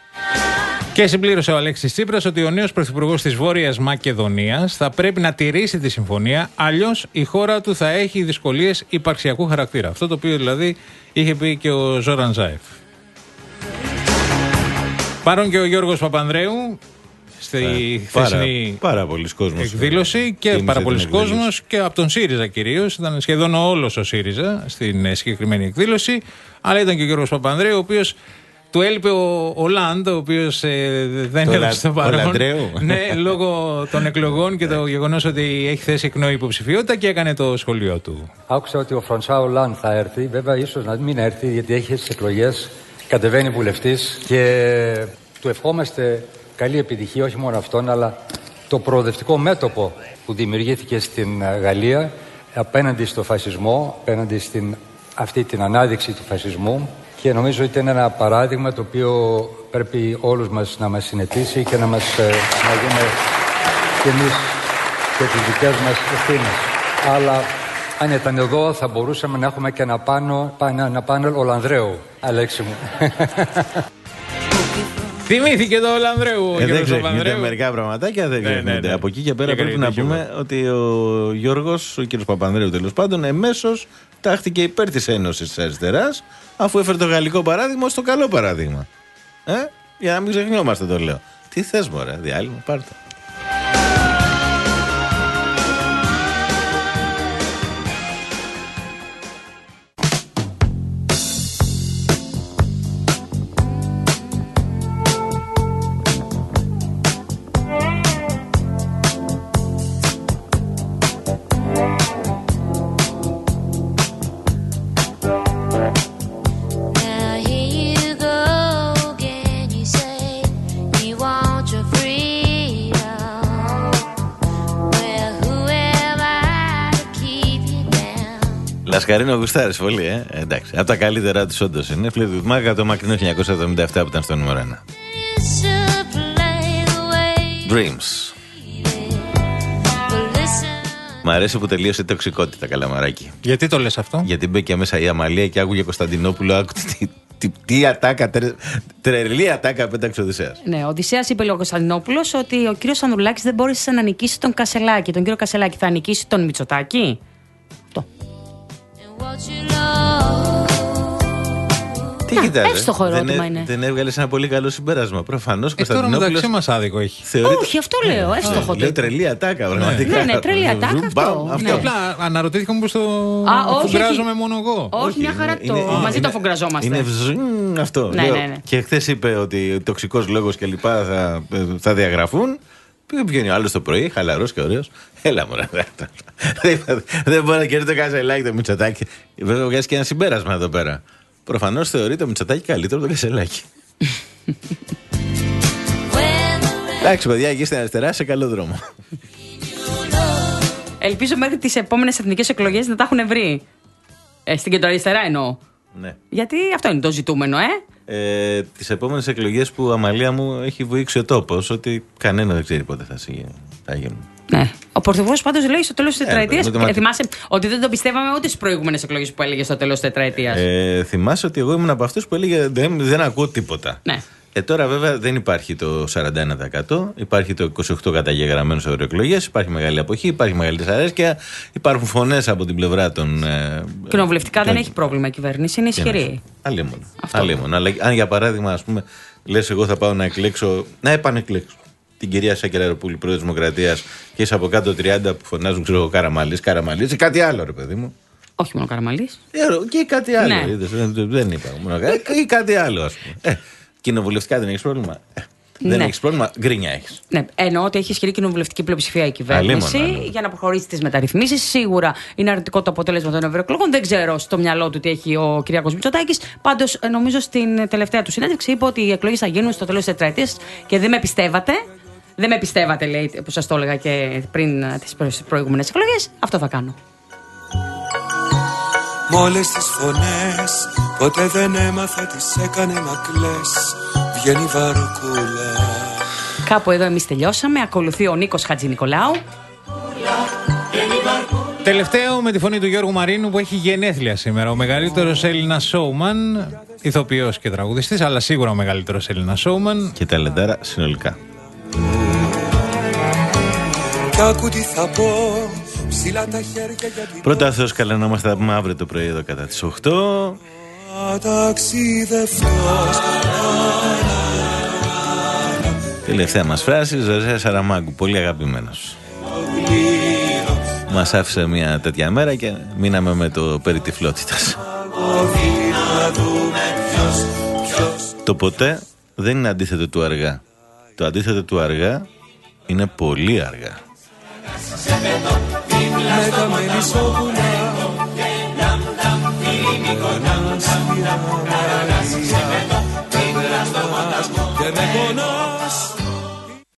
Και συμπλήρωσε ο Αλέξης Τσίπρας ότι ο νέος πρωθυπουργός της Βόρειας Μακεδονίας θα πρέπει να τηρήσει τη συμφωνία, αλλιώς η χώρα του θα έχει δυσκολίες υπαρξιακού χαρακτήρα. Αυτό το οποίο δηλαδή είχε πει και ο Ζόραν Ζάεφ. Παρόν και ο Γιώργος Παπανδρέου στη ε, χθεσινή πάρα, πάρα εκδήλωση και πάρα πολλοί κόσμος και από τον ΣΥΡΙΖΑ κυρίως. Ήταν σχεδόν όλος ο ΣΥΡΙΖΑ στην συγκεκριμένη εκδήλωση, αλλά ήταν και ο Γιώργος Παπανδρέου, ο οποίος του έλειπε ο, ο Λαντ, ο οποίος ε, δεν έδωσε στο παρόν. Ναι, λόγω των εκλογών και το γεγονός ότι έχει θέσει εκ νέου υποψηφιότητα και έκανε το σχολείο του. Άκουσα ότι ο Φρονσάο Λαντ θα έρθει. Βέβαια, ίσως να μην έρθει, γιατί έχει στις εκλογές, κατεβαίνει βουλευτής και του ευχόμαστε καλή επιτυχία, όχι μόνο αυτόν, αλλά το προοδευτικό μέτωπο που δημιουργήθηκε στην Γαλλία απέναντι στο φασισμό, απέναντι στην αυτή την ανάδειξη του φασισμού. Και νομίζω ότι είναι ένα παράδειγμα το οποίο πρέπει όλους μας να μας συνετίσει και να μας να δούμε και εμείς και τις δικές μας ευθύνες. Αλλά Αν ήταν εδώ θα μπορούσαμε να έχουμε και ένα, πάνω, ένα πάνελ Ολλανδρέου, Αλέξη μου. Θυμήθηκε το Ολλανδρέου. Ε, δεν ξεχνιούνται μερικά πραγματάκια, δεν ξεχνιούνται. Ναι, ναι, ναι. Από εκεί και πέρα και πρέπει να πούμε ότι ο Γιώργος, ο κύριος Παπανδρέου τέλος πάντων, εμέσως τάχθηκε υπέρ της Ένωσης της Αριστεράς, αφού έφερε το γαλλικό παράδειγμα στο καλό παράδειγμα. Ε? Για να μην ξεχνιόμαστε, το λέω. Τι θες, μωρέ, διάλειμμα, πάρ' το. Λασκαρίνο γουστάρεις πολύ, ε. Εντάξει. Από τα καλύτερα του όντως είναι. Fleetwood Mac, το μακρινό χίλια εννιακόσια εβδομήντα επτά που ήταν στο νούμερο ένα. Dreams. Μ' αρέσει που τελείωσε η τοξικότητα, Καλαμαράκι. Γιατί το λες αυτό? Γιατί μπήκε μέσα η Αμαλία και άκουγε Κωνσταντινόπουλο. Άκου τι, τι, τι ατάκα, τρε, τρελή ατάκα πέταξε ο Οδυσσέας. Ναι, ο Οδυσσέας είπε ο Κωνσταντινόπουλος ότι ο κύριος Ανδρουλάκης δεν μπόρεσε να νικήσει τον Κασελάκη. Τον κύριο Κασελάκη θα νικήσει τον Μητσοτάκη. Αυτό. Τι κοιτάζει. Εύστοχο ερώτημα δεν, είναι. Δεν έβγαλε ένα πολύ καλό συμπέρασμα. Προφανώς ε, τώρα μεταξύ μας άδικο έχει. Θεωρείται... Όχι, αυτό λέω. Εύστοχο. Λέω τρελή ατάκα, πραγματικά. Ναι, ναι, τρελή ατάκα αυτό. Ναι. Απλά αναρωτήθηκα μήπως το αφουγκράζομαι μόνο εγώ. Όχι, μια χαρά το. Μαζί το αφουγκραζόμαστε. Είναι αυτό. Ναι, ναι, ναι. Και χθες είπε ότι τοξικός λόγος και λοιπά θα, θα διαγραφούν. Βγαίνει ο άλλος το πρωί, χαλαρός και ωραίος. Έλα μωρέ. Δεν μπορεί να κερδίσει το Κασελάκη το Μητσοτάκη. Βέβαια βγάζει και ένα συμπέρασμα εδώ πέρα. Προφανώς θεωρεί το Μητσοτάκη καλύτερο από το Κασελάκη. Εντάξει παιδιά, εκεί στην αριστερά σε καλό δρόμο. Ελπίζω μέχρι τις επόμενες εθνικές εκλογές να τα έχουν βρει. Ε, στην κεντροαριστερά εννοώ. Ναι. Γιατί αυτό είναι το ζητούμενο, ε. Ε, τις επόμενες εκλογές που, Αμαλία μου, έχει βοήξει ο τόπος, ότι κανένα δεν ξέρει πότε θα, θα γίνουν. Ναι. Ο Πρωθυπουργός πάντως λέει στο τέλος της τετραετίας. Ε, ε, θυμάσαι ότι δεν το πιστεύαμε ούτε στις προηγούμενες εκλογές που έλεγε στο τέλος της τετραετίας. Ε, θυμάσαι ότι εγώ ήμουν από αυτούς που έλεγε δεν, δεν ακούω τίποτα. Ναι. Ε, τώρα βέβαια δεν υπάρχει το σαράντα ένα τοις εκατό, υπάρχει το είκοσι οκτώ τοις εκατό καταγεγραμμένους σε ευρωεκλογές, υπάρχει μεγάλη αποχή, υπάρχει μεγάλη δυσαρέσκεια, υπάρχουν φωνές από την πλευρά των. Ε, Κοινοβουλευτικά των... δεν έχει πρόβλημα η κυβέρνηση, είναι ισχυρή. Αλλήμον. Αλλά αν για παράδειγμα, ας πούμε, λες εγώ θα πάω να εκλέξω, να επανεκλέξω την κυρία Σάκη-Λαροπούλη, πρόεδρος Δημοκρατίας, και είσαι από κάτω τριάντα που φωνάζουν, ξέρω εγώ, Καραμαλής, Καραμαλής, ή κάτι άλλο, ρε παιδί μου. Όχι μόνο Καραμαλής. Και κάτι άλλο. Ναι. Δεν, δεν είπα. Ή κάτι άλλο, ας πούμε. Ε, κοινοβουλευτικά δεν έχεις πρόβλημα. Ε, δεν ναι. έχεις πρόβλημα, γκρίνια έχεις. Ναι, εννοώ ότι έχει ισχυρή κοινοβουλευτική πλειοψηφία η κυβέρνηση Αλίμον, για να προχωρήσει τις μεταρρυθμίσεις. Σίγουρα είναι αρνητικό το αποτέλεσμα των ευρωεκλογών. Δεν ξέρω στο μυαλό του τι έχει ο Κυριάκος Μητσοτάκης. Πάντως, νομίζω στην τελευταία του συνέντευξη είπε ότι οι εκλογές θα γίνουν στο τέλος της τετραετίας και δεν με πιστεύατε. Δεν με πιστεύατε, λέει, που σας το έλεγα και πριν τις προηγούμενες εκλογές. Αυτό θα κάνω. Μ' όλες τις φωνές ποτέ δεν έμαθα τις έκανε να κλαις. Βγαίνει βαρκούλα. Κάπου εδώ εμείς τελειώσαμε. Ακολουθεί ο Νίκος Χατζηνικολάου. Τελευταίο με τη φωνή του Γιώργου Μαρίνου που έχει γενέθλια σήμερα. Ο μεγαλύτερος Έλληνας σόουμαν, ηθοποιός και τραγουδιστής, αλλά σίγουρα ο μεγαλύτερος Έλληνας σόουμαν. Και ταλεντάρα συνολικά. Κι άκου τι θα πω. Πρώτα Θεός καλά να μας τα πούμε αύριο το πρωί εδώ κατά τις οκτώ. Τελευταία μας φράση, Ζωζέ Σαραμάγκου, πολύ αγαπημένος. Μας άφησε μια τέτοια μέρα και μείναμε με το περί τυφλότητας. Το ποτέ δεν είναι αντίθετο του αργά. Το αντίθετο του αργά είναι πολύ αργά. Με τα μελισσόπουλα και με πονάς